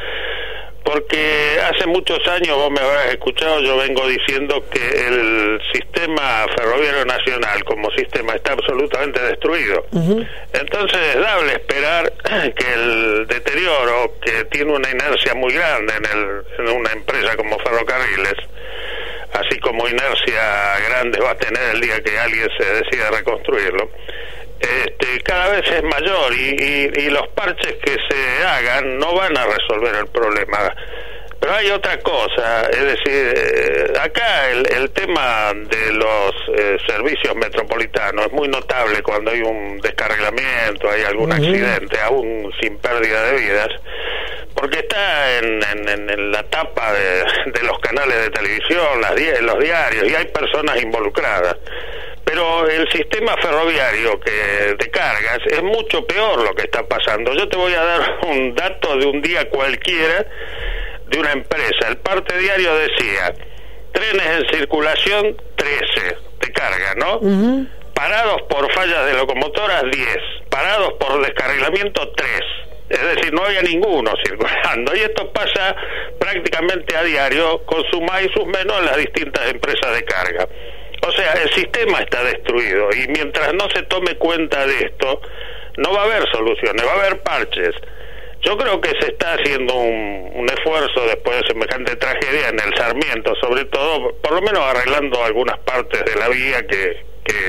Porque hace muchos años, vos me habrás escuchado, yo vengo diciendo que el sistema ferroviario nacional como sistema está absolutamente destruido. Uh-huh. Entonces es dable esperar que el deterioro, que tiene una inercia muy grande en, el, en una empresa como Ferrocarriles, así como inercia grande va a tener el día que alguien se decida reconstruirlo, Este, cada vez es mayor y, y, y los parches que se hagan no van a resolver el problema. Pero hay otra cosa, es decir, eh, acá el, el tema de los eh, servicios metropolitanos es muy notable cuando hay un descarrilamiento, hay algún uh-huh. accidente, aún sin pérdida de vidas, porque está en, en, en la tapa de, de los canales de televisión, las di- los diarios, y hay personas involucradas. Pero el sistema ferroviario que de cargas es mucho peor lo que está pasando. Yo te voy a dar un dato de un día cualquiera de una empresa. El parte diario decía, trenes en circulación trece de carga, ¿no? Uh-huh. Parados por fallas de locomotoras diez, parados por descarrilamiento tres. Es decir, no había ninguno circulando. Y esto pasa prácticamente a diario, con sus más y sus menos en las distintas empresas de carga. O sea, el sistema está destruido y mientras no se tome cuenta de esto, no va a haber soluciones, va a haber parches. Yo creo que se está haciendo un, un esfuerzo después de semejante tragedia en el Sarmiento, sobre todo, por lo menos arreglando algunas partes de la vía que, que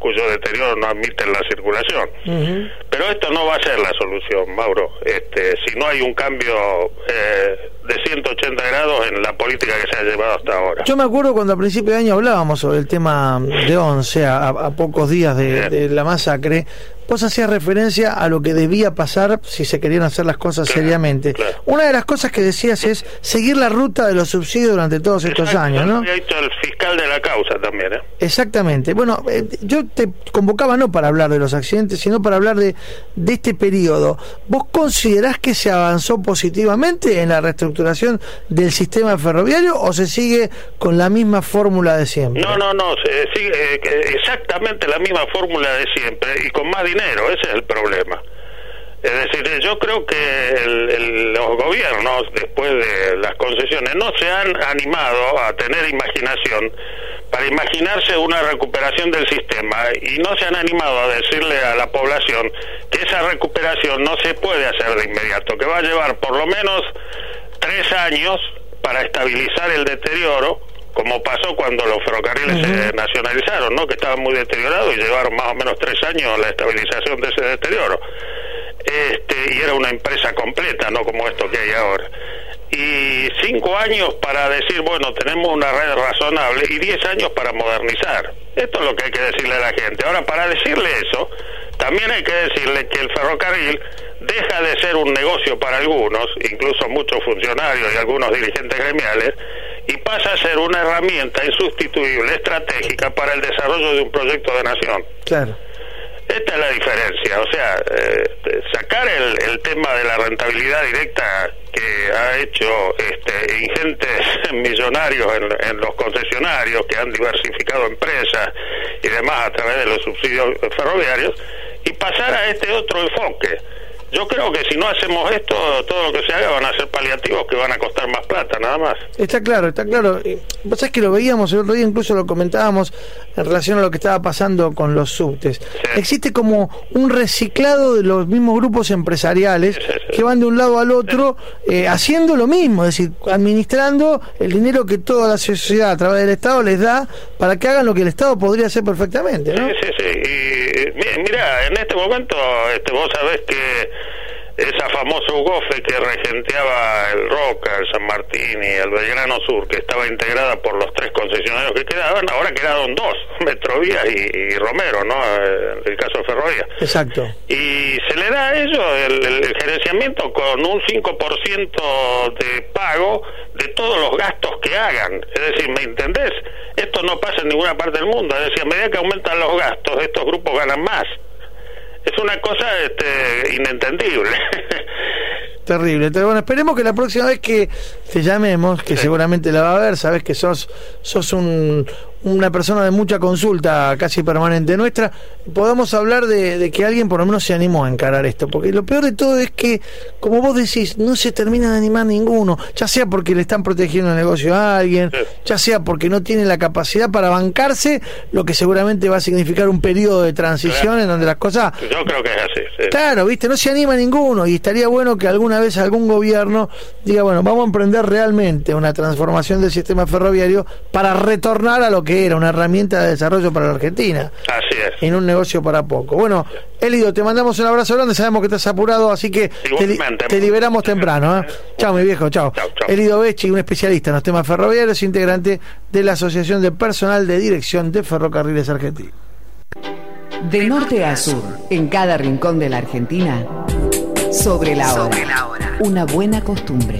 cuyo deterioro no admiten la circulación. Uh-huh. Pero esto no va a ser la solución, Mauro, este, si no hay un cambio eh, de ciento ochenta grados en la política que se ha llevado hasta ahora. Yo me acuerdo cuando a principio de año hablábamos sobre el tema de once, a, a pocos días de, de la masacre, vos hacías referencia a lo que debía pasar si se querían hacer las cosas claro, seriamente. Claro. Una de las cosas que decías es seguir la ruta de los subsidios durante todos estos Exacto, años, ¿no? Lo había dicho el fiscal de la causa también, ¿eh? Exactamente. Bueno, eh, yo te convocaba no para hablar de los accidentes, sino para hablar de, de este periodo. ¿Vos considerás que se avanzó positivamente en la reestructuración del sistema ferroviario o se sigue con la misma fórmula de siempre? No, no, no, se sigue eh, exactamente la misma fórmula de siempre y con más dinero, ese es el problema. Es decir, yo creo que el, el, los gobiernos, después de las concesiones, no se han animado a tener imaginación para imaginarse una recuperación del sistema y no se han animado a decirle a la población que esa recuperación no se puede hacer de inmediato, que va a llevar por lo menos tres años para estabilizar el deterioro, como pasó cuando los ferrocarriles uh-huh. se nacionalizaron, ¿no? Que estaban muy deteriorados y llevaron más o menos tres años la estabilización de ese deterioro. Este, y era una empresa completa, no como esto que hay ahora. Y cinco años para decir, bueno, tenemos una red razonable, y diez años para modernizar. Esto es lo que hay que decirle a la gente. Ahora, para decirle eso, también hay que decirle que el ferrocarril deja de ser un negocio para algunos, incluso muchos funcionarios y algunos dirigentes gremiales, y pasa a ser una herramienta insustituible, estratégica para el desarrollo de un proyecto de nación. Claro. Esta es la diferencia, o sea, eh, sacar el, el tema de la rentabilidad directa que ha hecho este, ingentes millonarios en, en los concesionarios que han diversificado empresas y demás a través de los subsidios ferroviarios, y pasar a este otro enfoque. Yo creo que si no hacemos esto, todo lo que se haga van a ser paliativos que van a costar más plata, nada más. Está claro, está claro. Vos sabés que lo veíamos el otro día, incluso lo comentábamos en relación a lo que estaba pasando con los subtes. Sí. Existe como un reciclado de los mismos grupos empresariales sí, sí, sí. que van de un lado al otro sí. eh, haciendo lo mismo, es decir, administrando el dinero que toda la sociedad a través del Estado les da para que hagan lo que el Estado podría hacer perfectamente, ¿no? Sí, sí, sí. Y mira, en este momento este, vos sabés que esa famosa U G O F E que regenteaba el Roca, el San Martín y el Belgrano Sur, que estaba integrada por los tres concesionarios que quedaban, ahora quedaron dos, Metrovía y, y Romero, ¿no? En el caso de Ferrovía. Exacto. Y se le da a ellos el, el gerenciamiento con un cinco por ciento de pago de todos los gastos que hagan. Es decir, ¿me entendés? Esto no pasa en ninguna parte del mundo. Es decir, a medida que aumentan los gastos, estos grupos ganan más. Es una cosa este, inentendible. Terrible. Entonces, bueno, esperemos que la próxima vez que te llamemos, que sí. seguramente la va a ver, sabes que sos sos un, una persona de mucha consulta casi permanente nuestra, podamos hablar de, de que alguien por lo menos se animó a encarar esto, porque lo peor de todo es que, como vos decís, no se termina de animar ninguno, ya sea porque le están protegiendo el negocio a alguien, sí. ya sea porque no tienen la capacidad para bancarse, lo que seguramente va a significar un periodo de transición claro. en donde las cosas... Yo creo que es así. Sí. Claro, viste, no se anima ninguno, y estaría bueno que alguna vez algún gobierno diga, bueno, vamos a emprender realmente una transformación del sistema ferroviario para retornar a lo que era una herramienta de desarrollo para la Argentina. Así es. En un negocio para poco. Bueno, Elido, te mandamos un abrazo grande, sabemos que estás apurado, así que te, te liberamos temprano. ¿eh? Chao, mi viejo, chao. Chau, chau. Elido Becci, un especialista en los temas ferroviarios, integrante de la Asociación de Personal de Dirección de Ferrocarriles Argentinos. De norte a sur, en cada rincón de la Argentina, sobre la hora. Sobre la hora. Una buena costumbre.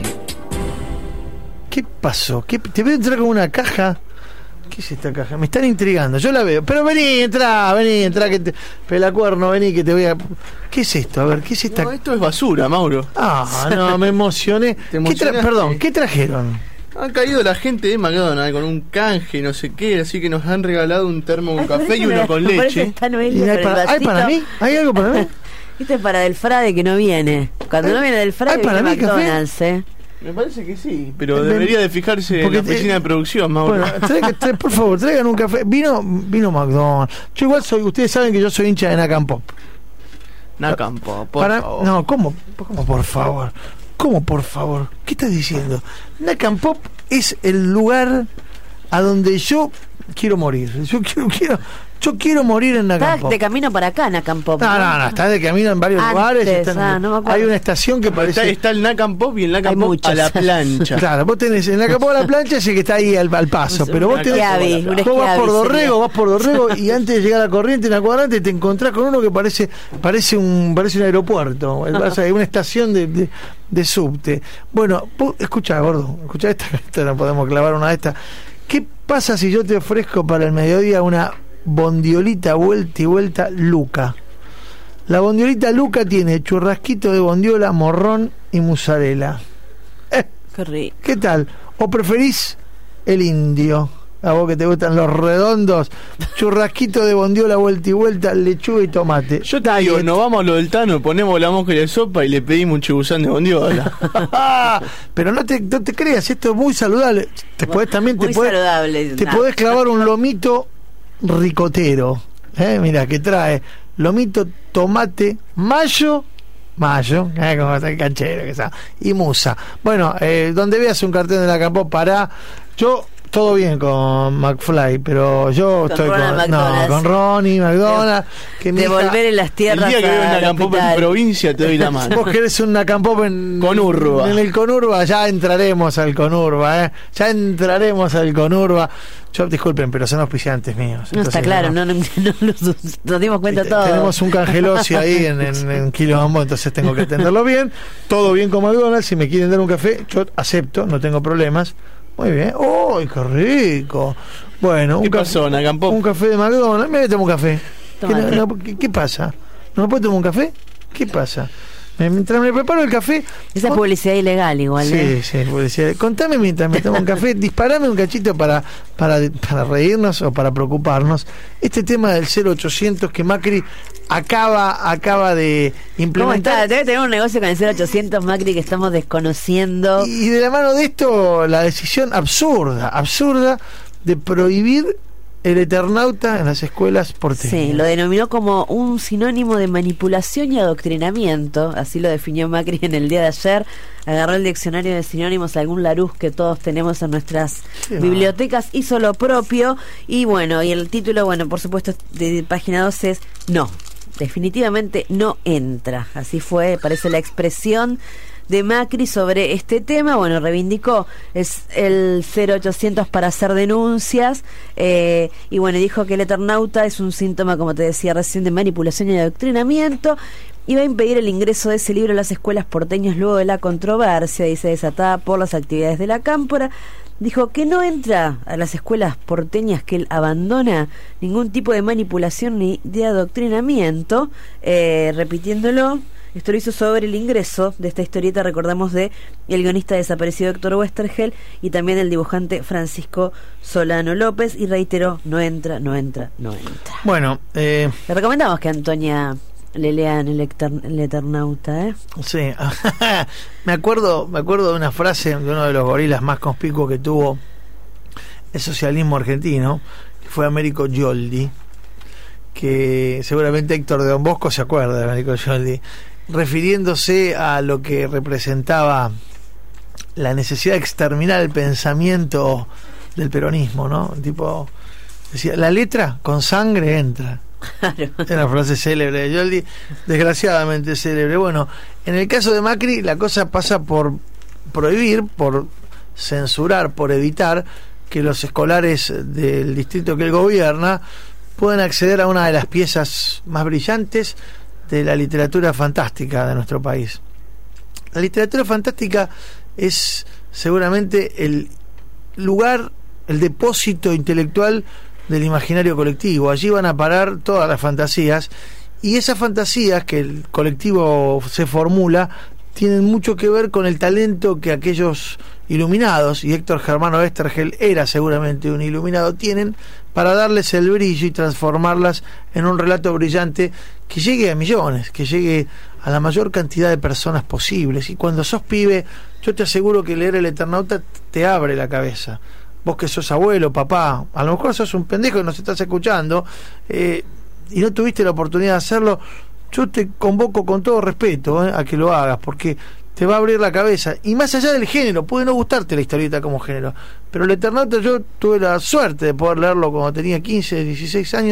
¿Qué pasó? ¿Qué, te veo entrar con una caja? ¿Qué es esta caja? Me están intrigando, yo la veo. Pero vení, entrá, vení, entrá, que te... pelacuerno, vení, que te voy a... ¿Qué es esto? A ver, ¿qué es esta? No, esto es basura, Mauro. Ah, no, me emocioné. ¿Qué tra... Perdón, ¿qué trajeron? Han caído la gente de McDonald's con un canje, no sé qué, así que nos han regalado un termo con café y uno con leche. ¿Y hay, para, ¿Hay para mí? ¿Hay algo para mí? Este es para Del Frade que no viene. Cuando ¿Hay? no viene Del Frade, viene McDonald's, ¿eh? Me parece que sí, pero debería de fijarse en la oficina de producción, Mauro. Bueno, traiga, traiga, por favor, traigan un café. Vino, vino McDonald's. Yo igual soy, ustedes saben que yo soy hincha de Nakam Pop. Nakam Pop, por Para, favor. No, ¿cómo? ¿Cómo por favor? ¿Cómo por favor? ¿Qué estás diciendo? Nakam Pop es el lugar a donde yo quiero morir. Yo quiero, quiero, Yo quiero morir en Nakam Está Pop. de camino para acá, Nakam Pop. No, no, no, está de camino en varios Antes, lugares. Están, ah, no me acuerdo. hay una estación que parece. Está, está el Nakam Pop y el Nakam Hay Pop muchos. a la plancha. Claro, vos tenés el Nakam Pop a la plancha, ese que está ahí al, al paso. Pero vos tenés. esquiavi, un Vos vas esquiavi por Dorrego, sería. vas por Dorrego y antes de llegar a la corriente en la cuadrante te encontrás con uno que parece parece un parece un aeropuerto. O sea, una estación de, de, de subte. Bueno, vos, escuchá, gordo, escuchá esta, esta no podemos clavar una de estas. ¿Qué pasa si yo te ofrezco para el mediodía una bondiolita vuelta y vuelta Luca? La bondiolita Luca tiene churrasquito de bondiola, morrón y mozzarella. Eh, Qué rico. ¿Qué tal? ¿O preferís el indio? A vos que te gustan los redondos, churrasquito de bondiola vuelta y vuelta, lechuga y tomate. Yo te digo, nos vamos a lo del Tano, ponemos la mosca y la sopa y le pedimos un chibuzán de bondiola. Pero no te, no te creas, esto es muy saludable. Te podés, también te Muy podés, saludable. te No. podés clavar un lomito ricotero. ¿Eh? Mira, que trae lomito, tomate, mayo, mayo, eh, como está el canchero que sea, y musa. Bueno, eh, donde veas un cartel de la campo, pará. Yo todo bien con McFly, pero yo Con estoy Ronald con, no, McDonald. con Ronnie McDonald. Que mi hija- Devolver en las El tierras. día que veo al una Nakam Pop en hospital. provincia te doy la mano. Vos querés un Nakam Pop en Conurba. En el Conurba, ya entraremos al Conurba, ¿eh? Ya entraremos al Conurba. Yo, disculpen, pero son auspiciantes míos. No, está entonces, claro, no, no, no, nos, nos dimos cuenta Te- todos. Tenemos un cangelosi ahí en, en, en Quilombo, entonces tengo que atenderlo bien. Todo bien con McDonald's. Si me quieren dar un café, yo acepto, no tengo problemas. Muy bien. ¡Uy, qué rico! Bueno, un ¿Qué café, pasó, Nakam Pop? un café de McDonald's. Me tomo un café. ¿Qué, Tomate. no- ¿qué, qué pasa? ¿No me puedo tomar un café? ¿Qué pasa? Me- Mientras me preparo el café. Esa es publicidad ilegal igual, Sí, ¿eh? sí, publicidad. Contame mientras me tomo un café, disparame un cachito para, para, para reírnos o para preocuparnos. Este tema del cero ochocientos que Macri acaba, acaba de ¿Cómo está? implementar. Debe tener un negocio con el cero ochocientos Macri que estamos desconociendo. Y de la mano de esto, la decisión absurda, absurda de prohibir el Eternauta en las escuelas porteñas. Sí, lo denominó como un sinónimo de manipulación y adoctrinamiento, así lo definió Macri en el día de ayer. Agarró el diccionario de sinónimos, algún Larousse que todos tenemos en nuestras Sí, bibliotecas, hizo lo propio. Y bueno, y el título, bueno, por supuesto, de página doce es no, definitivamente no entra. Así fue, parece la expresión de Macri sobre este tema. Bueno, reivindicó es el cero ochocientos para hacer denuncias, eh, y bueno, dijo que el Eternauta es un síntoma, como te decía recién, de manipulación y adoctrinamiento, y va a impedir el ingreso de ese libro a las escuelas porteñas luego de la controversia, dice, desatada por las actividades de la Cámpora. Dijo que no entra a las escuelas porteñas, que él abandona ningún tipo de manipulación ni de adoctrinamiento, eh, repitiéndolo. Esto lo hizo sobre el ingreso de esta historieta, recordamos, de el guionista desaparecido Héctor Westergel y también el dibujante Francisco Solano López, y reiteró, no entra, no entra, no entra. Bueno, eh, Le recomendamos que a Antonia le lean el, Eter- el Eternauta, ¿eh? sí, me acuerdo, me acuerdo de una frase de uno de los gorilas más conspicuos que tuvo el socialismo argentino, que fue Américo Gioldi, que seguramente Héctor de Don Bosco se acuerda de Américo Gioldi, refiriéndose a lo que representaba la necesidad de exterminar el pensamiento del peronismo, ¿no? Tipo, decía, la letra con sangre entra. Claro. Es una frase célebre de Gioldi, desgraciadamente célebre. Bueno, en el caso de Macri la cosa pasa por prohibir, por censurar, por evitar que los escolares del distrito que él gobierna puedan acceder a una de las piezas más brillantes de la literatura fantástica de nuestro país. La literatura fantástica es seguramente el lugar, el depósito intelectual del imaginario colectivo. Allí van a parar todas las fantasías, y esas fantasías que el colectivo se formula tienen mucho que ver con el talento que aquellos iluminados, y Héctor Germano Westergel era seguramente un iluminado, tienen para darles el brillo y transformarlas en un relato brillante que llegue a millones, que llegue a la mayor cantidad de personas posibles. Y cuando sos pibe, yo te aseguro que leer el Eternauta te abre la cabeza. Vos que sos abuelo, papá, a lo mejor sos un pendejo que nos estás escuchando, eh, y no tuviste la oportunidad de hacerlo, yo te convoco con todo respeto, eh, a que lo hagas, porque te va a abrir la cabeza. Y más allá del género, puede no gustarte la historieta como género, pero el Eternauta yo tuve la suerte de poder leerlo cuando tenía quince, dieciséis años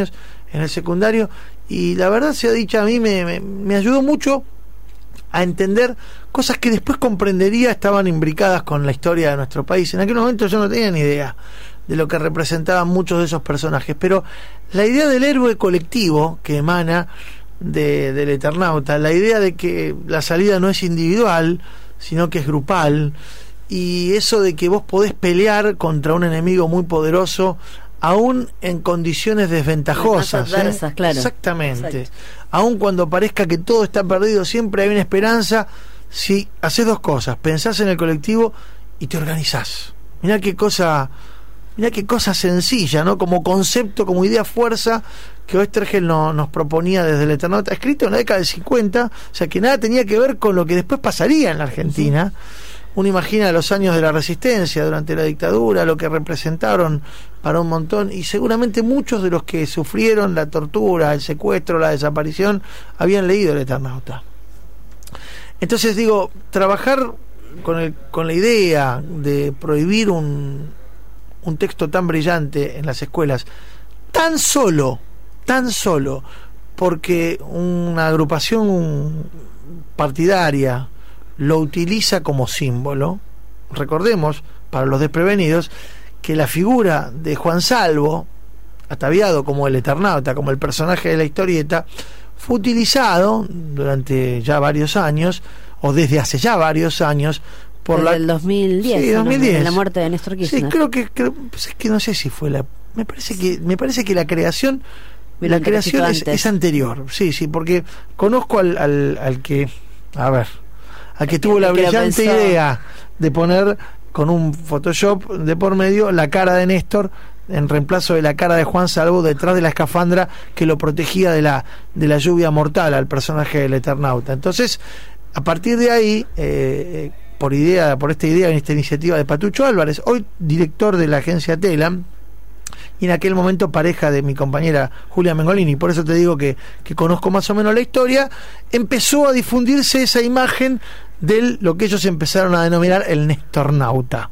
en el secundario, y la verdad sea dicha, a mí me, me, me ayudó mucho a entender cosas que después comprendería estaban imbricadas con la historia de nuestro país. En aquel momento yo no tenía ni idea de lo que representaban muchos de esos personajes, pero la idea del héroe colectivo que emana de, del Eternauta, la idea de que la salida no es individual, sino que es grupal, y eso de que vos podés pelear contra un enemigo muy poderoso aún en condiciones desventajosas, adversas, ¿eh? Claro. Exactamente. Exacto. Aún cuando parezca que todo está perdido, siempre hay una esperanza si haces dos cosas: pensás en el colectivo y te organizás. Mirá qué cosa, mirá qué cosa sencilla, ¿no? Como concepto, como idea fuerza que Oesterheld no, nos proponía desde el Eternauta, escrito en la década del cincuenta, o sea que nada tenía que ver con lo que después pasaría en la Argentina. Sí. Uno imagina los años de la resistencia durante la dictadura, lo que representaron para un montón, y seguramente muchos de los que sufrieron la tortura, el secuestro, la desaparición, habían leído el Eternauta. Entonces digo, trabajar con, el, con la idea de prohibir un, un texto tan brillante en las escuelas, tan solo, tan solo, porque una agrupación partidaria lo utiliza como símbolo. Recordemos, para los desprevenidos, que la figura de Juan Salvo, ataviado como el Eternauta, como el personaje de la historieta, fue utilizado durante ya varios años, o desde hace ya varios años, por desde la... el dos mil diez, sí, dos mil diez. ¿no? La muerte de Néstor Kirchner. Sí, creo que, creo, pues es que no sé si fue la... Me parece que, me parece que la creación... La creación es, es anterior, sí, sí, porque conozco al, al, al que... A ver... al que tuvo la brillante idea de poner con un Photoshop de por medio la cara de Néstor en reemplazo de la cara de Juan Salvo detrás de la escafandra que lo protegía de la de la lluvia mortal al personaje del Eternauta. Entonces, a partir de ahí, eh, por idea, por esta idea, en esta iniciativa de Patucho Álvarez, hoy director de la agencia Telam, y en aquel momento pareja de mi compañera Julia Mengolini, por eso te digo que, que conozco más o menos la historia, empezó a difundirse esa imagen de lo que ellos empezaron a denominar el Nestornauta.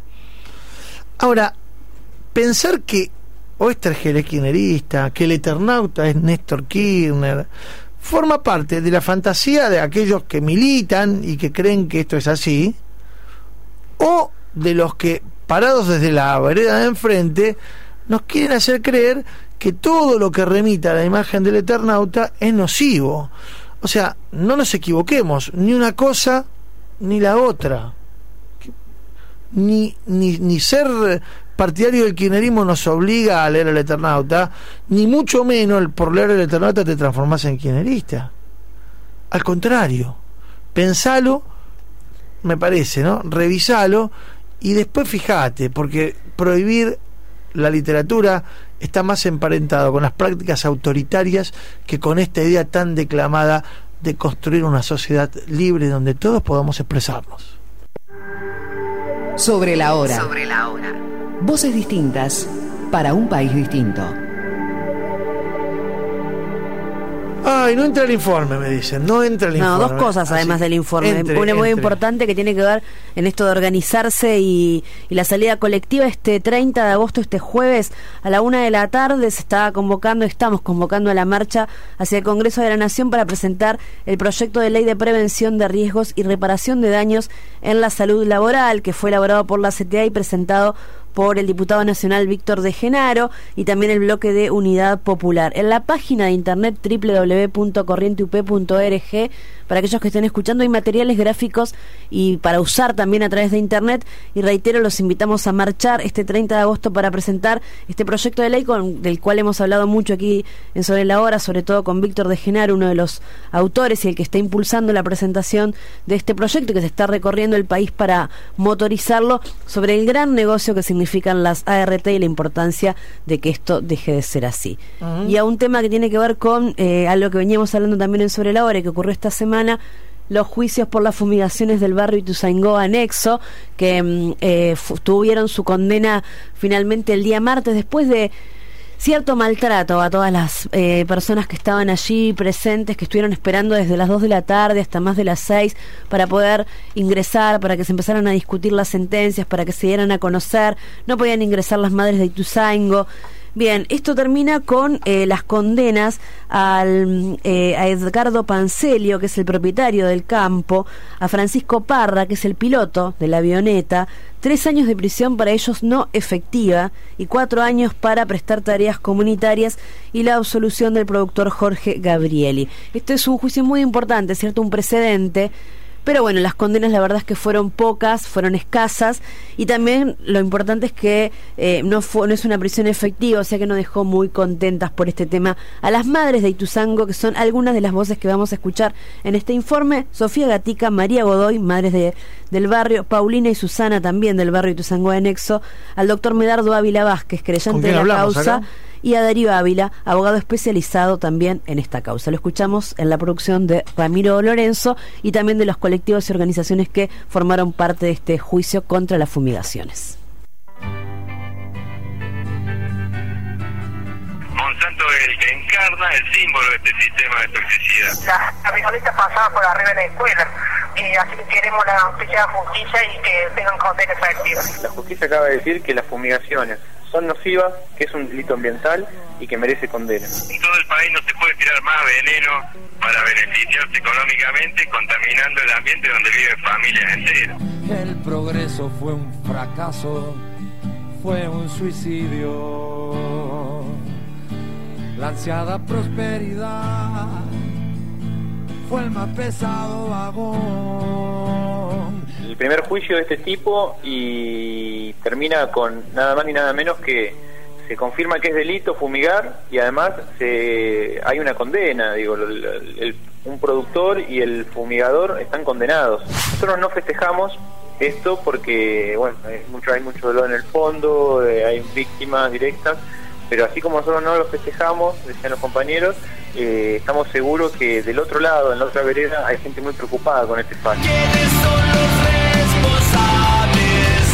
Ahora, pensar que Oesterheld es kirchnerista, que el Eternauta es Néstor Kirchner, forma parte de la fantasía de aquellos que militan y que creen que esto es así, o de los que, parados desde la vereda de enfrente, nos quieren hacer creer que todo lo que remita a la imagen del Eternauta es nocivo. O sea, no nos equivoquemos, ni una cosa ni la otra. Ni, ni, ni ser partidario del kirchnerismo nos obliga a leer el Eternauta, ni mucho menos por leer el Eternauta te transformás en kirchnerista. Al contrario, pensalo, me parece, ¿no? Revisalo y después fíjate, porque prohibir la literatura está más emparentado con las prácticas autoritarias que con esta idea tan declamada de construir una sociedad libre donde todos podamos expresarnos. Sobre la hora. Sobre la hora. Voces distintas para un país distinto. Ay, no entra el informe, me dicen. No entra el no, informe. No, dos cosas además Así, del informe. Entre, Una muy entre. importante que tiene que ver en esto de organizarse y, y la salida colectiva este treinta de agosto, este jueves, a la una de la tarde, se está convocando, estamos convocando a la marcha hacia el Congreso de la Nación para presentar el proyecto de ley de prevención de riesgos y reparación de daños en la salud laboral, que fue elaborado por la C T A y presentado por el diputado nacional Víctor de Genaro y también el bloque de Unidad Popular. En la página de internet doble u doble u doble u punto corriente u p punto org, para aquellos que estén escuchando, hay materiales gráficos y para usar también a través de internet, y reitero, los invitamos a marchar este treinta de agosto para presentar este proyecto de ley con, del cual hemos hablado mucho aquí en Sobre la Hora, sobre todo con Víctor de Genaro, uno de los autores y el que está impulsando la presentación de este proyecto, que se está recorriendo el país para motorizarlo, sobre el gran negocio que significan las A R T y la importancia de que esto deje de ser así. Uh-huh. Y a un tema que tiene que ver con eh, algo que veníamos hablando también en Sobre la Hora y que ocurrió esta semana, los juicios por las fumigaciones del barrio Ituzaingó anexo, que eh, tuvieron su condena finalmente el día martes, después de cierto maltrato a todas las eh, personas que estaban allí presentes, que estuvieron esperando desde las dos de la tarde hasta más de las seis para poder ingresar, para que se empezaran a discutir las sentencias, para que se dieran a conocer. No podían ingresar las madres de Ituzaingó. Bien, esto termina con eh, las condenas al, eh, a Edgardo Pancelio, que es el propietario del campo, a Francisco Parra, que es el piloto de la avioneta, tres años de prisión para ellos no efectiva y cuatro años para prestar tareas comunitarias, y la absolución del productor Jorge Gabrieli. Esto es un juicio muy importante, ¿cierto? Un precedente. Pero bueno, las condenas la verdad es que fueron pocas, fueron escasas, y también lo importante es que eh, no, fue, no es una prisión efectiva, o sea que no dejó muy contentas por este tema a las madres de Ituzaingó, que son algunas de las voces que vamos a escuchar en este informe: Sofía Gatica, María Godoy, madres de, del barrio, Paulina y Susana, también del barrio Ituzaingó Anexo, al doctor Medardo Ávila Vázquez, creyente de la causa, acá? Y a Darío Ávila, abogado especializado también en esta causa. Lo escuchamos en la producción de Ramiro Lorenzo y también de los colectivos y organizaciones que formaron parte de este juicio contra las fumigaciones. Monsanto es el que encarna el símbolo de este sistema de toxicidad. La avioneta pasaba por arriba de la escuela, y así que queremos la justicia justicia y que tengan condena efectiva. La justicia acaba de decir que las fumigaciones son nocivas, que es un delito ambiental y que merece condena. En todo el país no se puede tirar más veneno para beneficiarse económicamente, contaminando el ambiente donde viven familias enteras. El progreso fue un fracaso, fue un suicidio. La ansiada prosperidad fue el más pesado vagón. El primer juicio de este tipo y termina con nada más ni nada menos que se confirma que es delito fumigar, y además se, hay una condena. Digo, el, el, un productor y el fumigador están condenados. Nosotros no festejamos esto porque bueno, hay mucho, hay mucho dolor en el fondo, eh, hay víctimas directas, pero así como nosotros no lo festejamos, decían los compañeros, eh, estamos seguros que del otro lado, en la otra vereda, hay gente muy preocupada con este fallo. ¿Quiénes son los responsables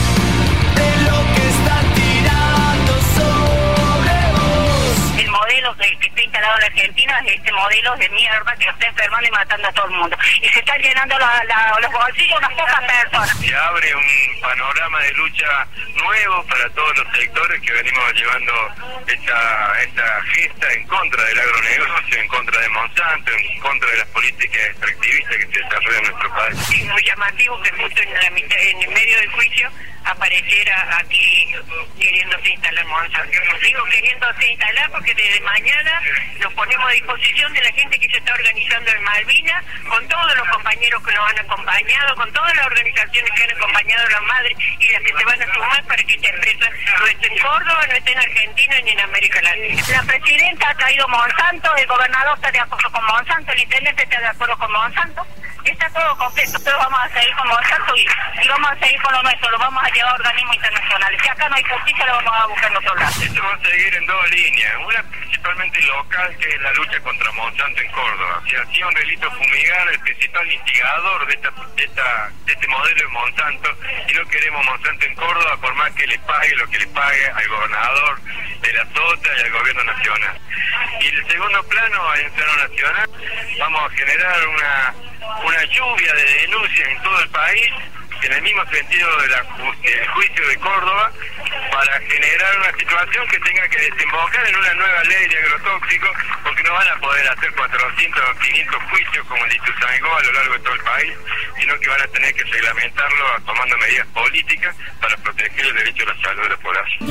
de lo que están tirando sobre vos? El modelo que, que está instalado en la Argentina es este modelo de mierda que lo está enfermando y matando a todo el mundo. Y se están llenando la, la, los bolsillos unas pocas personas. Se abre un panorama de lucha nuevo para todos los sectores que venimos llevando esta, esta gesta en contra del agronegocio, en contra de Monsanto, en contra de las políticas extractivistas que se desarrollan en nuestro país. Es muy llamativo que justo en, la mitad, en el medio del juicio apareciera aquí queriéndose instalar Monsanto. Digo queriéndose instalar porque desde mañana nos ponemos a disposición de la gente que se está organizando en Malvinas, con todos los compañeros que nos han acompañado, con todas las organizaciones que han acompañado a las madres y las que se van a sumar para que esta empresa no esté en Córdoba, no esté en Argentina ni en América Latina. La presidenta ha traído Monsanto, el gobernador está de acuerdo con Monsanto, el intendente está de acuerdo con Monsanto. Está todo completo, pero vamos a seguir con Monsanto y, y vamos a seguir con lo nuestro, lo vamos a llevar a organismos internacionales. Si acá no hay justicia, lo vamos a buscar en otro lado. Esto va a seguir en dos líneas, una principalmente local, que es la lucha contra Monsanto en Córdoba. Si hacía un delito fumigar, el principal instigador de, esta, de, esta, de este modelo es Monsanto, y no queremos Monsanto en Córdoba por más que le pague lo que le pague al gobernador de la Sota y al gobierno nacional. Y el segundo plano, en el plano nacional, vamos a generar una una lluvia de denuncias en todo el país, en el mismo sentido del juicio de Córdoba, para generar una situación que tenga que desembocar en una nueva ley de agrotóxicos, porque no van a poder hacer cuatrocientos o quinientos juicios como el de Ituzaingó a lo largo de todo el país, sino que van a tener que reglamentarlo tomando medidas políticas para proteger el derecho a la salud de la población.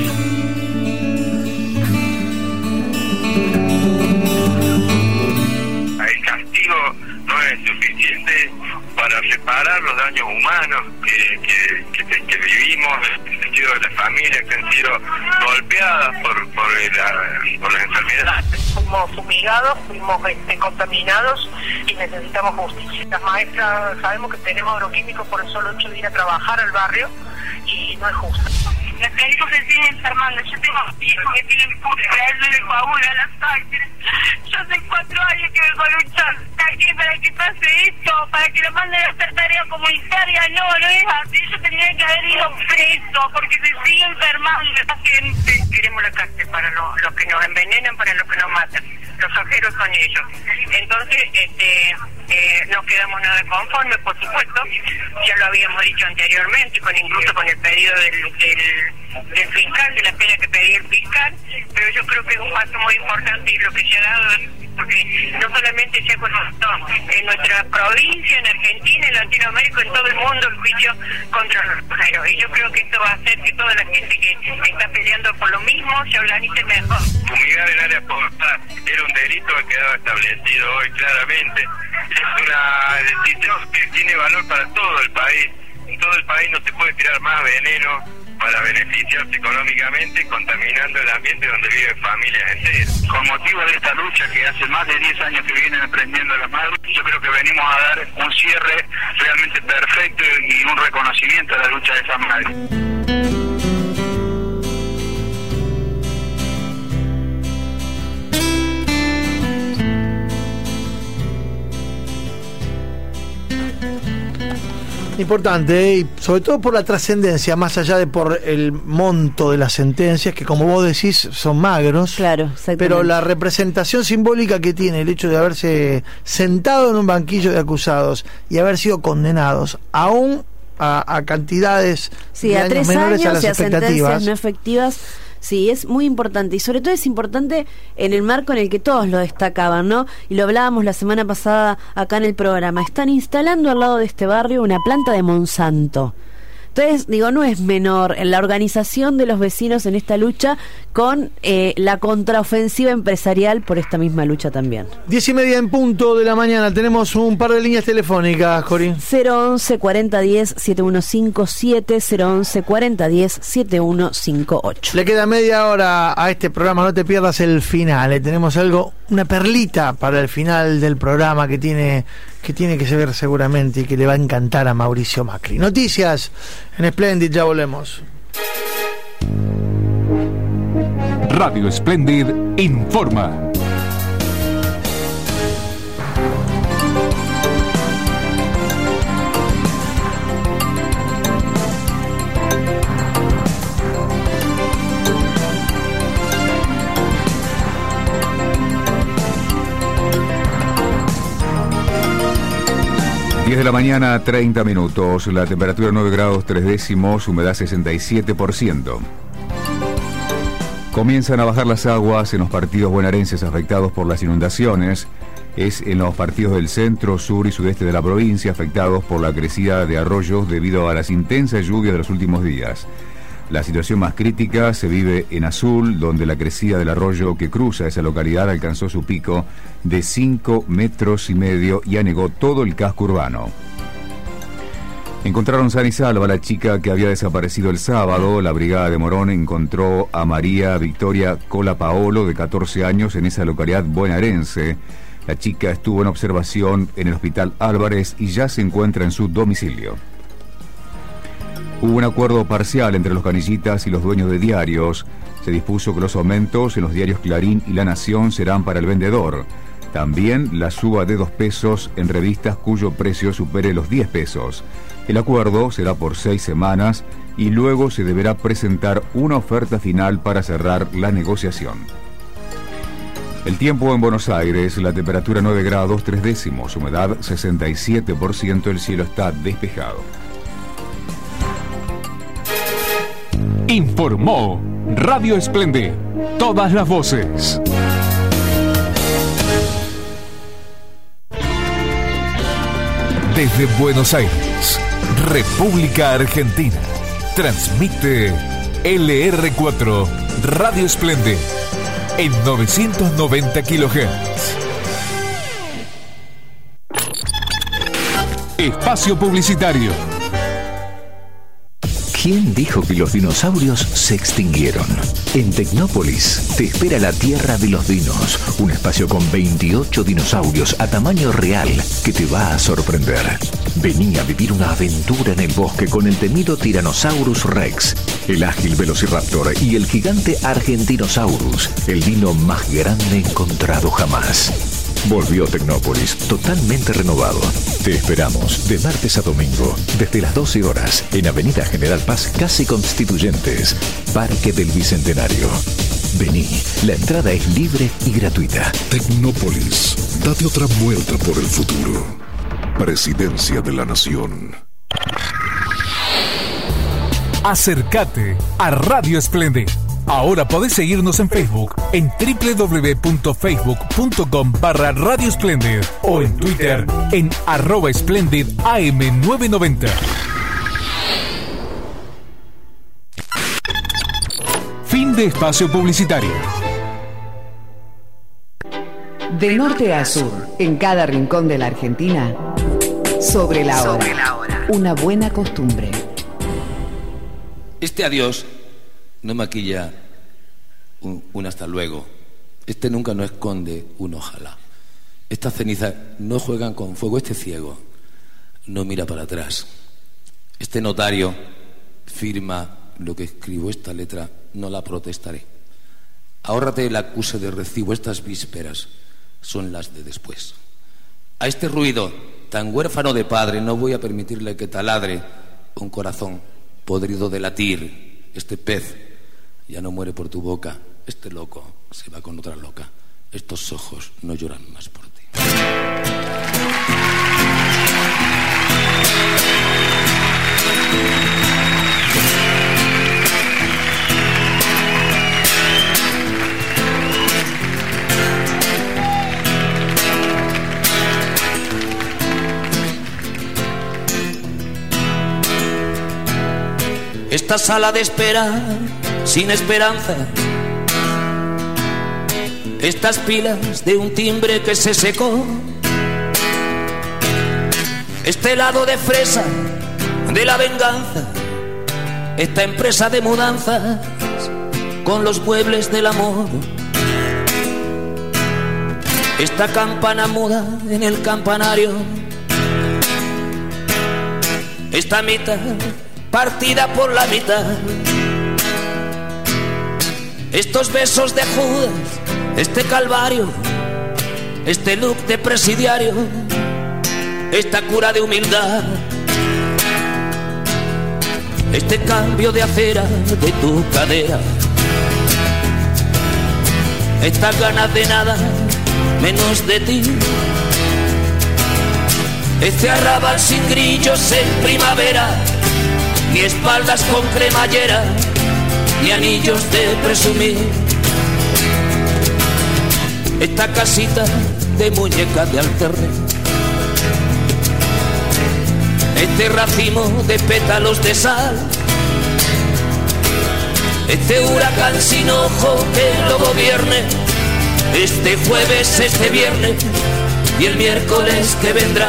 El castigo no es suficiente para reparar los daños humanos que, que, que, que vivimos, en el sentido de las familias que han sido golpeadas por, por, la, por las enfermedades. Fuimos fumigados, fuimos este, contaminados y necesitamos justicia. Las maestras sabemos que tenemos agroquímicos por el solo hecho de ir a trabajar al barrio y no es justo. Los médicos se siguen enfermando. Yo tengo hijos que tienen púrpura, él no le coagula la sangre. Yo hace cuatro años que vengo luchando aquí para que pase esto, para que lo manden a hacer tarea comunitaria. No, no es así. Yo tendría que haber ido preso porque se sigue enfermando la gente. Queremos la cárcel para los, los que nos envenenan, para los que nos matan. los ojeros son ellos. Entonces, este, eh, no quedamos nada conformes, por supuesto, ya lo habíamos dicho anteriormente, con incluso con el pedido del, del, del fiscal, de la pena que pedía el fiscal, pero yo creo que es un paso muy importante y lo que se ha dado, porque no solamente se ha conocido en nuestra provincia, en Argentina, en Latinoamérica, en todo el mundo el juicio contra los ojeros, y yo creo que esto va a hacer que toda la gente que está peleando por lo mismo se organice mejor. Fumigar en áreas portadas era un delito que ha quedado establecido hoy claramente. Es una decisión que tiene valor para todo el país. En todo el país no se puede tirar más veneno para beneficiarse económicamente, contaminando el ambiente donde viven familias enteras. Con motivo de esta lucha que hace más de diez años que vienen emprendiendo las madres, yo creo que venimos a dar un cierre realmente perfecto y un reconocimiento a la lucha de esas madres. Importante, ¿eh? Y sobre todo por la trascendencia, más allá de por el monto de las sentencias, que como vos decís son magros. Claro, exactamente. Pero la representación simbólica que tiene el hecho de haberse sentado en un banquillo de acusados y haber sido condenados, aún a, a cantidades sí, de a años tres menores años a las y a expectativas. sentencias no efectivas. Sí, es muy importante y sobre todo es importante en el marco en el que todos lo destacaban, ¿no? Y lo hablábamos la semana pasada acá en el programa. Están instalando al lado de este barrio una planta de Monsanto. Entonces, digo, no es menor en la organización de los vecinos en esta lucha con eh, la contraofensiva empresarial por esta misma lucha también. Diez y media en punto de la mañana, tenemos un par de líneas telefónicas, Corín. cero once cuarenta diez setenta y uno cincuenta y siete, cero once cuarenta diez setenta y uno cincuenta y ocho. Le queda media hora a este programa, no te pierdas el final. Eh. Tenemos algo, una perlita para el final del programa que tiene que tiene que ver seguramente y que le va a encantar a Mauricio Macri. Noticias en Splendid, ya volvemos. Radio Splendid informa. diez de la mañana, treinta minutos, la temperatura nueve grados tres décimos, humedad sesenta y siete por ciento. Comienzan a bajar las aguas en los partidos bonaerenses afectados por las inundaciones. Es en los partidos del centro, sur y sudeste de la provincia afectados por la crecida de arroyos debido a las intensas lluvias de los últimos días. La situación más crítica se vive en Azul, donde la crecida del arroyo que cruza esa localidad alcanzó su pico de cinco metros y medio y anegó todo el casco urbano. Encontraron sana y salva a la chica que había desaparecido el sábado. La brigada de Morón encontró a María Victoria Cola Paolo, de catorce años, en esa localidad bonaerense. La chica estuvo en observación en el Hospital Álvarez y ya se encuentra en su domicilio. Hubo un acuerdo parcial entre los canillitas y los dueños de diarios. Se dispuso que los aumentos en los diarios Clarín y La Nación serán para el vendedor. También la suba de dos pesos en revistas cuyo precio supere los diez pesos. El acuerdo será por seis semanas y luego se deberá presentar una oferta final para cerrar la negociación. El tiempo en Buenos Aires, la temperatura nueve grados tres décimos, humedad sesenta y siete por ciento, el cielo está despejado. Informó Radio Splendid, todas las voces. Desde Buenos Aires, República Argentina, transmite L R cuatro Radio Splendid en novecientos noventa kilohertz. Espacio publicitario. ¿Quién dijo que los dinosaurios se extinguieron? En Tecnópolis te espera la Tierra de los Dinos, un espacio con veintiocho dinosaurios a tamaño real que te va a sorprender. Vení a vivir una aventura en el bosque con el temido Tyrannosaurus Rex, el ágil Velociraptor y el gigante Argentinosaurus, el dino más grande encontrado jamás. Volvió Tecnópolis, totalmente renovado. Te esperamos de martes a domingo, desde las doce horas, en Avenida General Paz, casi Constituyentes, Parque del Bicentenario. Vení, la entrada es libre y gratuita. Tecnópolis, date otra vuelta por el futuro. Presidencia de la Nación. Acércate a Radio Splendid. Ahora podés seguirnos en Facebook en doble u doble u doble u punto facebook punto com barra Radio Splendid o en Twitter en arroba Splendid A M novecientos noventa. Fin de espacio publicitario. De norte a sur, en cada rincón de la Argentina, sobre la hora. Sobre la hora. Una buena costumbre. Este adiós no maquilla un, un hasta luego. Este nunca no esconde un ojalá. Estas cenizas no juegan con fuego. Este ciego no mira para atrás. Este notario firma lo que escribo. Esta letra no la protestaré. Ahórrate el acuse de recibo. Estas vísperas son las de después. A este ruido tan huérfano de padre no voy a permitirle que taladre un corazón podrido de latir. Este pez ya no muere por tu boca. Este loco se va con otra loca. Estos ojos no lloran más por ti. Esta sala de espera sin esperanza, estas pilas de un timbre que se secó, este helado de fresa de la venganza, esta empresa de mudanzas con los muebles del amor, esta campana muda en el campanario, esta mitad partida por la mitad, estos besos de Judas, este calvario, este look de presidiario, esta cura de humildad, este cambio de acera de tu cadera, estas ganas de nada menos de ti, este arrabal sin grillos en primavera, ni espaldas con cremallera, ni anillos de presumir. Esta casita de muñeca de alterne, este racimo de pétalos de sal, este huracán sin ojo que lo gobierne, este jueves, este viernes y el miércoles que vendrá.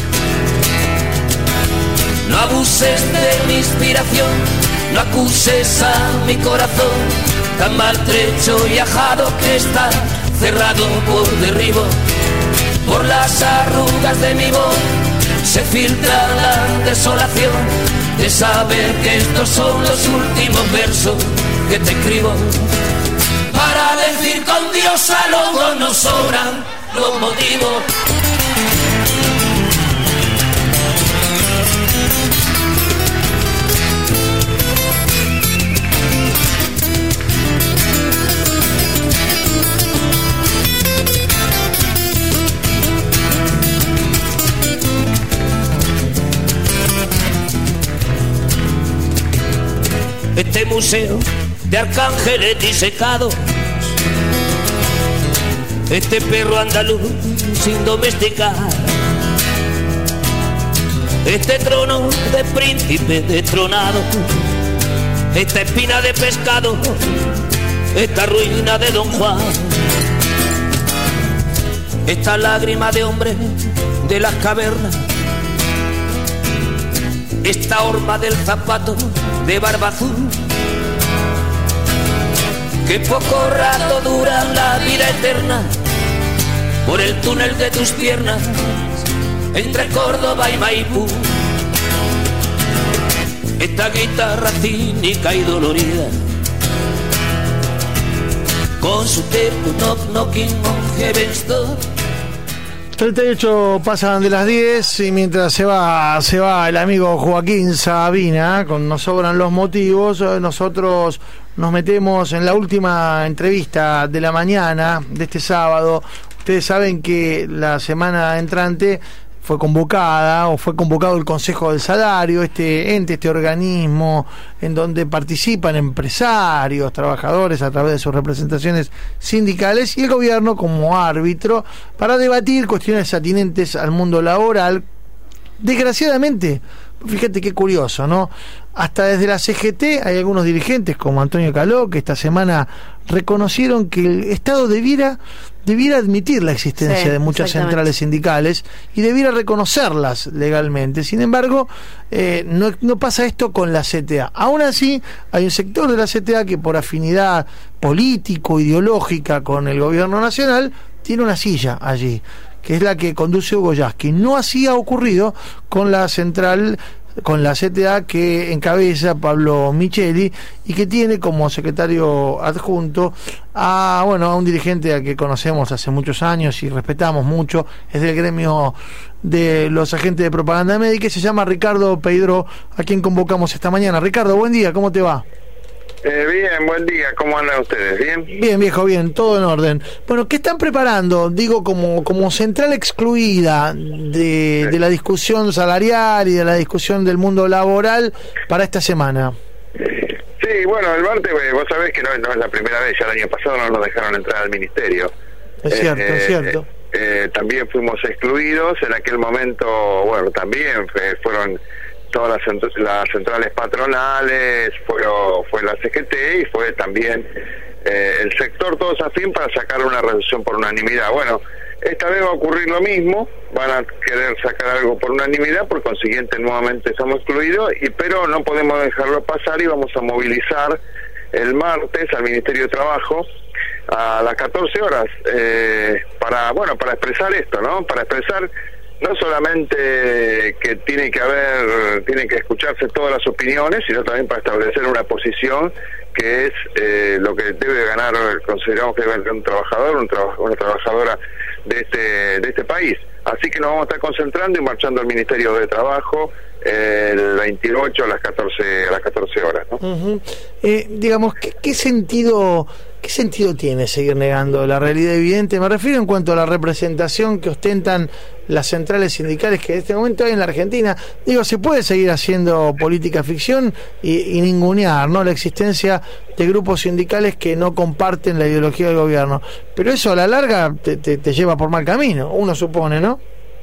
No abuses de mi inspiración, no acuses a mi corazón, tan maltrecho y ajado que está, cerrado por derribo. Por las arrugas de mi voz se filtra la desolación de saber que estos son los últimos versos que te escribo. Para decir con Dios a luego nos sobran los motivos. Este museo de arcángeles disecados, este perro andaluz sin domesticar, este trono de príncipe destronado, esta espina de pescado, esta ruina de Don Juan, esta lágrima de hombre de las cavernas, esta horma del zapato de barba azul, que poco rato dura la vida eterna, por el túnel de tus piernas, entre Córdoba y Maipú. Esta guitarra cínica y dolorida, con su tempo knock knocking on heaven's door. treinta y ocho pasan de las diez y mientras se va se va el amigo Joaquín Sabina con Nos sobran los motivos, nosotros nos metemos en la última entrevista de la mañana de este sábado. Ustedes saben que la semana entrante fue convocada o fue convocado el Consejo del Salario, este ente, este organismo en donde participan empresarios, trabajadores a través de sus representaciones sindicales y el gobierno como árbitro para debatir cuestiones atinentes al mundo laboral. Desgraciadamente, fíjate qué curioso, ¿no? Hasta desde la C G T hay algunos dirigentes como Antonio Caló que esta semana reconocieron que el Estado debiera debiera admitir la existencia sí, de muchas centrales sindicales y debiera reconocerlas legalmente. Sin embargo, eh, no, no pasa esto con la C T A. Aún así, hay un sector de la C T A que por afinidad político, ideológica con el gobierno nacional, tiene una silla allí, que es la que conduce Hugo Yasky. No así ha ocurrido con la central, con la C T A que encabeza Pablo Micheli y que tiene como secretario adjunto a, bueno, a un dirigente al que conocemos hace muchos años y respetamos mucho, es del gremio de los agentes de propaganda médica, se llama Ricardo Peidró, a quien convocamos esta mañana. Ricardo, buen día, ¿cómo te va? Eh, bien, buen día, ¿cómo andan ustedes? ¿Bien? Bien, viejo, bien, todo en orden. Bueno, ¿qué están preparando, digo, como, como central excluida de, de la discusión salarial y de la discusión del mundo laboral para esta semana? Sí, bueno, el martes, vos sabés que no, no es la primera vez, ya el año pasado no nos dejaron entrar al ministerio. Es cierto, eh, es cierto. Eh, eh, también fuimos excluidos, en aquel momento, bueno, también fue, fueron... todas las, cent las centrales patronales, fue, fue la C G T y fue también eh, el sector todos afín para sacar una resolución por unanimidad. Bueno, esta vez va a ocurrir lo mismo, van a querer sacar algo por unanimidad, por consiguiente nuevamente estamos excluidos, y pero no podemos dejarlo pasar y vamos a movilizar el martes al Ministerio de Trabajo a las catorce horas eh, para, bueno, para expresar esto, ¿no? Para expresar no solamente que tiene que haber, tienen que escucharse todas las opiniones, sino también para establecer una posición que es eh, lo que debe ganar, consideramos que debe ganar un trabajador, un traba, una trabajadora de este de este país. Así que nos vamos a estar concentrando y marchando al Ministerio de Trabajo eh, el veintiocho a las catorce a las catorce horas, ¿no? Uh-huh. eh, digamos, ¿qué, qué sentido qué sentido tiene seguir negando la realidad evidente? Me refiero en cuanto a la representación que ostentan las centrales sindicales que en este momento hay en la Argentina. Digo, se puede seguir haciendo política ficción y, y ningunear, ¿no?, la existencia de grupos sindicales que no comparten la ideología del gobierno, pero eso a la larga te, te, te lleva por mal camino, uno supone, ¿no?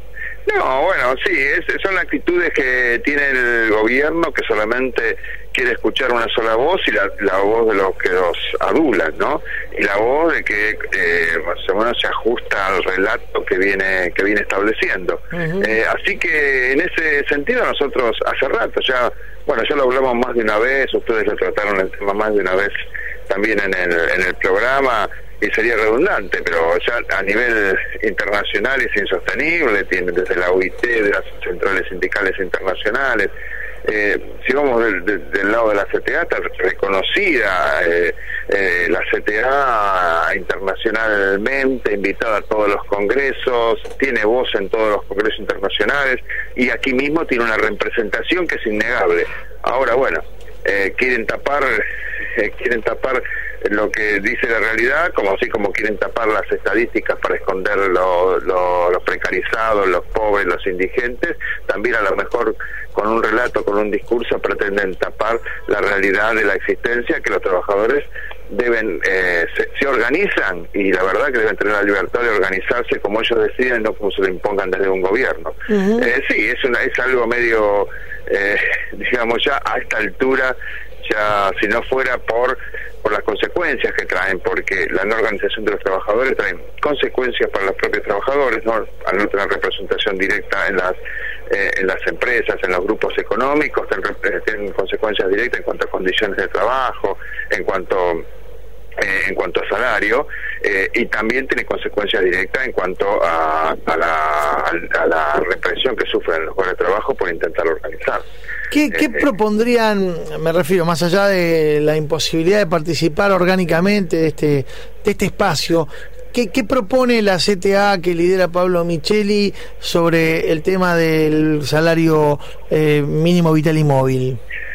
No, bueno, sí, es, son actitudes que tiene el gobierno, que solamente quiere escuchar una sola voz y la, la voz de los que los adulan, ¿no? Y la voz de que eh, más o menos se ajusta al relato que viene que viene estableciendo. Uh-huh. eh, así que en ese sentido nosotros hace rato ya, bueno, ya lo hablamos más de una vez, ustedes lo trataron el tema más de una vez también en el, en el programa, y sería redundante, pero ya a nivel internacional es insostenible, tienen desde la O I T, de las centrales sindicales internacionales. Eh, si vamos del, del, del lado de la C T A, está reconocida eh, eh, la C T A internacionalmente, invitada a todos los congresos, tiene voz en todos los congresos internacionales, y aquí mismo tiene una representación que es innegable. Ahora, bueno, eh, quieren tapar eh, quieren tapar lo que dice la realidad, como así como quieren tapar las estadísticas para esconder lo, lo, los precarizados, los pobres, los indigentes, también a lo mejor con un relato, con un discurso pretenden tapar la realidad de la existencia, que los trabajadores deben eh, se, se organizan, y la verdad que deben tener la libertad de organizarse como ellos deciden, no como se lo impongan desde un gobierno. Uh-huh. eh, sí, es, una, es algo medio, eh, digamos ya a esta altura, ya si no fuera por por las consecuencias que traen, porque la no organización de los trabajadores traen consecuencias para los propios trabajadores, ¿no? Al no tener representación directa en las eh, en las empresas, en los grupos económicos, tienen, tienen consecuencias directas en cuanto a condiciones de trabajo, en cuanto eh, en cuanto a salario, eh, y también tiene consecuencias directas en cuanto a, a, la, a la represión que sufren los lugares de trabajo por intentar organizar. ¿Qué, qué eh, propondrían, me refiero, más allá de la imposibilidad de participar orgánicamente de este, de este espacio, ¿qué, qué propone la C T A que lidera Pablo Micheli sobre el tema del salario eh, mínimo vital y móvil?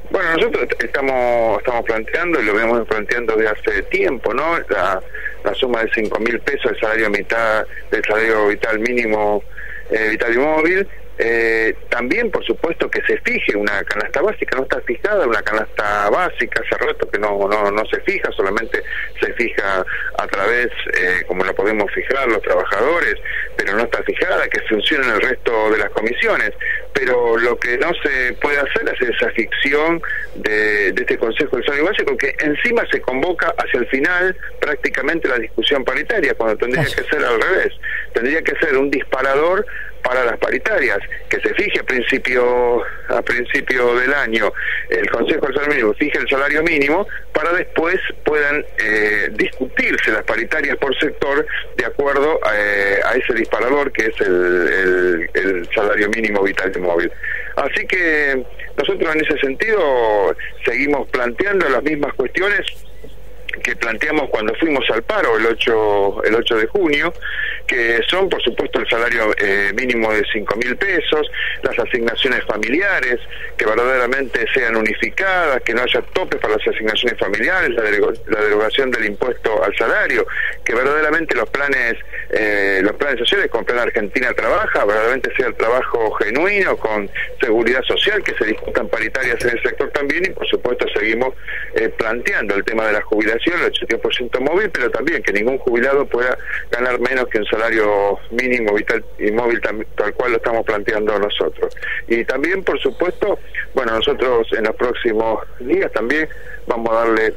Bueno, nosotros estamos estamos planteando, y lo venimos planteando desde hace tiempo, ¿no? La, la suma de cinco mil pesos del salario mitad del salario vital mínimo eh, vital y móvil. Eh, también, por supuesto, que se fije una canasta básica. No está fijada una canasta básica, hace rato que no no no se fija, solamente se fija a través, eh, como lo podemos fijar los trabajadores, pero no está fijada, que funciona en el resto de las comisiones. Pero lo que no se puede hacer es esa ficción de, de este Consejo del Salario Básico, que encima se convoca hacia el final prácticamente la discusión paritaria, cuando tendría que ser al revés. Tendría que ser un disparador para las paritarias, que se fije a principio a principio del año el Consejo del Salario Mínimo, fije el salario mínimo, para después puedan eh, discutirse las paritarias por sector de acuerdo a, eh, a ese disparador que es el, el, el salario mínimo vital y móvil. Así que nosotros en ese sentido seguimos planteando las mismas cuestiones que planteamos cuando fuimos al paro el ocho el ocho de junio, que son, por supuesto, el salario eh, mínimo de cinco mil pesos, las asignaciones familiares, que verdaderamente sean unificadas, que no haya topes para las asignaciones familiares, la, derego- la derogación del impuesto al salario, que verdaderamente los planes eh, los planes sociales, como Plan Argentina Trabaja, verdaderamente sea el trabajo genuino, con seguridad social, que se discutan paritarias en el sector también, y por supuesto seguimos eh, planteando el tema de la jubilación, el ochenta por ciento móvil, pero también que ningún jubilado pueda ganar menos que un salario mínimo vital y móvil, tal, tal cual lo estamos planteando nosotros. Y también, por supuesto, bueno, nosotros en los próximos días también vamos a darle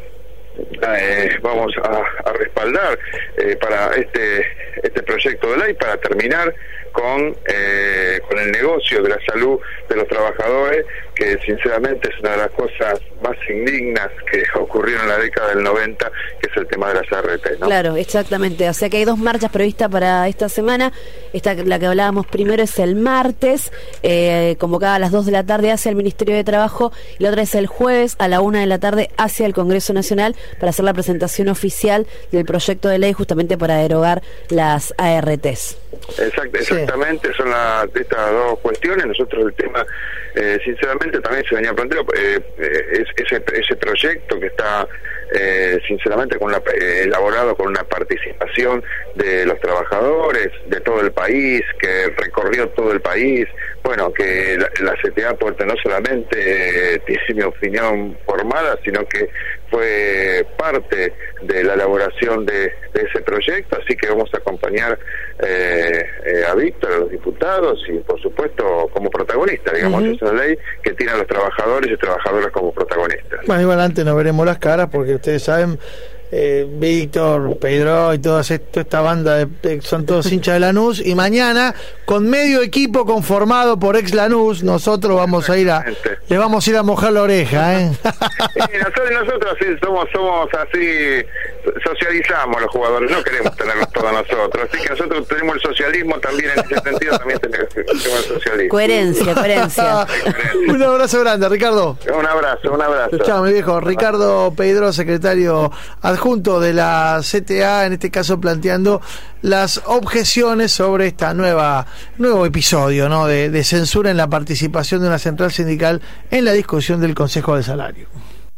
Eh, vamos a, a respaldar eh, para este este proyecto de ley, para terminar con eh, con el negocio de la salud de los trabajadores, que sinceramente es una de las cosas más indignas que ocurrieron en la década del noventa, que es el tema de las A R T, ¿no? Claro, exactamente. O sea que hay dos marchas previstas para esta semana. Esta, la que hablábamos primero, es el martes, eh, convocada a las dos de la tarde hacia el Ministerio de Trabajo, y la otra es el jueves a la una de la tarde hacia el Congreso Nacional, para hacer la presentación oficial del proyecto de ley, justamente para derogar las A R Ts. Exact, exactamente, sí. Son la, estas dos cuestiones. Nosotros el tema, eh, sinceramente, también se venía planteando, eh, eh, ese, ese proyecto que está, eh, sinceramente, con la, eh, elaborado con una participación de los trabajadores de todo el país, que recorrió todo el país. Bueno, que la, la C T A Aporte no solamente eh, tiene mi opinión formada, sino que fue parte de la elaboración de, de ese proyecto, así que vamos a acompañar eh, eh, a Víctor, a los diputados, y por supuesto como protagonista, digamos. Uh-huh. Es una ley que tiene a los trabajadores y trabajadoras como protagonistas. Bueno, igual antes nos veremos las caras, porque ustedes saben, eh, Víctor, Pedro y toda esta banda de, de, son todos hinchas de Lanús, y mañana con medio equipo conformado por ex Lanús, nosotros vamos a ir a le vamos a ir a mojar la oreja, ¿eh? Sí, nosotros, nosotros sí, somos somos así, socializamos los jugadores, no queremos tenerlos todos nosotros, así que nosotros tenemos el socialismo también, en ese sentido también tenemos el socialismo. Coherencia, coherencia. Un abrazo grande, Ricardo. Un abrazo, un abrazo. Chao, mi viejo. Ricardo Pedro, secretario adjunto de la C T A, en este caso planteando las objeciones sobre esta nueva nuevo episodio, ¿no?, de, de censura en la participación de una central sindical en la discusión del Consejo del Salario.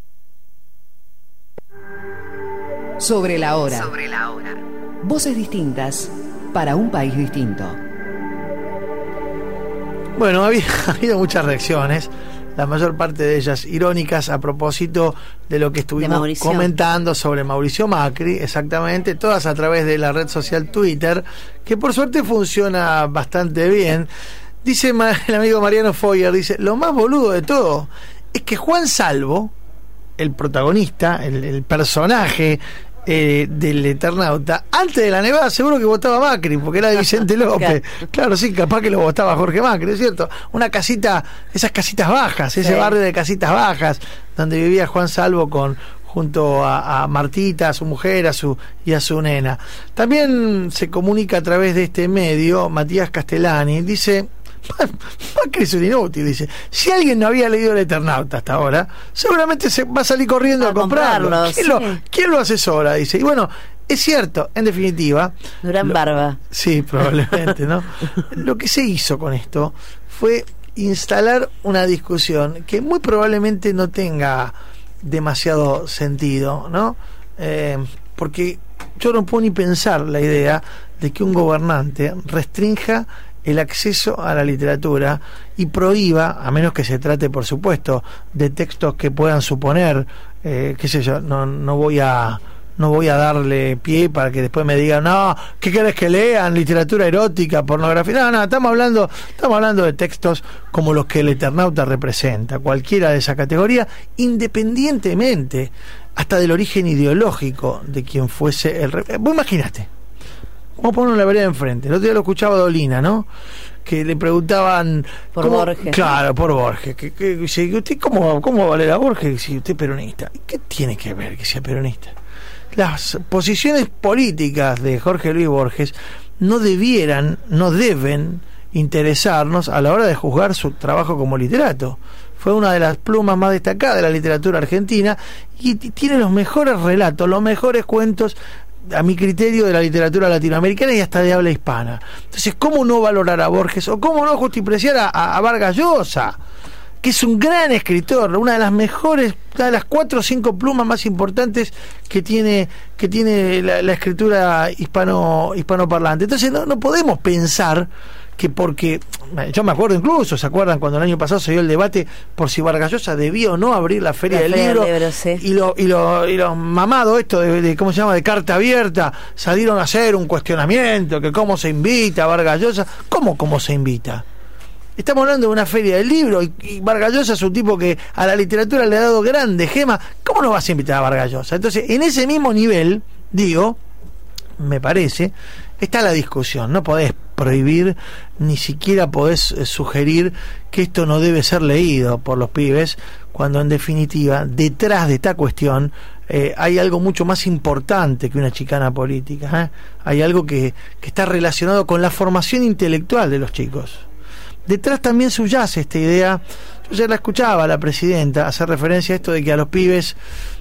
Sobre la hora. Sobre la hora. Voces distintas para un país distinto. Bueno, ha habido, ha habido muchas reacciones, la mayor parte de ellas irónicas, a propósito de lo que estuvimos comentando sobre Mauricio Macri, exactamente, todas a través de la red social Twitter, que por suerte funciona bastante bien. Dice el amigo Mariano Foyer, dice, lo más boludo de todo es que Juan Salvo, el protagonista, el, el personaje eh, del Eternauta, antes de la nevada seguro que votaba Macri, porque era de Vicente López. Claro, sí, capaz que lo votaba Jorge Macri, ¿es cierto? Una casita, esas casitas bajas, ese sí. barrio de casitas bajas, donde vivía Juan Salvo con junto a, a Martita, a su mujer, a su y a su nena. También se comunica a través de este medio Matías Castellani, dice: Macri es un inútil, dice. Si alguien no había leído el Eternauta hasta ahora, seguramente se va a salir corriendo a, a comprarlo. comprarlo. ¿Quién, sí. lo, ¿Quién lo asesora? Dice. Y bueno, es cierto, en definitiva. Durán lo, Barba. Sí, probablemente, ¿no? Lo que se hizo con esto fue instalar una discusión que muy probablemente no tenga demasiado sentido, ¿no? Eh, porque yo no puedo ni pensar la idea de que un gobernante restrinja el acceso a la literatura y prohíba, a menos que se trate, por supuesto, de textos que puedan suponer, eh, qué sé yo, no, no voy a no voy a darle pie para que después me digan, no, ¿qué querés que lean? Literatura erótica, pornografía. No, no, estamos hablando, estamos hablando de textos como los que el Eternauta representa, cualquiera de esa categoría, independientemente hasta del origen ideológico de quien fuese el... Re- Vos imaginate, vamos a ponernos la vereda enfrente. El otro día lo escuchaba Dolina, ¿no? Que le preguntaban... Por ¿cómo? Borges. Claro, por Borges. Que, que, que, ¿usted cómo, cómo va a valer a Borges si usted es peronista? ¿Qué tiene que ver que sea peronista? Las posiciones políticas de Jorge Luis Borges no debieran, no deben interesarnos a la hora de juzgar su trabajo como literato. Fue una de las plumas más destacadas de la literatura argentina y tiene los mejores relatos, los mejores cuentos, a mi criterio, de la literatura latinoamericana y hasta de habla hispana. Entonces, ¿cómo no valorar a Borges o cómo no justipreciar a, a, a Vargas Llosa, que es un gran escritor, una de las mejores, una de las cuatro o cinco plumas más importantes que tiene que tiene la, la escritura hispano hispanoparlante? Entonces no, no podemos pensar que porque, yo me acuerdo incluso, ¿se acuerdan cuando el año pasado se dio el debate por si Vargas Llosa debía o no abrir la Feria, la del, feria libro, del Libro? Sí. Y, lo, y, lo, y los mamados esto de, de, ¿cómo se llama?, de carta abierta, salieron a hacer un cuestionamiento, que cómo se invita a Vargas Llosa. ¿Cómo cómo se invita? Estamos hablando de una feria del libro y, y Vargas Llosa es un tipo que a la literatura le ha dado grandes gemas. ¿Cómo no vas a invitar a Vargas Llosa? Entonces, en ese mismo nivel, digo, me parece, está la discusión. No podés prohibir, ni siquiera podés eh, sugerir que esto no debe ser leído por los pibes, cuando en definitiva, detrás de esta cuestión, eh, hay algo mucho más importante que una chicana política, ¿eh? Hay algo que, que está relacionado con la formación intelectual de los chicos. Detrás también subyace esta idea, yo ya la escuchaba a la presidenta hacer referencia a esto de que a los pibes,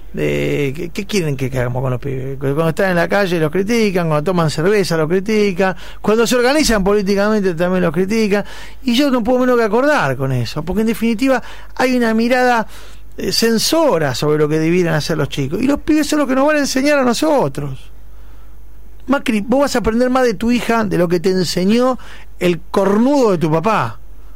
de, ¿qué, ¿qué quieren que hagamos con los pibes? Cuando están en la calle los critican, cuando toman cerveza los critican, cuando se organizan políticamente también los critican, y yo no puedo menos que acordar con eso, porque en definitiva hay una mirada eh, censora sobre lo que debieran hacer los chicos, y los pibes son los que nos van a enseñar a nosotros. Macri, vos vas a aprender más de tu hija de lo que te enseñó el cornudo de tu papá.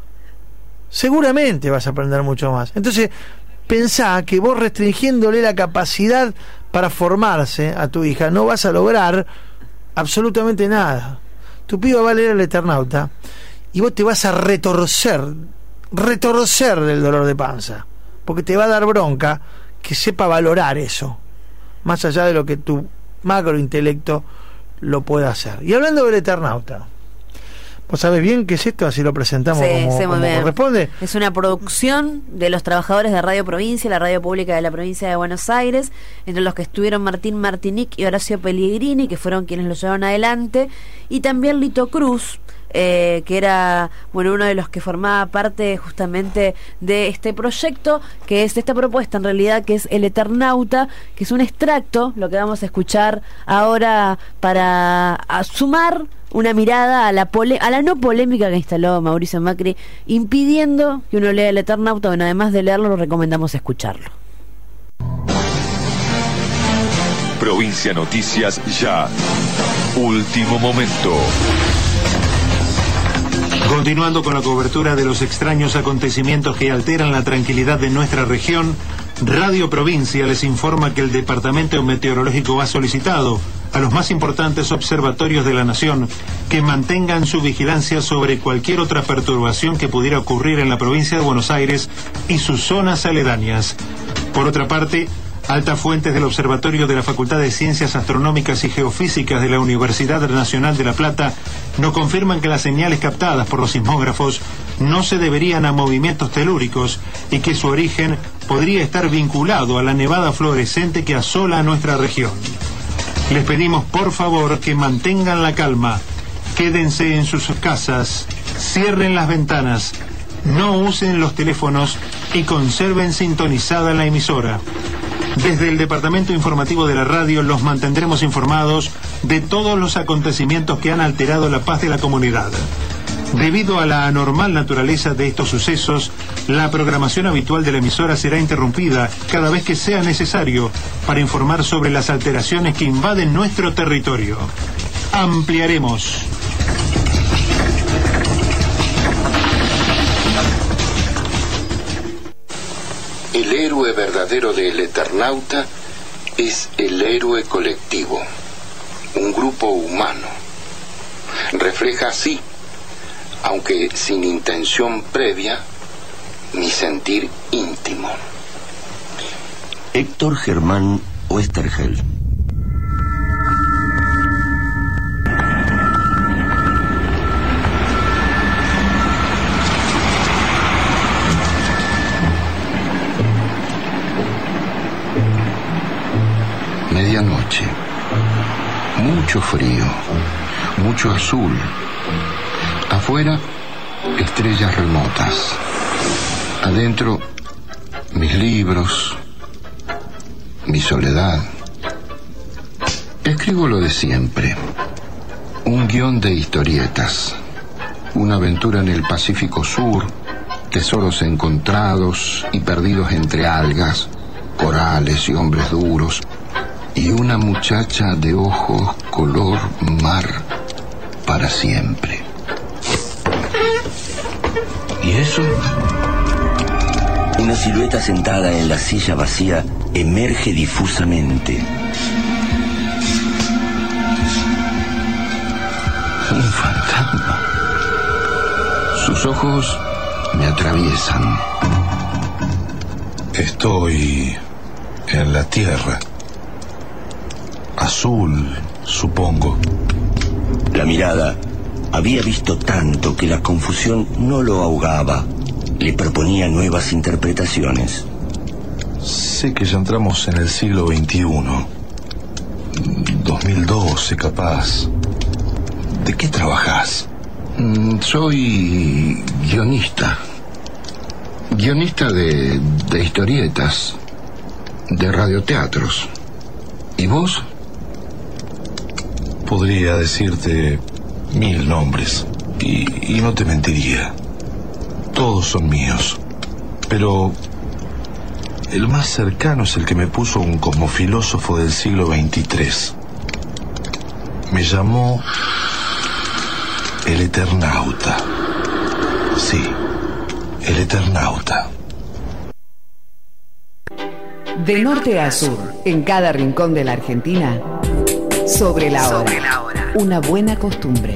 Seguramente vas a aprender mucho más. Entonces, pensá que vos restringiéndole la capacidad para formarse a tu hija no vas a lograr absolutamente nada. Tu piba va a leer El Eternauta y vos te vas a retorcer, retorcer del dolor de panza, porque te va a dar bronca que sepa valorar eso, más allá de lo que tu macrointelecto lo puede hacer. Y hablando del Eternauta, ¿vos sabés bien qué es esto? Así lo presentamos, sí, como, como corresponde. Es una producción de los trabajadores de Radio Provincia, la radio pública de la provincia de Buenos Aires, entre los que estuvieron Martín Martinic y Horacio Pellegrini, que fueron quienes lo llevaron adelante, y también Lito Cruz, Eh, que era, bueno, uno de los que formaba parte justamente de este proyecto, que es de esta propuesta en realidad, que es El Eternauta, que es un extracto, lo que vamos a escuchar ahora, para a sumar una mirada a la pole, a la no polémica que instaló Mauricio Macri, impidiendo que uno lea El Eternauta. Bueno, además de leerlo, lo recomendamos escucharlo. Provincia Noticias Ya. Último momento. Continuando con la cobertura de los extraños acontecimientos que alteran la tranquilidad de nuestra región, Radio Provincia les informa que el Departamento Meteorológico ha solicitado a los más importantes observatorios de la nación que mantengan su vigilancia sobre cualquier otra perturbación que pudiera ocurrir en la provincia de Buenos Aires y sus zonas aledañas. Por otra parte, altas fuentes del Observatorio de la Facultad de Ciencias Astronómicas y Geofísicas de la Universidad Nacional de La Plata nos confirman que las señales captadas por los sismógrafos no se deberían a movimientos telúricos y que su origen podría estar vinculado a la nevada fluorescente que asola a nuestra región. Les pedimos por favor que mantengan la calma, quédense en sus casas, cierren las ventanas, no usen los teléfonos y conserven sintonizada la emisora. Desde el Departamento Informativo de la Radio los mantendremos informados de todos los acontecimientos que han alterado la paz de la comunidad. Debido a la anormal naturaleza de estos sucesos, la programación habitual de la emisora será interrumpida cada vez que sea necesario para informar sobre las alteraciones que invaden nuestro territorio. Ampliaremos. El héroe verdadero del Eternauta es el héroe colectivo, un grupo humano. Refleja así, aunque sin intención previa, mi sentir íntimo. Héctor Germán Oesterheld. Medianoche, mucho frío, mucho azul. Afuera, estrellas remotas. Adentro, mis libros, mi soledad. Escribo lo de siempre. Un guión de historietas. Una aventura en el Pacífico Sur. Tesoros encontrados y perdidos entre algas, corales y hombres duros. Y una muchacha de ojos color mar para siempre. ¿Y eso? Una silueta sentada en la silla vacía emerge difusamente. Un fantasma. Sus ojos me atraviesan. Estoy en la tierra. Azul, supongo. La mirada había visto tanto que la confusión no lo ahogaba. Le proponía nuevas interpretaciones. Sé que ya entramos en el siglo veintiuno. dos mil doce, capaz. ¿De qué trabajas? Mm, soy guionista. Guionista de, de historietas, de radioteatros. ¿Y vos? Podría decirte mil nombres y, y no te mentiría. Todos son míos, pero el más cercano es el que me puso un cosmofilósofo del siglo veintitrés. Me llamó el Eternauta. Sí, el Eternauta. De norte a sur, en cada rincón de la Argentina, sobre la hora. Sobre la hora. Una buena costumbre.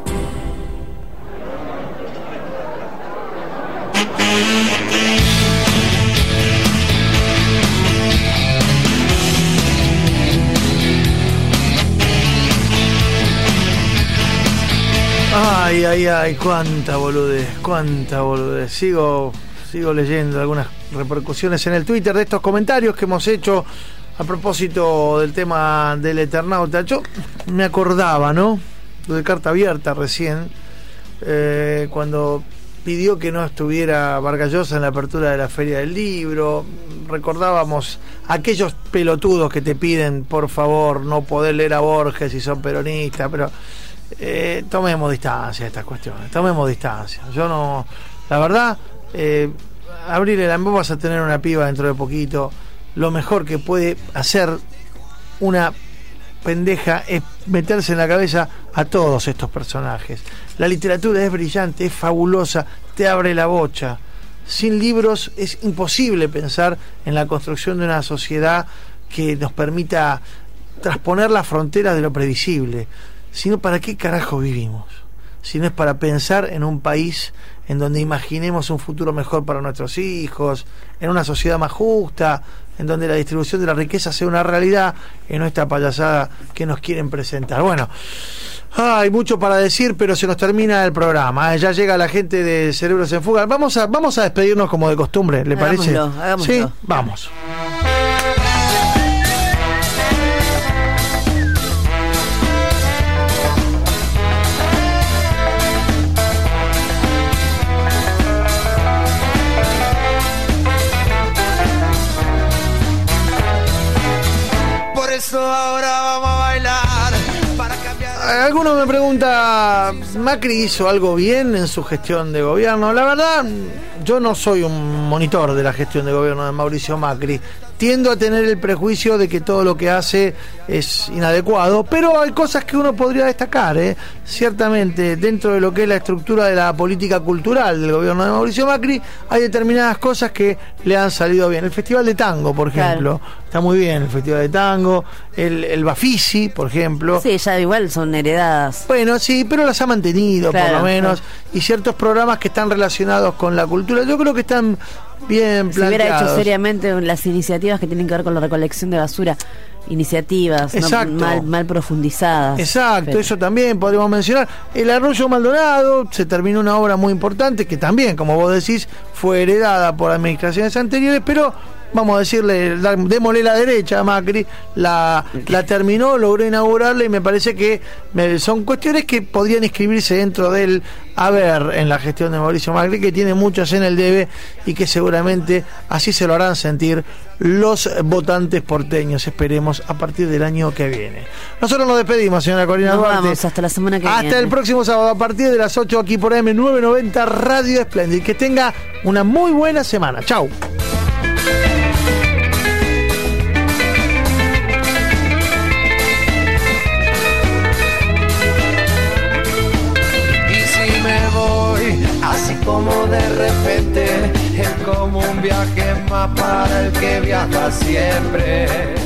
Ay, ay, ay, cuánta boludez, cuánta boludez. Sigo, sigo leyendo algunas repercusiones en el Twitter de estos comentarios que hemos hecho a propósito del tema del Eternauta. Yo me acordaba, ¿no? Lo de Carta Abierta recién, eh, cuando pidió que no estuviera Vargas Llosa en la apertura de la Feria del Libro. Recordábamos aquellos pelotudos que te piden, por favor, no poder leer a Borges si son peronistas, pero eh, tomemos distancia de estas cuestiones, tomemos distancia. Yo no, la verdad, eh, abrirle la vos vas a tener una piba dentro de poquito. Lo mejor que puede hacer una pendeja es meterse en la cabeza a todos estos personajes. La literatura es brillante, es fabulosa, te abre la bocha. Sin libros es imposible pensar en la construcción de una sociedad que nos permita trasponer las fronteras de lo previsible. Si no, ¿para qué carajo vivimos? Si no es para pensar en un país en donde imaginemos un futuro mejor para nuestros hijos, en una sociedad más justa, en donde la distribución de la riqueza sea una realidad, en no esta payasada que nos quieren presentar. Bueno, hay mucho para decir, pero se nos termina el programa. Ya llega la gente de Cerebros en Fuga. Vamos a, vamos a despedirnos como de costumbre, ¿le parece? Hagámoslo, hagámoslo. Sí, vamos. Ahora vamos a bailar para cambiar. uno me pregunta, ¿Macri hizo algo bien en su gestión de gobierno? La verdad, yo no soy un monitor de la gestión de gobierno de Mauricio Macri. Tiendo a tener el prejuicio de que todo lo que hace es inadecuado, pero hay cosas que uno podría destacar, ¿eh? Ciertamente, dentro de lo que es la estructura de la política cultural del gobierno de Mauricio Macri, hay determinadas cosas que le han salido bien. El Festival de Tango, por ejemplo, claro. Está muy bien el Festival de Tango, el, el Bafisi, por ejemplo. Sí, ya igual son heredadas. Bueno, sí, pero las ha mantenido, claro, por lo menos, claro. Y ciertos programas que están relacionados con la cultura, yo creo que están bien planteados. Si hubiera hecho seriamente las iniciativas que tienen que ver con la recolección de basura, iniciativas no, mal, mal profundizadas. Exacto, pero... eso también podríamos mencionar. El Arroyo Maldonado, se terminó una obra muy importante que también, como vos decís, fue heredada por administraciones anteriores, pero vamos a decirle, démosle la derecha a Macri, la, la terminó, logró inaugurarla y me parece que me, son cuestiones que podrían inscribirse dentro del haber en la gestión de Mauricio Macri, que tiene muchas en el debe y que seguramente así se lo harán sentir los votantes porteños, esperemos, a partir del año que viene. Nosotros nos despedimos, señora Corina nos Duarte. Vamos, hasta la semana que hasta viene. Hasta el próximo sábado, a partir de las ocho, aquí por A M novecientos noventa Radio Splendid. Que tenga una muy buena semana. Chau. Así como de repente es como un viaje más para el que viaja siempre.